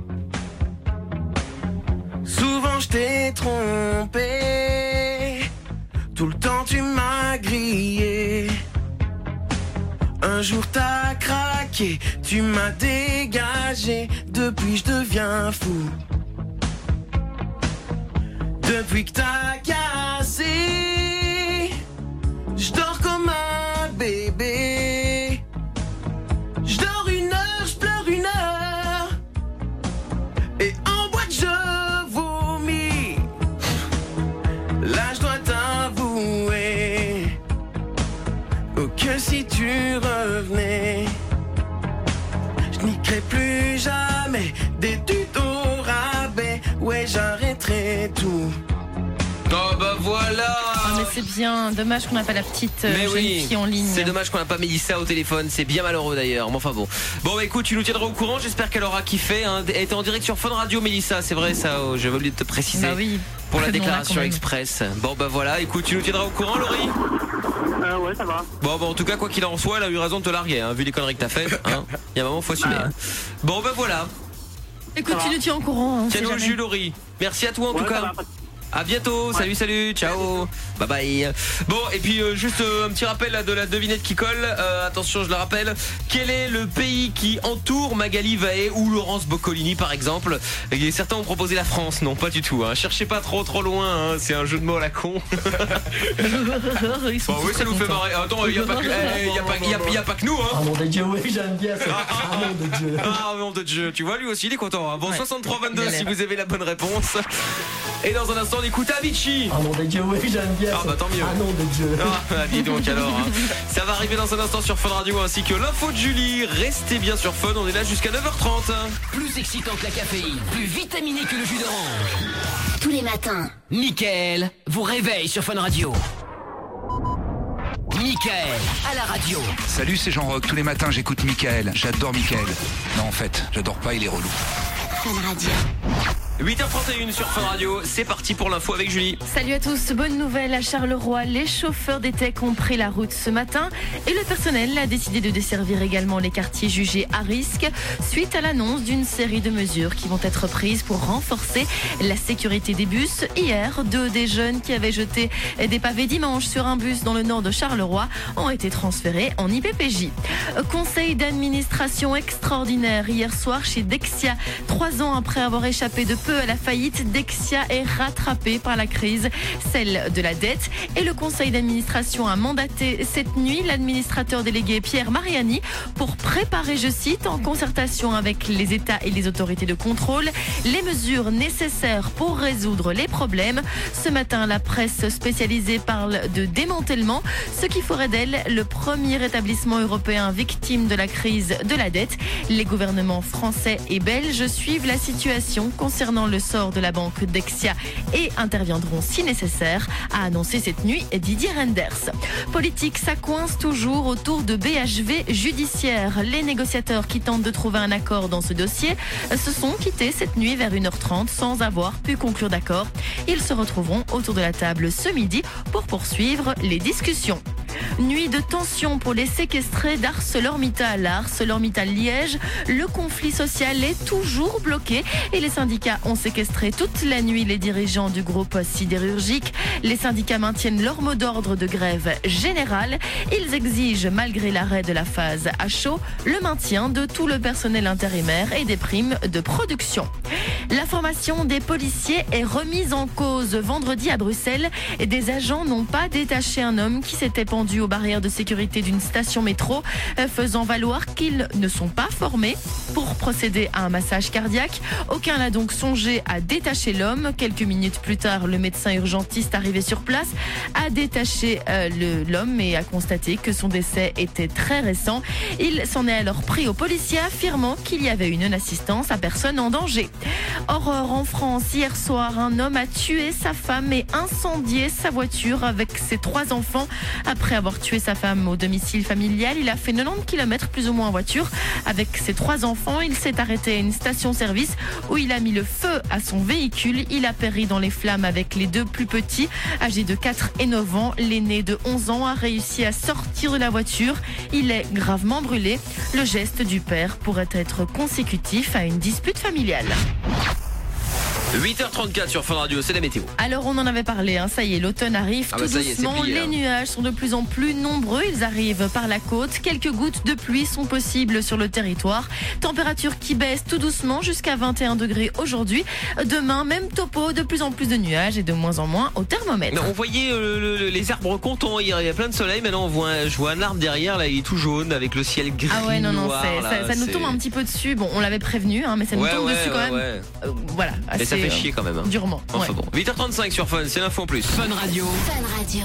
Souvent je t'ai trompé, tout le temps tu m'as grillé. Un jour t'as craqué, tu m'as dégagé, depuis je deviens fou. Depuis que t'as cassé, je dors comme un bébé. Je dors 1 heure, je pleure 1 heure. Et en boîte je vomis. Là je dois t'avouer que si tu revenais, je niquerais plus jamais des tutos rabais. Ouais, j'arrêterai tout. Oh bah voilà. Ah, mais c'est bien, dommage qu'on n'a pas la petite jeune fille en ligne. C'est dommage qu'on n'a pas Mélissa au téléphone, c'est bien malheureux d'ailleurs, mais enfin bon. Bon bah écoute, tu nous tiendras au courant, j'espère qu'elle aura kiffé. Hein. Elle était en direct sur Fun Radio, Mélissa, c'est vrai ça, j'avais oublié de te préciser. Bah oui. Pour la déclaration express. Bon bah voilà, écoute, tu nous tiendras au courant, Laurie? Ouais, ça va. Bon bah en tout cas, quoi qu'il en soit, elle a eu raison de te larguer, hein, vu les conneries que t'as fait. Hein. Il y a un moment, faut assumer. Hein. Bon bah voilà. Écoute, tu nous tiens au courant. Hein, tiens-nous le jus, Laurie. Merci à toi en tout cas. À bientôt, salut, ciao, bye bye. Bon, et puis juste un petit rappel là, de la devinette qui colle. Attention, je la rappelle. Quel est le pays qui entoure Magali Vaé ou Laurence Boccolini par exemple? Et certains ont proposé la France, non pas du tout. Hein. Cherchez pas trop loin, hein. C'est un jeu de mots à la con. Bon, oui, ça nous fait marrer. Attends, il y a pas que nous. Hein. Ah mon Dieu, oui, j'aime bien ça. Ah mon Dieu. Ah mon Dieu, tu vois, lui aussi il est content. Hein. Bon, 63-22 si vous avez la bonne réponse. Et dans un instant, on écoute Avicii. Ah mon Dieu, oui, j'aime bien ça. Ah bah tant mieux. Ah non de Dieu. Ah, dis donc alors. Hein. Ça va arriver dans un instant sur Fun Radio ainsi que l'info de Julie. Restez bien sur Fun, on est là jusqu'à 9h30. Plus excitant que la caféine, plus vitaminé que le jus d'orange. Tous les matins, Mickaël vous réveille sur Fun Radio. Mickaël à la radio. Salut, c'est Jean-Roch. Tous les matins, j'écoute Mickaël. J'adore Mickaël. Non, en fait, j'adore pas, il est relou. Fun Radio. 8h31 sur Fun Radio, c'est parti pour l'info avec Julie. Salut à tous, bonne nouvelle à Charleroi, les chauffeurs des techs ont pris la route ce matin et le personnel a décidé de desservir également les quartiers jugés à risque suite à l'annonce d'une série de mesures qui vont être prises pour renforcer la sécurité des bus. Hier, 2 des jeunes qui avaient jeté des pavés dimanche sur un bus dans le nord de Charleroi ont été transférés en IPPJ. Conseil d'administration extraordinaire hier soir chez Dexia, 3 ans après avoir échappé de peu à la faillite, Dexia est rattrapée par la crise, celle de la dette. Et le conseil d'administration a mandaté cette nuit l'administrateur délégué Pierre Mariani pour préparer, je cite, en concertation avec les États et les autorités de contrôle, les mesures nécessaires pour résoudre les problèmes. Ce matin, la presse spécialisée parle de démantèlement, ce qui ferait d'elle le premier établissement européen victime de la crise de la dette. Les gouvernements français et belges suivent la situation concernant le sort de la banque Dexia et interviendront si nécessaire, a annoncé cette nuit Didier Reynders. Politique, ça coince toujours autour de BHV judiciaire. Les négociateurs qui tentent de trouver un accord dans ce dossier se sont quittés cette nuit vers 1h30 sans avoir pu conclure d'accord. Ils se retrouveront autour de la table ce midi pour poursuivre les discussions. Nuit de tension pour les séquestrés d'ArcelorMittal. À ArcelorMittal Liège, le conflit social est toujours bloqué et les syndicats ont séquestré toute la nuit les dirigeants du groupe sidérurgique. Les syndicats maintiennent leur mot d'ordre de grève générale. Ils exigent, malgré l'arrêt de la phase à chaud, le maintien de tout le personnel intérimaire et des primes de production. La formation des policiers est remise en cause. Vendredi à Bruxelles, des agents n'ont pas détaché un homme qui s'était pendu aux barrières de sécurité d'une station métro, faisant valoir qu'ils ne sont pas formés pour procéder à un massage cardiaque. Aucun n'a donc songé à détacher l'homme. Quelques minutes plus tard, le médecin urgentiste arrivé sur place a détaché l'homme et a constaté que son décès était très récent. Il s'en est alors pris aux policiers, affirmant qu'il y avait une non-assistance à personne en danger. Horreur en France, hier soir, un homme a tué sa femme et incendié sa voiture avec ses 3 enfants. Après avoir tué sa femme au domicile familial, il a fait 90 km plus ou moins en voiture. Avec ses 3 enfants, il s'est arrêté à une station-service où il a mis le feu à son véhicule. Il a péri dans les flammes avec les 2 plus petits, âgés de 4 et 9 ans. L'aîné de 11 ans a réussi à sortir de la voiture. Il est gravement brûlé. Le geste du père pourrait être consécutif à une dispute familiale. 8h34 sur Fun Radio, c'est la météo. Alors on en avait parlé, ça y est, l'automne arrive tout doucement. Les nuages sont de plus en plus nombreux, ils arrivent par la côte. Quelques gouttes de pluie sont possibles sur le territoire. Température qui baisse tout doucement jusqu'à 21 degrés aujourd'hui. Demain, même topo, de plus en plus de nuages et de moins en moins au thermomètre. On voyait les arbres contents hier, il y a plein de soleil. Maintenant je vois un arbre derrière, là il est tout jaune avec le ciel gris. Ah ouais, non, noir, ça nous tombe un petit peu dessus. Bon, on l'avait prévenu, mais ça nous tombe dessus quand même. Voilà. Et ça fait chier quand même. Durement. Enfin bon. 8h35 sur Fun, c'est l'info en plus. Fun Radio. Fun Radio.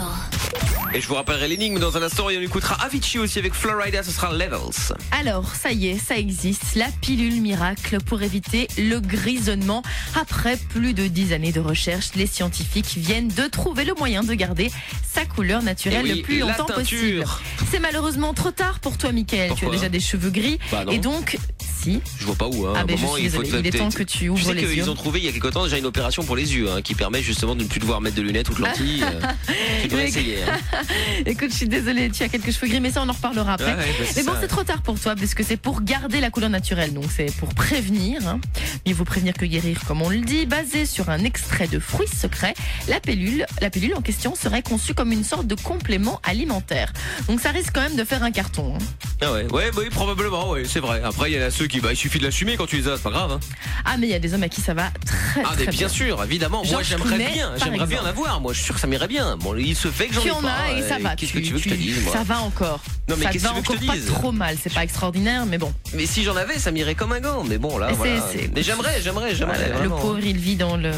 Et je vous rappellerai l'énigme dans un instant et on écoutera Avicii aussi avec Florida, ce sera Levels. Alors, ça y est, ça existe, la pilule miracle pour éviter le grisonnement. Après plus de 10 années de recherche, les scientifiques viennent de trouver le moyen de garder sa couleur naturelle le plus longtemps possible. C'est malheureusement trop tard pour toi, Mickaël. Pourquoi ? Tu as déjà des cheveux gris. Et donc, si. Je vois pas où. Ah ben je suis désolée, il est temps que tu ouvres les yeux. Ils ont trouvé il y a quelque temps déjà une opération pour les yeux qui permet justement de ne plus devoir mettre de lunettes ou de lentilles. Tu devrais essayer. Écoute, je suis désolée, tu as quelques cheveux gris, mais ça on en reparlera après. Mais bon, c'est trop tard pour toi puisque c'est pour garder la couleur naturelle. Donc c'est pour prévenir. Mieux vaut prévenir que guérir, comme on le dit. Basé sur un extrait de fruits secrets, la pilule en question serait conçue comme une sorte de complément alimentaire. Donc ça risque quand même de faire un carton. Ah ouais, oui, probablement, c'est vrai. Après il y en a ceux qui, il suffit de l'assumer quand tu les as, c'est pas grave. Ah mais il y a des hommes à qui ça va très bien. Ah mais bien sûr, évidemment. Moi j'aimerais bien l'avoir. Moi je suis sûr que ça m'irait bien. Bon, il se fait que j'en ai pas. Tu en as et ça va. Qu'est-ce que tu veux que je te dise, moi ? Ça va encore. Non mais qu'est-ce que tu veux que je te dise ? Pas trop mal, c'est pas extraordinaire, mais bon. Mais si j'en avais, ça m'irait comme un gant. Mais bon là, voilà. Mais j'aimerais. Le pauvre, il vit dans le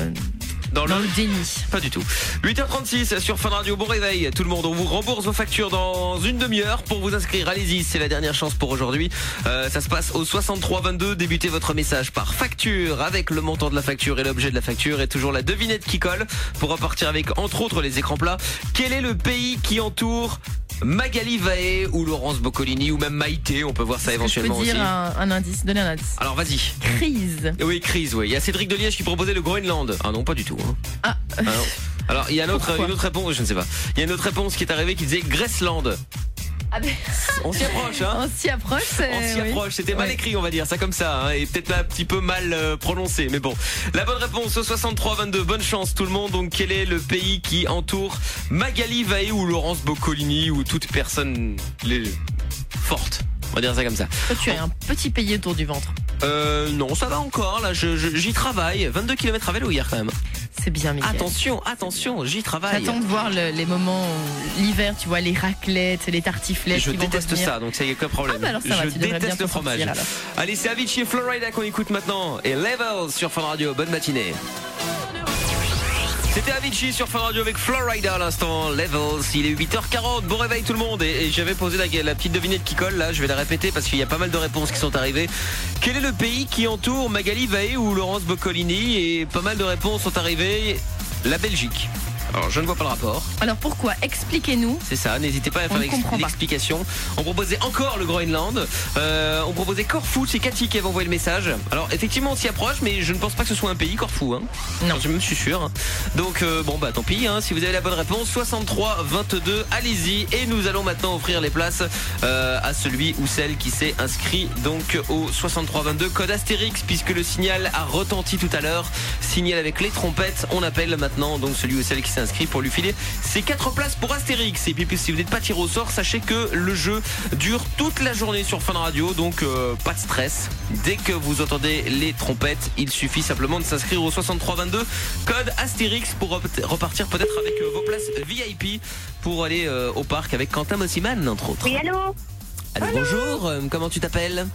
déni. Pas du tout. 8h36 sur Fun Radio, bon réveil tout le monde. On vous rembourse vos factures dans une demi-heure. Pour vous inscrire, allez-y, c'est la dernière chance pour aujourd'hui. Ça se passe au 6322. Débutez votre message par facture avec le montant de la facture et l'objet de la facture et toujours la devinette qui colle pour repartir avec entre autres les écrans plats. Quel est le pays qui entoure Magali Vaé ou Laurence Boccolini ou même Maïté, on peut voir ça éventuellement aussi. Je peux dire un indice, donner un indice. Alors vas-y. Crise. Oui, Crise, oui. Il y a Cédric de Liège qui proposait le Groenland. Ah non, pas du tout. Non. Alors il y a une autre réponse, je ne sais pas. Il y a une autre réponse qui est arrivée qui disait Graceland. On s'y approche, On s'y approche. C'était mal écrit, on va dire ça comme ça, et peut-être un petit peu mal prononcé, mais bon. La bonne réponse au 6322. Bonne chance tout le monde. Donc quel est le pays qui entoure Magali Vaé ou Laurence Boccolini ou toute personne forte? On va dire ça comme ça. Toi, tu as un petit pays autour du ventre. Non, ça va encore, là, j'y travaille. 22 km à vélo hier quand même. C'est bien, Mickaël. Attention, j'y travaille. J'attends de voir les moments, l'hiver, tu vois, les raclettes, les tartiflettes. Je qui vont déteste revenir. ça, donc ça y est, aucun problème. Ah bah alors ça va, je tu devrais bien déteste le t'en sortir, fromage. alors. Allez, c'est Avicii et Florida qu'on écoute maintenant. Et Levels sur Fun Radio. Bonne matinée. C'était Avicii sur Fun Radio avec Florida à l'instant. Levels, il est 8h40. Bon réveil tout le monde. Et j'avais posé la petite devinette qui colle là. Je vais la répéter parce qu'il y a pas mal de réponses qui sont arrivées. Quel est le pays qui entoure Magali Vaé ou Laurence Boccolini? Et pas mal de réponses sont arrivées. La Belgique. Alors je ne vois pas le rapport. Alors pourquoi? Expliquez-nous. C'est ça, n'hésitez pas à faire l'explication. On proposait encore le Groenland. On proposait Corfou, c'est Cathy qui avait envoyé le message. Alors effectivement on s'y approche, mais je ne pense pas que ce soit un pays, Corfou. Hein. Non, je me suis sûr. Hein. Donc bon bah tant pis. Hein. Si vous avez la bonne réponse, 63 22, allez-y. Et nous allons maintenant offrir les places à celui ou celle qui s'est inscrit donc au 63 22 code Astérix, puisque le signal a retenti tout à l'heure. Signal avec les trompettes. On appelle maintenant donc celui ou celle qui s'est inscrit pour lui filer ces 4 places pour Astérix. Et puis si vous n'êtes pas tiré au sort, sachez que le jeu dure toute la journée sur Fun Radio, donc pas de stress. Dès que vous entendez les trompettes, il suffit simplement de s'inscrire au 6322 code Astérix pour repartir peut-être avec vos places VIP pour aller au parc avec Quentin Mossiman entre autres. Oui, allô. Allô, bonjour, comment tu t'appelles?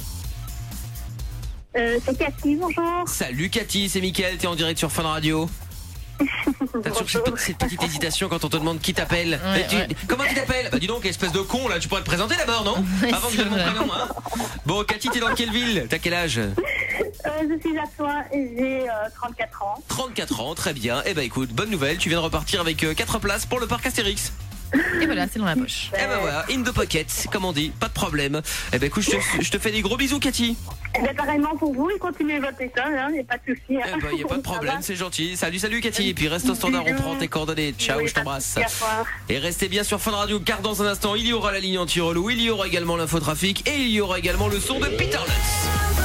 C'est Cathy, bonjour. Salut Cathy, c'est Mickaël, t'es en direct sur Fun Radio. T'as toujours cette petite hésitation quand on te demande qui t'appelle. Comment tu t'appelles? Bah dis donc, espèce de con là, tu pourrais te présenter d'abord, non? Avant que je donne mon prénom, hein. Bon, Cathy, t'es dans quelle ville? T'as quel âge? Je suis à Soins et j'ai 34 ans. 34 ans, très bien. Eh ben écoute, bonne nouvelle, tu viens de repartir avec 4 places pour le parc Astérix. Et voilà, c'est dans la poche. Et ben voilà, in the pocket, comme on dit, pas de problème. Eh ben écoute, je te fais des gros bisous, Cathy. Eh ben pareillement pour vous et continuez votre école, hein, y a pas de souci. Hein. Eh ben y a pas de problème, c'est gentil. Salut Cathy, et puis reste au standard, on prend tes coordonnées. Ciao, je t'embrasse. Et restez bien sur Fun Radio, car dans un instant, il y aura la ligne anti-relou, il y aura également l'infotrafic et il y aura également le son de Peter Lutz.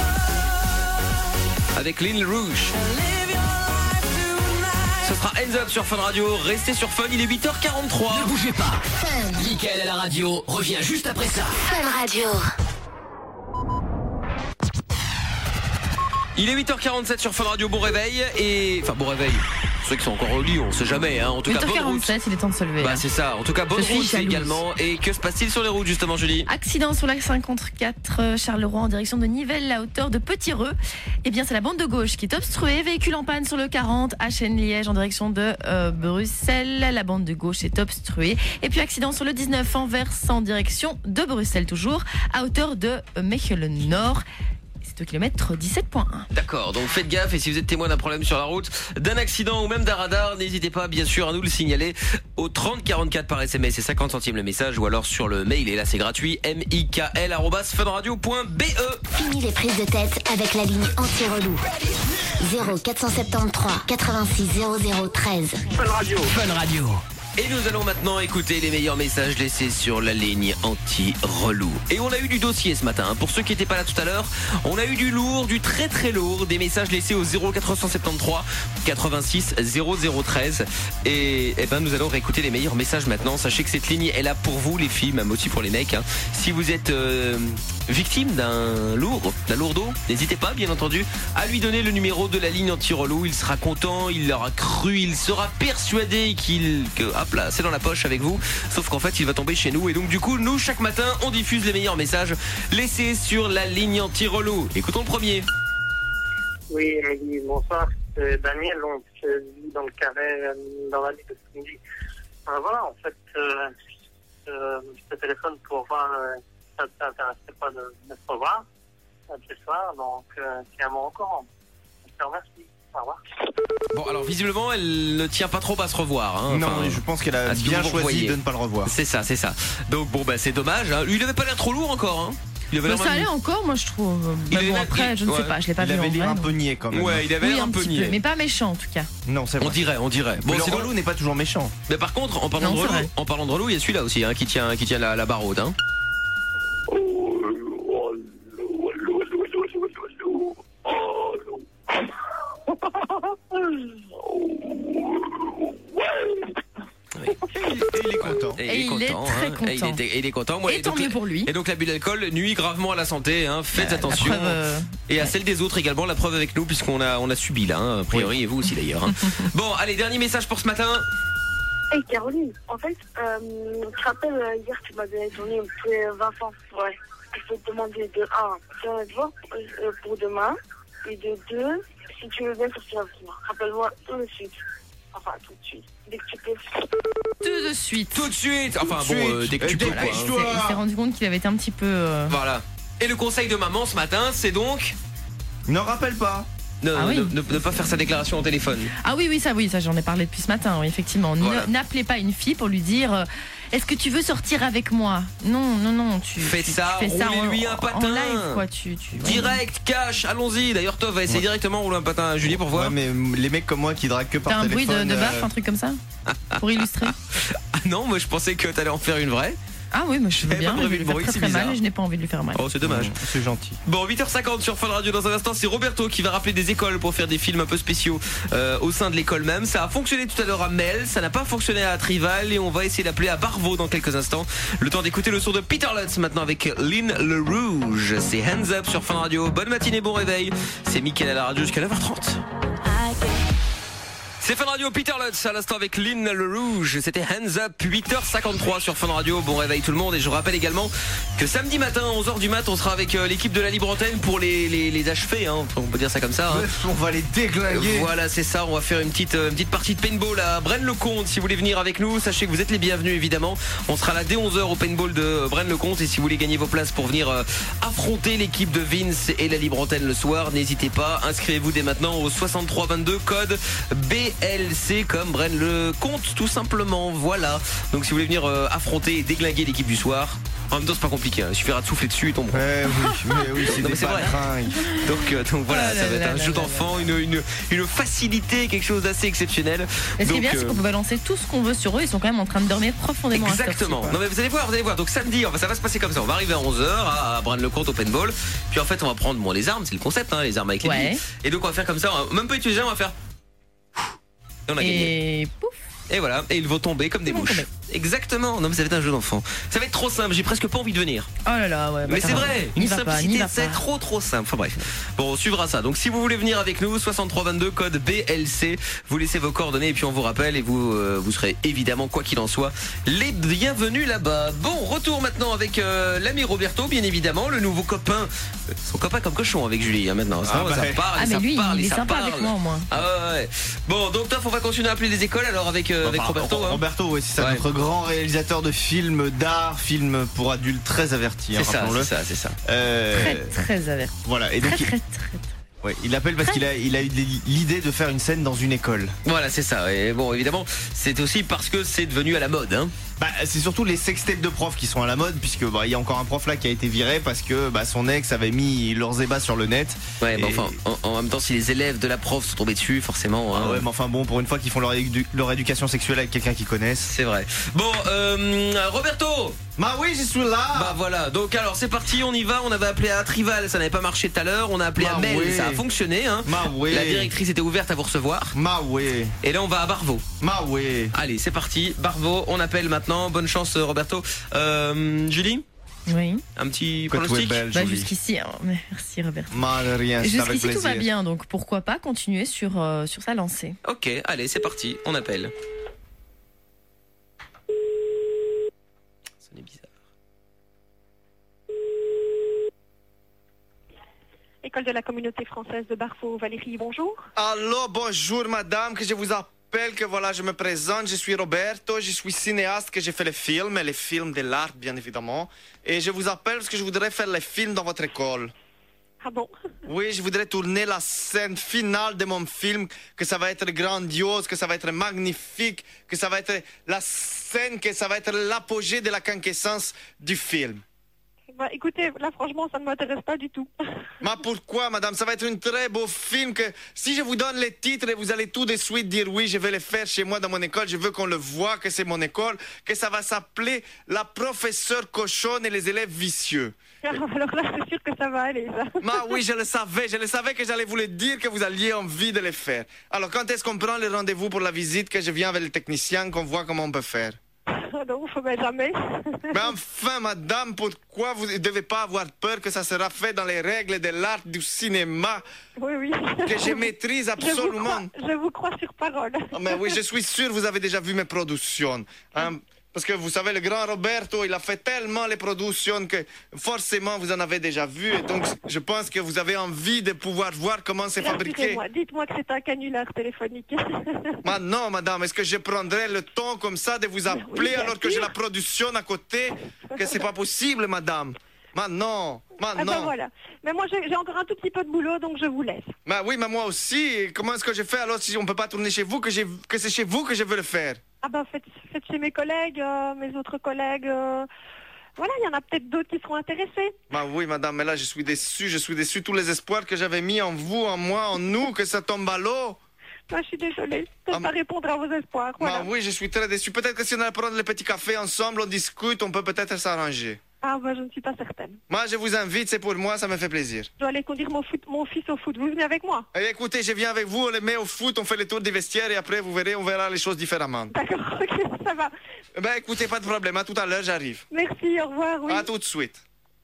Avec Lil Rouge. Ce sera Hands Up sur Fun Radio. Restez sur Fun, il est 8h43. Ne bougez pas. Mickaël à la radio revient juste après ça. Fun Radio. Il est 8h47 sur Fun Radio, bon réveil. Et enfin bon réveil. Ceux qui sont encore au lit, on sait jamais, hein. En tout cas, bonne route. 8h47, il est temps de se lever. Bah c'est ça, en tout cas bonne route également. Et que se passe-t-il sur les routes justement, Julie? Accident sur la 54 Charleroi en direction de Nivelles à hauteur de Petit-Reux. Eh bien c'est la bande de gauche qui est obstruée. Véhicule en panne sur le 40 à Chêne-Liège en direction de Bruxelles. La bande de gauche est obstruée. Et puis accident sur le 19 en versant en direction de Bruxelles toujours à hauteur de Mechelen-Nord. 2 km 17.1. D'accord, donc faites gaffe et si vous êtes témoin d'un problème sur la route, d'un accident ou même d'un radar, n'hésitez pas bien sûr à nous le signaler au 3044 par SMS et 50 centimes le message ou alors sur le mail et là c'est gratuit mikl@funradio.be. Fini les prises de tête avec la ligne anti-relou. 0473 86 00 13. Fun Radio. Fun Radio. Et nous allons maintenant écouter les meilleurs messages laissés sur la ligne anti-relou. Et on a eu du dossier ce matin. Pour ceux qui n'étaient pas là tout à l'heure, on a eu du lourd, du très très lourd, des messages laissés au 0473 86 0013. Et ben nous allons réécouter les meilleurs messages maintenant. Sachez que cette ligne est là pour vous les filles, même aussi pour les mecs. Hein. Si vous êtes victime d'un lourdeau, n'hésitez pas bien entendu à lui donner le numéro de la ligne anti-relou. Il sera content, il l'aura cru, il sera persuadé hop là, c'est dans la poche avec vous, sauf qu'en fait il va tomber chez nous et donc du coup nous chaque matin on diffuse les meilleurs messages laissés sur la ligne anti-relou. Écoutons le premier. Oui, Émilie, bonsoir, c'est Daniel, je vis dans le carré dans la ville de Cindy. Voilà, en fait, je te téléphone pour voir ça ne t'intéressait pas de me revoir ce soir, donc tiens-moi au courant. Je te remercie. Au revoir. Bon alors visiblement elle ne tient pas trop à se revoir hein. Non je pense qu'elle a bien choisi de ne pas le revoir. C'est ça. Donc bon bah c'est dommage hein. Lui il avait pas l'air trop lourd encore hein. Ça allait encore moi je trouve. Bon après je ne sais pas, je l'ai pas vu en vrai. Il avait l'air un peu niais quand même. Ouais il avait l'air un peu niais. Mais pas méchant en tout cas. Non c'est vrai. On dirait. Bon c'est relou n'est pas toujours méchant. Mais par contre en parlant de relou il y a celui-là aussi hein, qui tient la barre haute hein. Il est content. Et il est content. Très content. Il est content. Moi, et tant mieux pour lui. Et donc l'abus d'alcool nuit gravement à la santé. Faites attention. Et à celle des autres également. La preuve avec nous puisqu'on a subi là. A priori et vous aussi d'ailleurs. Bon, allez, dernier message pour ce matin. Hey Caroline, en fait, tu te rappelles hier tu m'avais donné un peu Vincent. Ouais. Je peux te demander de 1, faire un devoir pour demain. Et de 2, si tu veux bien sortir avec moi. Rappelle-moi tout de suite. Enfin, tout de suite. Dès que tu peux. Tout de suite. Tout de suite. Enfin bon, dès que tu peux. Il s'est rendu compte qu'il avait été un petit peu. Voilà. Et le conseil de maman ce matin, c'est donc. Ne rappelle pas. Ne pas faire sa déclaration au téléphone. Ah oui, ça j'en ai parlé depuis ce matin, oui, effectivement. Voilà. N'appelez pas une fille pour lui dire est-ce que tu veux sortir avec moi? Non, tu fais ça, roulez-lui un patin. En live, quoi, direct, cash, allons-y. D'ailleurs, toi, va essayer directement rouler un patin à Julie pour voir. Ouais, mais les mecs comme moi qui draguent que par téléphone. T'as un bruit de baffe, un truc comme ça pour illustrer? Non, moi je pensais que t'allais en faire une vraie. Ah oui, mais je veux bien, je vais lui faire très mal et je n'ai pas envie de lui faire mal. Oh, c'est dommage. C'est gentil. Bon, 8h50 sur Fun Radio. Dans un instant, c'est Roberto qui va rappeler des écoles pour faire des films un peu spéciaux au sein de l'école même. Ça a fonctionné tout à l'heure à Mel, ça n'a pas fonctionné à Trival et on va essayer d'appeler à Barvaux dans quelques instants. Le temps d'écouter le son de Peter Lutz maintenant avec Lynn Le Rouge. C'est Hands Up sur Fun Radio. Bonne matinée, bon réveil. C'est Mickaël à la radio jusqu'à 9h30. C'est Fun Radio, Peter Lutz à l'instant avec Lynn Le Rouge. C'était Hands Up, 8h53 sur Fun Radio. Bon réveil tout le monde. Et je rappelle également que samedi matin, 11h du mat, on sera avec l'équipe de la Libre Antenne pour les achever. On peut dire ça comme ça. On va les déglinguer. Voilà, c'est ça. On va faire une petite partie de paintball à Braine-le-Comte. Si vous voulez venir avec nous, sachez que vous êtes les bienvenus évidemment. On sera là dès 11h au paintball de Braine-le-Comte. Et si vous voulez gagner vos places pour venir affronter l'équipe de Vince et la Libre Antenne le soir, n'hésitez pas. Inscrivez-vous dès maintenant au 6322 code BLC comme Braine-le-Comte tout simplement. Voilà. Donc si vous voulez venir affronter et déglinguer l'équipe du soir, en même temps c'est pas compliqué, il suffira de souffler dessus et tombe. Oui, c'est des vrai. Donc voilà, ça va être un jeu d'enfant, une facilité, quelque chose d'assez exceptionnel. Et ce qui est bien, c'est qu'on peut balancer tout ce qu'on veut sur eux. Ils sont quand même en train de dormir profondément. Exactement. Non mais vous allez voir. Donc samedi, ça va se passer comme ça. On va arriver à 11h à Braine-le-Comte au paintball. Puis en fait, on va prendre les armes, c'est le concept, les armes avec les billes. Et donc on va faire comme ça. On va même pas utiliser, on va faire. Et on a gagné. Pouf. Et voilà, et ils vont tomber comme des mouches. Exactement. Non mais ça va être un jeu d'enfant. Ça va être trop simple, j'ai presque pas envie de venir. Oh là là, ouais. Mais c'est vrai, une simplicité, c'est trop simple. Enfin bref. Bon, on suivra ça. Donc si vous voulez venir avec nous, 6322 code BLC, vous laissez vos coordonnées et puis on vous rappelle et vous serez évidemment, quoi qu'il en soit, les bienvenus là-bas. Bon, retour maintenant avec l'ami Roberto, bien évidemment, le nouveau copain. Son copain comme cochon avec Julie maintenant. Ça parle, mais lui, il est sympa avec moi au moins. Ah ouais. Bon, donc toi, on va continuer à appeler des écoles alors avec Roberto. Roberto, oui, c'est ça, notre grand réalisateur de films d'art, films pour adultes très avertis. C'est ça. Très averti. Voilà, et donc très. Ouais, il l'appelle parce qu'il a eu l'idée de faire une scène dans une école. Voilà, c'est ça. Et bon, évidemment, c'est aussi parce que c'est devenu à la mode. C'est surtout les sextapes de profs qui sont à la mode, puisque il y a encore un prof là qui a été viré parce que son ex avait mis leurs ébats sur le net. Ouais, mais enfin, en même temps, si les élèves de la prof sont tombés dessus, forcément. Ouais, mais enfin bon, pour une fois qu'ils font leur éducation sexuelle avec quelqu'un qu'ils connaissent. C'est vrai. Bon, Roberto. Bah oui, j'y suis là. Bah voilà. Donc alors c'est parti, on y va. On avait appelé à Trival, ça n'avait pas marché tout à l'heure. On a appelé à Mel, ça a fonctionné. La directrice était ouverte à vous recevoir. Et là on va à Barvaux. Allez, c'est parti. Barvaux, on appelle maintenant. Bonne chance Roberto. Julie. Oui. Un petit pronostic. Jusqu'ici, merci Roberto. Rien. Jusqu'ici tout va bien, donc pourquoi pas continuer sur sa lancée. Ok, allez, c'est parti. On appelle. C'est bizarre. École de la communauté française de Barvaux, Valérie, bonjour. Allô, bonjour madame, que je vous appelle, que voilà, je me présente, je suis Roberto, je suis cinéaste, que j'ai fait les films de l'art bien évidemment. Et je vous appelle parce que je voudrais faire les films dans votre école. Ah bon? Oui, je voudrais tourner la scène finale de mon film, que ça va être grandiose, que ça va être magnifique, que ça va être la scène, que ça va être l'apogée de la quinquessence du film. Bah écoutez, là franchement ça ne m'intéresse pas du tout. Mais pourquoi madame? Ça va être un très beau film que si je vous donne les titres, vous allez tout de suite dire oui, je vais le faire chez moi dans mon école, je veux qu'on le voit, que c'est mon école, que ça va s'appeler La professeure cochonne et les élèves vicieux. Alors là c'est sûr que ça va aller ça. Mais oui, je le savais que j'allais vous le dire, que vous alliez envie de le faire. Alors quand est-ce qu'on prend le rendez-vous pour la visite, que je viens avec le technicien, qu'on voit comment on peut faire? donc faut mettre jamais. Mais enfin, madame, pourquoi vous ne devez pas avoir peur que ça sera fait dans les règles de l'art du cinéma? Oui. Que je maîtrise absolument. Je vous crois sur parole. Mais oui, je suis sûr que vous avez déjà vu mes productions. Hein? Parce que vous savez, le grand Roberto, il a fait tellement les productions que forcément vous en avez déjà vu. Et donc, je pense que vous avez envie de pouvoir voir comment c'est fabriqué. Dites-moi que c'est un canular téléphonique. Non, madame, est-ce que je prendrais le temps comme ça de vous appeler alors que j'ai la production à côté? Que c'est pas possible, madame. Non. Ben voilà. Mais moi, j'ai encore un tout petit peu de boulot, donc je vous laisse. Oui, mais moi aussi. Et comment est-ce que je fais alors si on peut pas tourner chez vous, que c'est chez vous que je veux le faire? Faites chez mes collègues, mes autres collègues. Voilà, il y en a peut-être d'autres qui seront intéressés. Oui, madame, mais là, je suis déçu. Tous les espoirs que j'avais mis en vous, en moi, en nous, que ça tombe à l'eau. Je suis désolée. Je ne peux pas répondre à vos espoirs. Voilà. Oui, je suis très déçu. Peut-être que si on allait prendre le petit café ensemble, on discute, on peut peut-être s'arranger. Je ne suis pas certaine. Moi, je vous invite, c'est pour moi, ça me fait plaisir. Je dois aller conduire mon fils au foot. Vous venez avec moi? Écoutez, je viens avec vous, on les met au foot, on fait le tour des vestiaires et après, vous verrez, on verra les choses différemment. D'accord, ok, ça va. Écoutez, pas de problème, à tout à l'heure, j'arrive. Merci, au revoir. Oui. À tout de suite.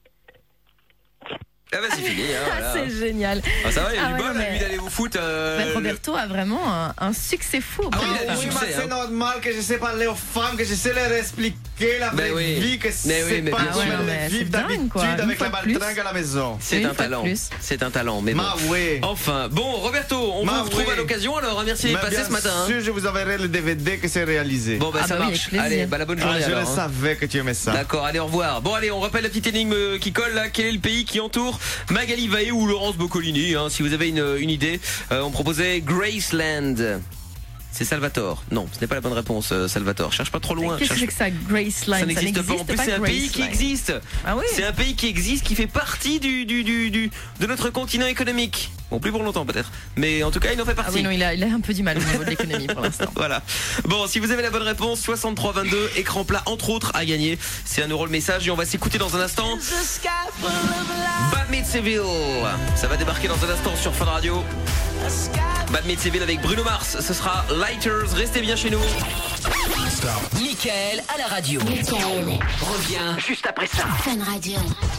C'est fini. Voilà. C'est génial. Ça va, il a du bol, lui, d'aller au foot. Roberto a vraiment un succès fou. C'est normal que je sais parler aux femmes, que je sais leur expliquer la vraie vie, que c'est pas comme elles vivent d'habitude avec la baltringue à la maison. C'est un talent. C'est un talent, mais bon. Enfin, bon, Roberto, on vous retrouve à l'occasion, alors merci d'être passé ce matin. Bien sûr, je vous enverrai le DVD que c'est réalisé. Bon, ça marche. Allez, la bonne journée. Je le savais que tu aimais ça. D'accord, allez, au revoir. Bon, allez, on rappelle la petite énigme qui colle là. Quel est le pays qui entoure Magali Vaé ou Laurence Boccolini, si vous avez une idée. On proposait Graceland. C'est Salvatore. Non, ce n'est pas la bonne réponse, Salvatore. Cherche pas trop loin. Qu'est-ce que c'est que ça, Graceland? Ça n'existe pas. En plus, c'est un pays qui existe. Ah oui. C'est un pays qui existe, qui fait partie de notre continent économique. Bon, plus pour longtemps peut-être. Mais en tout cas, il en fait partie. Ah oui, non, il a un peu du mal au niveau de l'économie pour l'instant. Voilà. Bon, si vous avez la bonne réponse, 6322, écran plat entre autres à gagner. C'est €1 le message et on va s'écouter dans un instant. Bad Meets Evil. Ça va débarquer dans un instant sur Fun Radio. Bad Meets Evil avec Bruno Mars. Ce sera Lighters. Restez bien chez nous. Mickaël à la radio. Mickaël revient juste après ça. Fun Radio.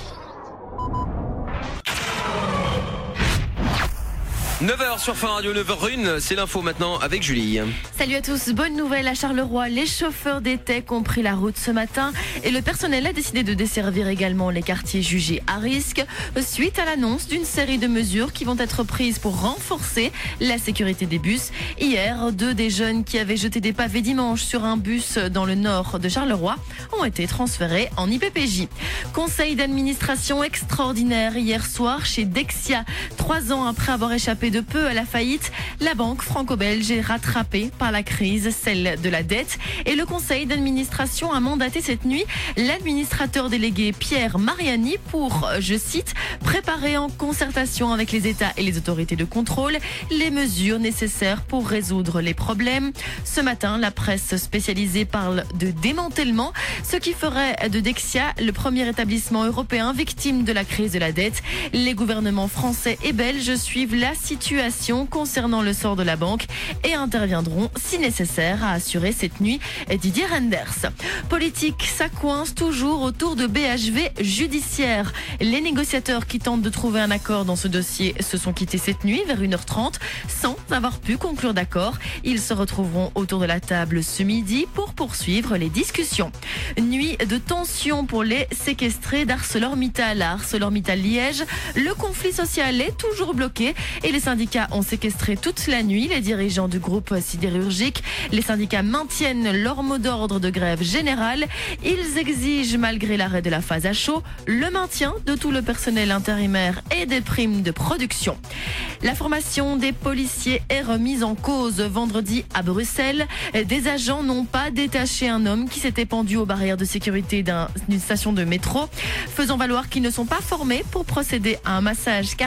9h sur Fun Radio, 9h01, c'est l'info maintenant avec Julie. Salut à tous, bonne nouvelle à Charleroi, les chauffeurs des techs ont pris la route ce matin et le personnel a décidé de desservir également les quartiers jugés à risque suite à l'annonce d'une série de mesures qui vont être prises pour renforcer la sécurité des bus. Hier, 2 des jeunes qui avaient jeté des pavés dimanche sur un bus dans le nord de Charleroi ont été transférés en IPPJ. Conseil d'administration extraordinaire hier soir chez Dexia. 3 ans après avoir échappé de peu à la faillite, la banque franco-belge est rattrapée par la crise, celle de la dette. Et le conseil d'administration a mandaté cette nuit l'administrateur délégué Pierre Mariani pour, je cite, préparer en concertation avec les États et les autorités de contrôle les mesures nécessaires pour résoudre les problèmes. Ce matin, la presse spécialisée parle de démantèlement, ce qui ferait de Dexia le premier établissement européen victime de la crise de la dette. Les gouvernements français et belges suivent la situation concernant le sort de la banque et interviendront si nécessaire, a assuré cette nuit Didier Reynders. Politique, ça coince toujours autour de BHV judiciaire. Les négociateurs qui tentent de trouver un accord dans ce dossier se sont quittés cette nuit vers 1h30 sans avoir pu conclure d'accord. Ils se retrouveront autour de la table ce midi pour poursuivre les discussions. Nuit de tension pour les séquestrés d'ArcelorMittal. À ArcelorMittal Liège, le conflit social est toujours bloqué et les syndicats ont séquestré toute la nuit les dirigeants du groupe sidérurgique. Les syndicats maintiennent leur mot d'ordre de grève générale. Ils exigent, malgré l'arrêt de la phase à chaud, le maintien de tout le personnel intérimaire et des primes de production. La formation des policiers est remise en cause vendredi à Bruxelles. Des agents n'ont pas détaché un homme qui s'était pendu aux barrières de sécurité d'une station de métro, faisant valoir qu'ils ne sont pas formés pour procéder à un massage cardiaque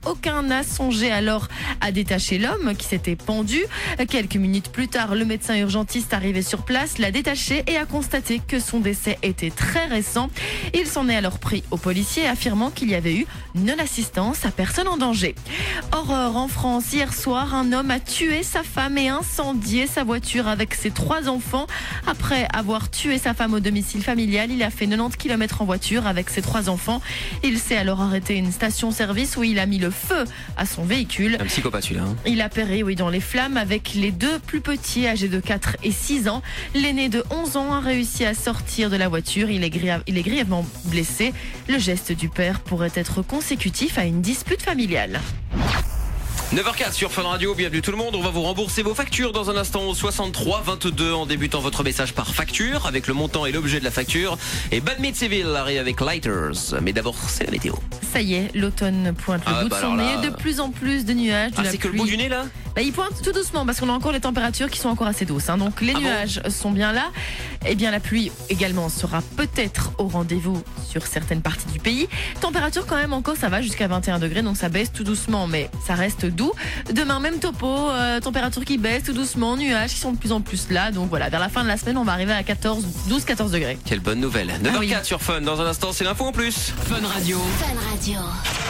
Aucun n'a songé alors à détacher l'homme qui s'était pendu. Quelques minutes plus tard, le médecin urgentiste arrivé sur place l'a détaché et a constaté que son décès était très récent. Il s'en est alors pris aux policiers, affirmant qu'il y avait eu non-assistance à personne en danger. Horreur en France, hier soir, un homme a tué sa femme et incendié sa voiture avec ses 3 enfants. Après avoir tué sa femme au domicile familial, il a fait 90 km en voiture avec ses 3 enfants. Il s'est alors arrêté à une station-service où il a mis le feu à son véhicule. Un psychopathe celui-là. Il a péri dans les flammes avec les 2 plus petits âgés de 4 et 6 ans. L'aîné de 11 ans a réussi à sortir de la voiture. Il est grièvement blessé. Le geste du père pourrait être consécutif à une dispute familiale. 9h04 sur Fun Radio, bienvenue tout le monde. On va vous rembourser vos factures dans un instant au 63 22 en débutant votre message par facture avec le montant et l'objet de la facture. Et Bad Mid-Seville arrive avec Lighters. Mais d'abord, c'est la météo. Ça y est, l'automne pointe le bout de son nez. De plus en plus de nuages. C'est que le bout du nez là ? Il pointe tout doucement parce qu'on a encore les températures qui sont encore assez douces. Donc les nuages sont bien là. Et bien la pluie également sera peut-être au rendez-vous sur certaines parties du pays. Température quand même encore, ça va jusqu'à 21 degrés. Donc ça baisse tout doucement, mais ça reste doux. Demain, même topo, température qui baisse tout doucement, nuages qui sont de plus en plus là. Donc voilà, vers la fin de la semaine, on va arriver à 12-14 degrés. Quelle bonne nouvelle. 9h04 sur Fun. Dans un instant, c'est l'info en plus. Fun Radio. Fun Radio.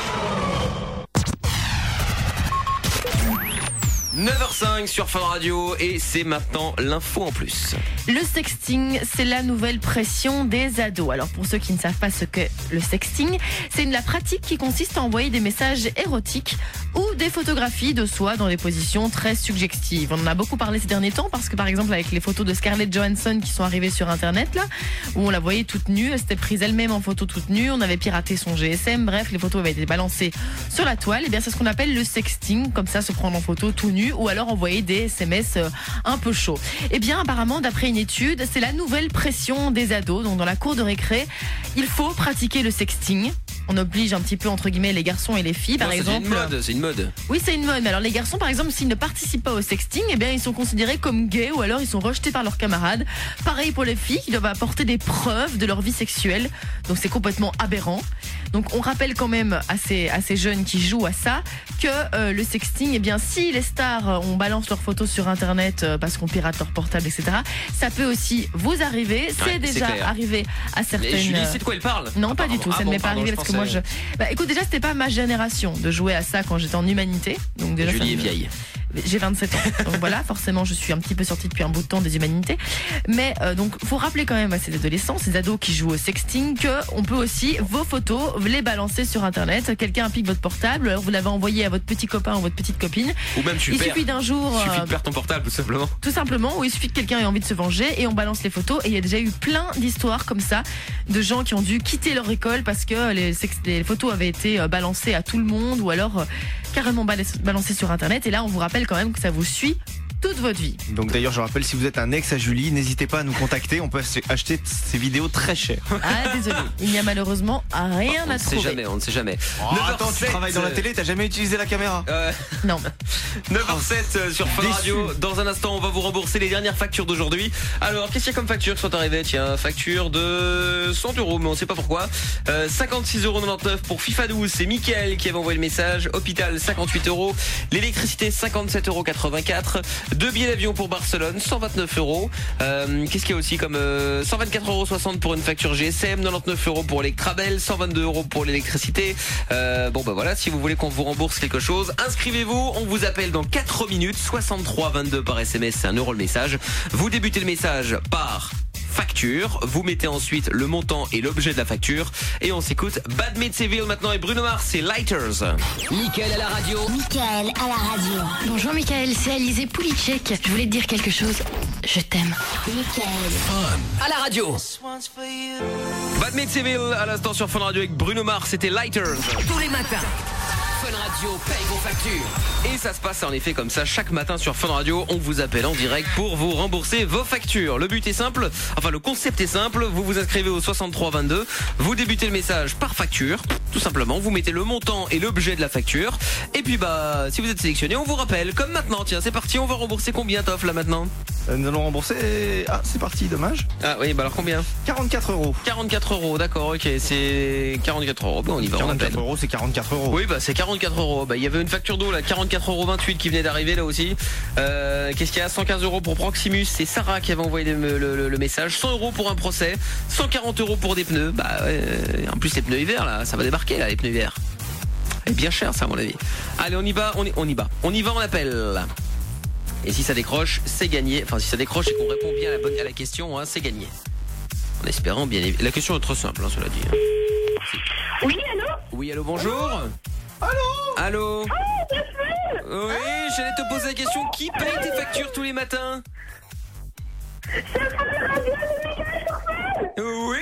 9h05 sur Fun Radio et c'est maintenant l'info en plus. Le sexting, c'est la nouvelle pression des ados. Alors pour ceux qui ne savent pas ce qu'est le sexting, c'est la pratique qui consiste à envoyer des messages érotiques ou des photographies de soi dans des positions très suggestives. On en a beaucoup parlé ces derniers temps parce que par exemple avec les photos de Scarlett Johansson qui sont arrivées sur internet là, où on la voyait toute nue, elle s'était prise elle-même en photo toute nue, on avait piraté son GSM, bref les photos avaient été balancées sur la toile. Et bien c'est ce qu'on appelle le sexting, comme ça se prendre en photo tout nu ou alors envoyer des SMS un peu chauds. Et bien apparemment d'après une étude, c'est la nouvelle pression des ados. Donc dans la cour de récré, il faut pratiquer le sexting. On oblige un petit peu entre guillemets les garçons et les filles par exemple. C'est une mode. Oui, c'est une mode. Mais alors les garçons par exemple, s'ils ne participent pas au sexting, eh bien ils sont considérés comme gays ou alors ils sont rejetés par leurs camarades. Pareil pour les filles qui doivent apporter des preuves de leur vie sexuelle. Donc c'est complètement aberrant. Donc on rappelle quand même à ces jeunes qui jouent à ça que le sexting, eh bien si les stars on balance leurs photos sur internet parce qu'on pirate leur portable, etc. Ça peut aussi vous arriver. C'est déjà arrivé à certaines. Et Julie, c'est de quoi elle parle? Non, pas du tout. Ça ne m'est pas arrivé parce que moi je. Écoute, déjà c'était pas ma génération de jouer à ça quand j'étais en humanité. Donc déjà. Julie est vieille. J'ai 27 ans, donc voilà, forcément je suis un petit peu sortie depuis un bout de temps des humanités. Mais donc faut rappeler quand même à ces adolescents, ces ados qui jouent au sexting, que on peut aussi vos photos les balancer sur internet. Quelqu'un implique votre portable, alors vous l'avez envoyé à votre petit copain ou votre petite copine. Ou même il suffit d'un jour. Il suffit de perdre ton portable tout simplement. Tout simplement, ou il suffit que quelqu'un ait envie de se venger et on balance les photos. Et il y a déjà eu plein d'histoires comme ça de gens qui ont dû quitter leur école parce que les photos avaient été balancées à tout le monde ou alors carrément balancées sur internet. Et là on vous rappelle quand même que ça vous suit toute votre vie. Donc d'ailleurs je rappelle, si vous êtes un ex à Julie, n'hésitez pas à nous contacter, on peut acheter ces vidéos très chères. Ah désolé, il n'y a malheureusement rien à trouver. On ne sait jamais. Oh, attends, tu travailles dans la télé, t'as jamais utilisé la caméra? Non. 9h07 sur Fun Radio. Dans un instant on va vous rembourser les dernières factures d'aujourd'hui. Alors qu'est-ce qu'il y a comme factures qui sont arrivées? Tiens, facture de 100 €, mais on ne sait pas pourquoi. 56,99 € pour FIFA 12, c'est Mickaël qui avait envoyé le message. Hôpital 58 €. L'électricité 57,84 €. 2 billets d'avion pour Barcelone, 129 €. Qu'est-ce qu'il y a aussi comme 124,60 € pour une facture GSM, 99 € pour Electrabel, 122 € pour l'électricité. Bon bah voilà, si vous voulez qu'on vous rembourse quelque chose, inscrivez-vous, on vous appelle dans 4 minutes, 63 22 par SMS, c'est 1 € le message. Vous débutez le message par facture, vous mettez ensuite le montant et l'objet de la facture et on s'écoute Bad Mid-Seville maintenant et Bruno Mars, c'est Lighters. Mickaël à la radio. Mickaël à la radio. Bonjour Mickaël, c'est Alizé Pouliček. Je voulais te dire quelque chose. Je t'aime. Mickaël. À la radio. Bad Mid-Seville à l'instant sur Fun Radio avec Bruno Mars, c'était Lighters. Tous les matins. Fun Radio paye vos factures. Et ça se passe en effet comme ça chaque matin sur Fun Radio. On vous appelle en direct pour vous rembourser vos factures. Le but est simple, enfin le concept est simple. Vous vous inscrivez au 63 22. Vous débutez le message par facture. Tout simplement, vous mettez le montant et l'objet de la facture. Et puis bah si vous êtes sélectionné, on vous rappelle. Comme maintenant, tiens, c'est parti. On va rembourser combien, Toff, là maintenant? Nous allons rembourser... Ah, c'est parti, dommage. Ah oui, bah alors combien ? 44 €. 44 €, d'accord, ok, c'est 44 €. Bon, on y va, 44 €, c'est 44 €. Oui, bah c'est 44 €. Bah il y avait une facture d'eau là, 44,28 € qui venait d'arriver là aussi. Qu'est-ce qu'il y a ? 115 € pour Proximus, c'est Sarah qui avait envoyé le message. 100 € pour un procès, 140 € pour des pneus. Bah en plus les pneus hiver là, ça va débarquer là, les pneus hiver. C'est bien cher ça à mon avis. Allez, on y va, on appelle. Et si ça décroche, c'est gagné. Enfin, si ça décroche et qu'on répond bien à la question, hein, c'est gagné. En espérant bien évidemment. La question est trop simple, hein, cela dit. Oui, allô ? Oui, allô, bonjour. Allô. Oui, j'allais te poser la question. Qui paye tes factures tous les matins ? Oui.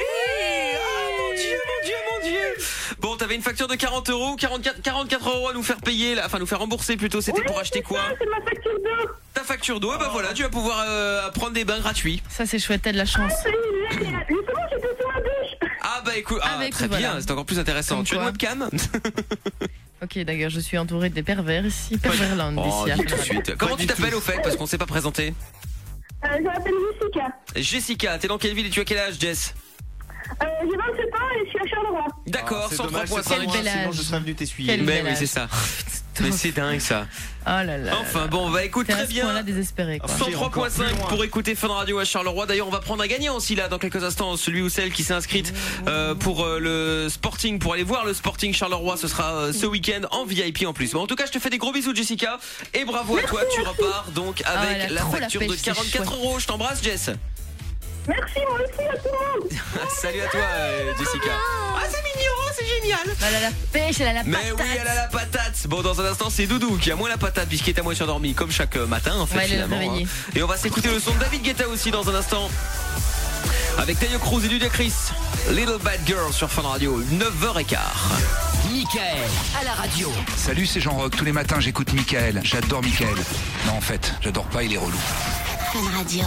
Mon Dieu. Bon, t'avais une facture de 40 €, 44 € à nous faire payer, là, enfin nous faire rembourser plutôt. C'était pour acheter quoi ? C'est ma facture d'eau. Ta facture d'eau, bah voilà, tu vas pouvoir prendre des bains gratuits. Ça c'est chouette, t'as de la chance. Justement, j'étais sous ma douche. Ah bah écoute, très bien, c'est encore plus intéressant. Tu as une webcam ? Ok, d'accord, je suis entourée des pervers ici, perverland ici. Tout de suite. Comment tu t'appelles au fait ? Parce qu'on s'est pas présenté. Je m'appelle Jessica. Jessica, t'es dans quelle ville et tu as quel âge, Jess ? J'ai 27 ans et je suis à Charleroi. D'accord, 103.5. Sinon je serais venu t'essuyer. Mais oui, c'est ça. Mais c'est dingue ça. Oh là là. Enfin bon, bah écoute, très bien. Là, désespéré, quoi. 103.5 pour écouter Fun Radio à Charleroi. D'ailleurs, on va prendre un gagnant aussi là dans quelques instants. Celui ou celle qui s'est inscrite pour le Sporting, pour aller voir le Sporting Charleroi. Ce sera ce week-end en VIP en plus. Bon, en tout cas, je te fais des gros bisous, Jessica. Et bravo à toi. Tu repars donc avec la facture de 44 €. Je t'embrasse, Jess. Merci, moi aussi, à tout le monde. Salut à toi, Jessica. Ah, c'est mignon, c'est génial. Elle a la pêche, elle a la patate. Mais oui, elle a la patate. Bon, dans un instant, c'est Doudou qui a moins la patate puisqu'il est à moitié endormi, comme chaque matin en fait. Ouais, finalement. Et on va s'écouter le son de David Guetta aussi dans un instant. Avec Tayo Cruz et Ludacris, Little Bad Girl sur Fun Radio, 9h15. Mickaël à la radio. Salut, c'est Jean-Roch. Tous les matins, j'écoute Mickaël. J'adore Mickaël. Non, en fait, j'adore pas, il est relou. Fun Radio.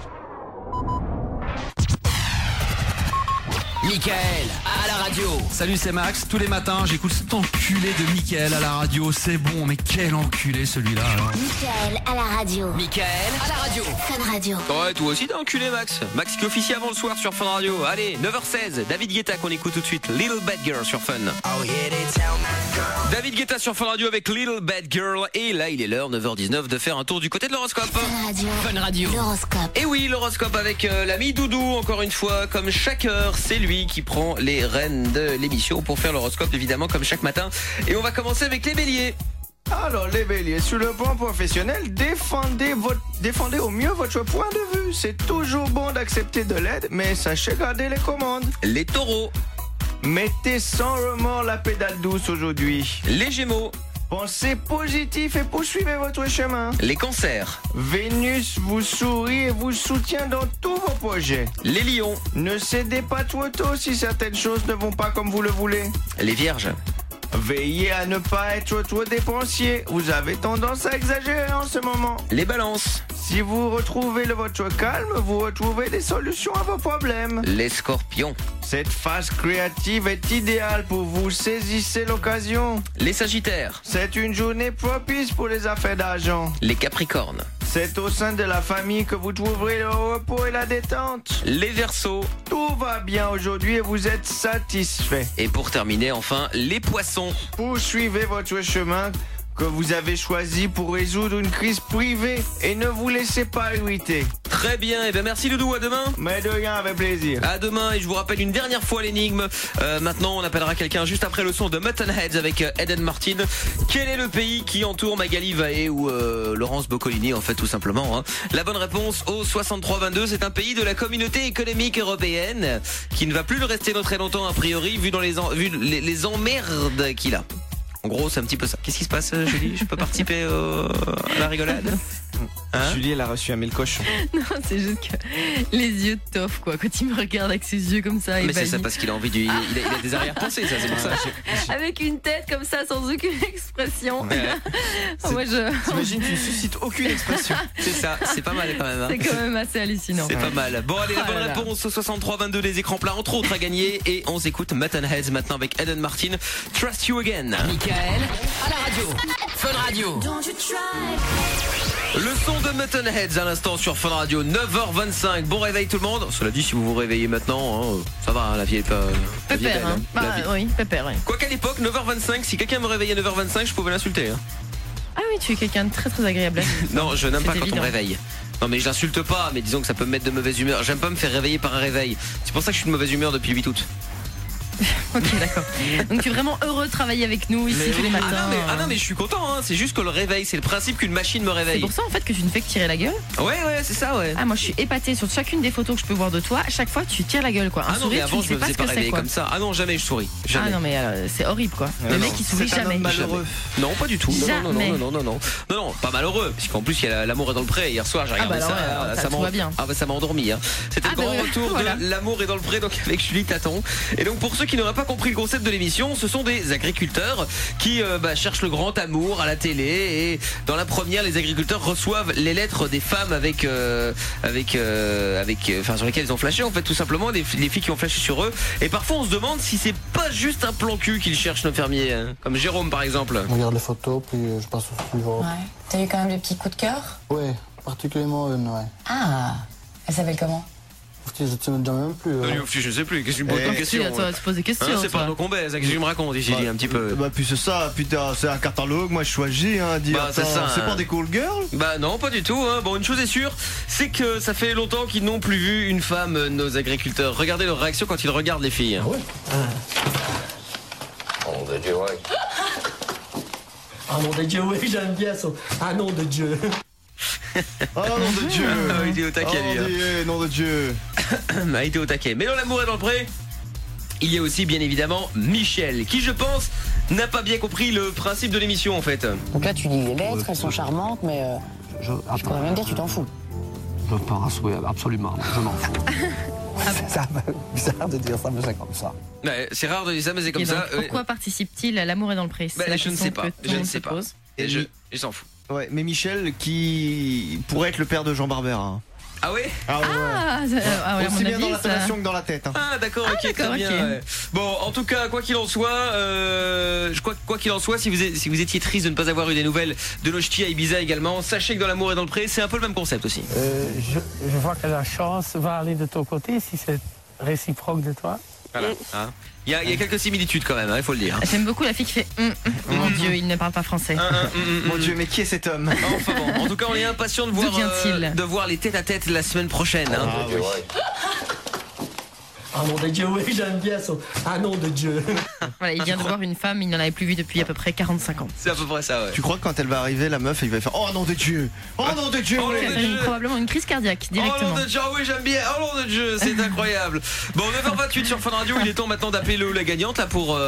Mickaël à la radio. Salut, c'est Max. Tous les matins, j'écoute cet enculé de Mickaël à la radio. C'est bon, mais quel enculé celui-là. Alors. Mickaël à la radio. Mickaël à la radio. Fun Radio. Ouais, toi aussi t'es enculé, Max. Max qui officie avant le soir sur Fun Radio. Allez, 9h16, David Guetta qu'on écoute tout de suite. Little Bad Girl sur Fun. David Guetta sur Fun Radio avec Little Bad Girl. Et là, il est l'heure, 9h19, de faire un tour du côté de l'horoscope. Fun Radio. Fun Radio. L'horoscope. Et oui, l'horoscope avec l'ami Doudou, encore une fois, comme chaque heure, c'est lui qui prend les rênes de l'émission pour faire l'horoscope, évidemment, comme chaque matin. Et on va commencer avec les béliers. Alors les béliers, sur le plan professionnel, défendez au mieux votre point de vue. C'est toujours bon d'accepter de l'aide, mais sachez garder les commandes. Les taureaux. Mettez sans remords la pédale douce aujourd'hui. Les gémeaux. Pensez positif et poursuivez votre chemin. Les cancers. Vénus vous sourit et vous soutient dans tous vos projets. Les lions. Ne cédez pas trop tôt si certaines choses ne vont pas comme vous le voulez. Les vierges. Veillez à ne pas être trop dépensier. Vous avez tendance à exagérer en ce moment. Les balances. Si vous retrouvez votre calme, vous retrouvez des solutions à vos problèmes. Les scorpions. Cette phase créative est idéale pour vous. Saisissez l'occasion. Les sagittaires. C'est une journée propice pour les affaires d'argent. Les capricornes. C'est au sein de la famille que vous trouverez le repos et la détente. Les verseaux. Tout va bien aujourd'hui et vous êtes satisfait. Et pour terminer, enfin, les poissons. Poursuivez votre chemin que vous avez choisi pour résoudre une crise privée et ne vous laissez pas irriter. Très bien, et bien merci Doudou, à demain. Mais de rien, avec plaisir. À demain, et je vous rappelle une dernière fois l'énigme. Maintenant, on appellera quelqu'un juste après le son de Mutton Heads avec Eden Martin. Quel est le pays qui entoure Magali Vaé ou Laurence Boccolini, en fait, tout simplement, hein. La bonne réponse au 6322, c'est un pays de la communauté économique européenne qui ne va plus le rester dans très longtemps, a priori, vu les emmerdes qu'il a. En gros, c'est un petit peu ça. Qu'est-ce qui se passe, Julie ? Je peux participer à la rigolade ? Hein ? Julie, elle a reçu un mille cochon. Non, c'est juste que les yeux de Toff, quoi. Quand il me regarde avec ses yeux comme ça. Mais c'est ça, parce qu'il a envie il a des arrière-pensées, ça, c'est pour ça. Avec une tête comme ça, sans aucune expression. Ouais. Moi, t'imagines, tu ne suscites aucune expression. C'est ça, c'est pas mal quand même. Hein. C'est quand même assez hallucinant. C'est pas mal. Bon, allez, la bonne réponse au 6322, les écrans plats, entre autres, à gagner. Et on s'écoute Mutton Heads maintenant avec Eden Martin. Trust You Again. Mickaël à la radio. Fun Radio. Don't you try. Le son de Muttonheads à l'instant sur Fun Radio, 9h25. Bon réveil tout le monde. Cela dit, si vous vous réveillez maintenant, hein, ça va, hein, la vie est pas... Pépère, hein. Oui, pépère, oui. Quoi qu'à l'époque, 9h25, si quelqu'un me réveillait à 9h25, je pouvais l'insulter. Hein. Ah oui, tu es quelqu'un de très très agréable. Non, je n'aime pas quand évident. on me réveille. Non mais je l'insulte pas, mais disons que ça peut me mettre de mauvaise humeur. J'aime pas me faire réveiller par un réveil. C'est pour ça que je suis de mauvaise humeur depuis le 8 août. Ok, d'accord. Donc tu es vraiment heureux de travailler avec nous ici tous les matins. Ah non mais je suis content, hein. C'est juste que le réveil, c'est le principe qu'une machine me réveille. C'est pour ça en fait que tu ne fais que tirer la gueule. Ouais, c'est ça, ouais. Ah, moi je suis épatée sur chacune des photos que je peux voir de toi. À chaque fois tu tires la gueule, quoi. Ah non, mais avant je me faisais pas réveiller comme ça. Ah non, jamais je souris. Jamais. Ah non, mais c'est horrible, quoi. Le mec il sourit jamais. Malheureux. Non, pas du tout. Jamais. Non, pas malheureux. Puisqu'en plus il y a l'amour est dans le pré. Hier soir j'ai regardé ça va bien. Ah bah ça m'a endormi, hein. C'était le grand retour de l'amour est dans le pré, donc avec Julie Taton. Et donc pour ceux qui n'auraient pas compris le concept de l'émission, ce sont des agriculteurs qui cherchent le grand amour à la télé, et dans la première les agriculteurs reçoivent les lettres des femmes sur lesquelles ils ont flashé, en fait, tout simplement les filles qui ont flashé sur eux, et parfois on se demande si c'est pas juste un plan cul qu'ils cherchent, nos fermiers, hein, comme Jérôme par exemple. Je regarde les photos puis je passe au suivant. Ouais. T'as eu quand même des petits coups de cœur? Ouais, particulièrement une, ouais. Ah, elle s'appelle comment? Je ne sais même plus. Je sais plus, qu'est-ce que tu me poses comme question? Toi, tu poses des questions. C'est pas nos combats, c'est ce que je me raconte ici, un petit peu. Bah puis c'est ça, putain, c'est un catalogue, moi je choisis, hein, dire. Bah, c'est pas des call girls? Bah non, pas du tout, hein. Bon, une chose est sûre, c'est que ça fait longtemps qu'ils n'ont plus vu une femme, nos agriculteurs. Regardez leur réaction quand ils regardent les filles. Ah ouais? Oh mon Dieu, ouais. Ah nom de Dieu, oui, j'aime bien ça. Ah nom de Dieu. Oh nom de Dieu. Il est au taquet, lui. Nom de Dieu. Il était au taquet. Mais dans l'amour et dans le pré, il y a aussi bien évidemment Michel, qui je pense n'a pas bien compris le principe de l'émission, en fait. Donc là tu lis les lettres, elles sont charmantes, mais je pourrais même dire tu t'en fous. Je pense, oui, absolument, je m'en fous. C'est bizarre de dire ça, mais c'est comme ça. Ouais, c'est rare de dire ça, mais c'est comme ça. Pourquoi participe-t-il à l'amour et dans le pré? Je ne sais pas. Et je s'en fous. Ouais, mais Michel qui pourrait être le père de Jean Barbera. Ah ouais? Aussi bien dans l'intonation que dans la tête. Hein. Ah d'accord, ok, très bien. Ouais. Bon, en tout cas, quoi qu'il en soit, si vous étiez triste de ne pas avoir eu des nouvelles de nos ch'tis à Ibiza également, sachez que dans l'amour et dans le pré, c'est un peu le même concept aussi. Je vois que la chance va aller de ton côté si c'est réciproque de toi. Voilà. Hein. Il y a quelques similitudes quand même, il faut le dire. J'aime beaucoup la fille qui fait mon Dieu, il ne parle pas français. Mon Dieu, mais qui est cet homme? Enfin bon, en tout cas, on est impatient de voir les tête-à-tête la semaine prochaine. Hein. Oh mon Dieu, ouais. Ah nom de Dieu, oui, j'aime bien ça. Ah nom de Dieu. Voilà, il vient de voir une femme, il n'en avait plus vu depuis à peu près 45 ans. C'est à peu près ça, ouais. Tu crois que quand elle va arriver, la meuf, il va faire oh nom de Dieu. Oh nom de Dieu. Probablement une crise cardiaque directement. Oh nom de Dieu, oui, j'aime bien. Oh nom de Dieu, c'est incroyable. Bon, 9h28 sur Fun Radio, il est temps maintenant d'appeler la gagnante là pour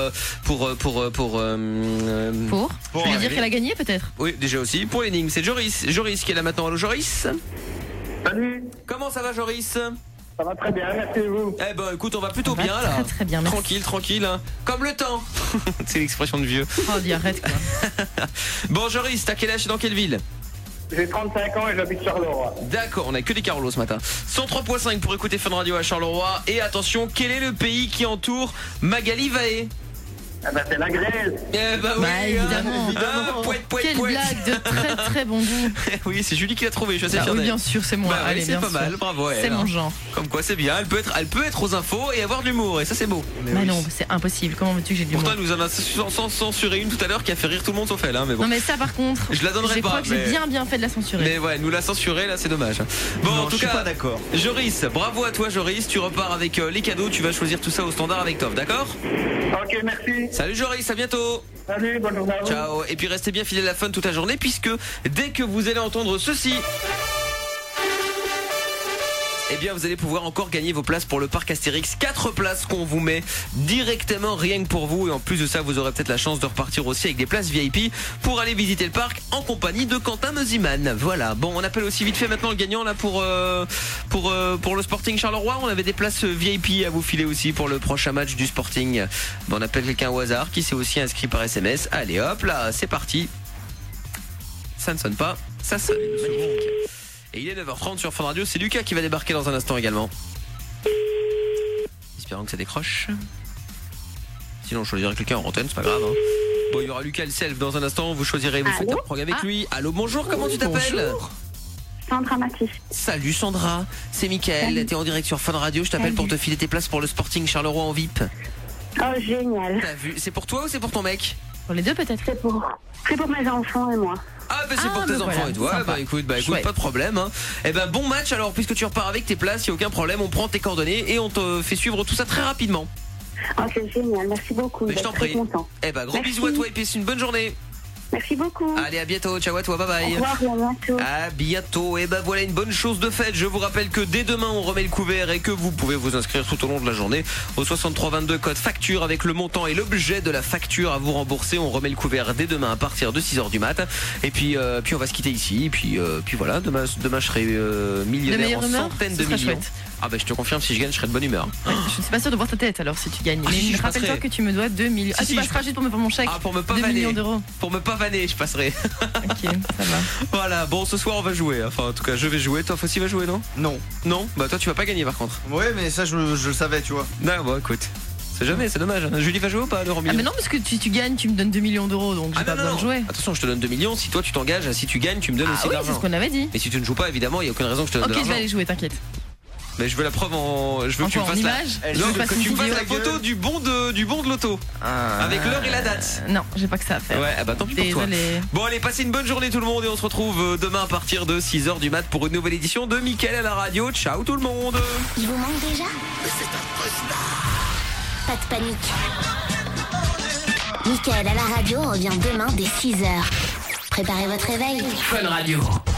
lui dire qu'elle a gagné peut-être. Oui, déjà aussi. Pour l'énigme, c'est Joris qui est là maintenant. Allô Joris. Salut. Comment ça va Joris? Ça va très bien, merci vous. Eh ben écoute, on va plutôt bien là. Très bien, merci. Tranquille, hein. Comme le temps. C'est l'expression de vieux. Oh, dis arrête quoi. Bon Joris, t'as quel âge et dans quelle ville? J'ai 35 ans et j'habite Charleroi. D'accord, on a que des Carolos ce matin. 103.5 pour écouter Fun Radio à Charleroi. Et attention, quel est le pays qui entoure Magali Vaé? Eh ben c'est la Grèce. Eh ben oui, évidemment. Quelle blague de très très bon goût. Oui, c'est Julie qui l'a trouvé, je suis assez fier Oui, d'elle. bien sûr, c'est moi. Allez, c'est pas mal, bravo. C'est mon genre. Comme quoi, c'est bien. Elle peut être aux infos et avoir de l'humour, et ça c'est beau. Mais non, c'est impossible. Comment veux-tu que j'ai de l'humour? Pourtant, elle nous en a censuré une tout à l'heure qui a fait rire tout le monde sauf elle, hein, mais bon. Non mais ça par contre, je la donnerai pas. Je crois que j'ai bien fait de la censurer. Mais ouais, nous la censurer là, c'est dommage. Bon, en tout cas, je suis pas d'accord. Joris, bravo à toi Joris. Tu repars avec les cadeaux. Tu vas choisir tout ça au standard avec Tov, d'accord? Ok, merci. Salut Joris, à bientôt. Salut, bonne journée à vous. Ciao. Et puis restez bien fidèles à la Fun toute la journée, puisque dès que vous allez entendre ceci, eh bien vous allez pouvoir encore gagner vos places pour le parc Astérix. 4 places qu'on vous met directement rien que pour vous. Et en plus de ça, vous aurez peut-être la chance de repartir aussi avec des places VIP pour aller visiter le parc en compagnie de Quentin Meusiman. Voilà. Bon, on appelle aussi vite fait maintenant le gagnant là pour le Sporting Charleroi. On avait des places VIP à vous filer aussi pour le prochain match du Sporting. Bon, on appelle quelqu'un au hasard qui s'est aussi inscrit par SMS. Allez hop là, c'est parti. Ça ne sonne pas, ça sonne. Magnifique. Et il est 9h30 sur Fun Radio, c'est Lucas qui va débarquer dans un instant également. Espérons que ça décroche. Sinon je choisirai quelqu'un en antenne, c'est pas grave hein. Bon, il y aura Lucas le Self dans un instant. Vous choisirez, vous faites un programme avec lui. Allô, bonjour, comment tu t'appelles? Bonjour. Sandra Mathis. Salut Sandra, c'est Mickaël. T'es en direct sur Fun Radio. Je t'appelle pour te filer tes places pour le Sporting Charleroi en VIP. Oh, génial. T'as vu? C'est pour toi ou c'est pour ton mec? Pour les deux peut-être. C'est pour mes enfants et moi. Ah bah c'est pour tes enfants et toi. Bah écoute, pas de problème. Hein. Eh ben bon match alors, puisque tu repars avec tes places, y a aucun problème. On prend tes coordonnées et on te fait suivre tout ça très rapidement. Oh, c'est génial, merci beaucoup. Mais je t'en prie. Eh ben gros bisous à toi et puis une bonne journée. Merci beaucoup. Allez, à bientôt. Ciao à toi, bye bye. Au revoir, à bientôt. À bientôt. Et ben voilà une bonne chose de faite. Je vous rappelle que dès demain, on remet le couvert et que vous pouvez vous inscrire tout au long de la journée au 6322 code facture avec le montant et l'objet de la facture à vous rembourser. On remet le couvert dès demain à partir de 6h du mat. Et puis on va se quitter ici. Et puis voilà, demain je serai millionnaire en centaines de millions. Chouette. Ah bah je te confirme, si je gagne, je serai de bonne humeur. Ouais, je ne suis pas sûre de voir ta tête alors si tu gagnes. Mais si, rappelle-toi que tu me dois 2 millions. Tu passeras juste pour me faire mon chèque. Pour me pas 2 vanner. millions d'euros. Pour me pas vanner, je passerai. Ok, ça va. Voilà, bon ce soir on va jouer. Enfin en tout cas je vais jouer. Toi Fossi va jouer, non? Non. Bah toi tu vas pas gagner par contre. Ouais mais ça je le savais, tu vois. Non bon écoute. C'est jamais, c'est dommage. Julie va jouer ou pas l'euro million? Ah mais non parce que tu gagnes, tu me donnes 2 millions d'euros donc j'ai pas besoin de jouer. Attention, je te donne 2 millions, si toi tu t'engages, si tu gagnes, tu me donnes aussi de l'argent. C'est ce qu'on avait dit. Et si tu ne joues pas évidemment, il y a aucune raison que je te donne de l'argent. Ok, je vais aller jouer, t'inquiète. Mais je veux la preuve je veux que tu me fasses que tu me fasses la photo du bon de l'auto. Avec l'heure et la date. Non, j'ai pas que ça à faire. Ouais, bah tant pis pour toi. Bon allez, passez une bonne journée tout le monde et on se retrouve demain à partir de 6h du mat pour une nouvelle édition de Mickaël à la radio. Ciao tout le monde. Il vous manque déjà? Pas de panique. Mickaël à la radio revient demain dès 6h. Préparez votre réveil. Fun Radio.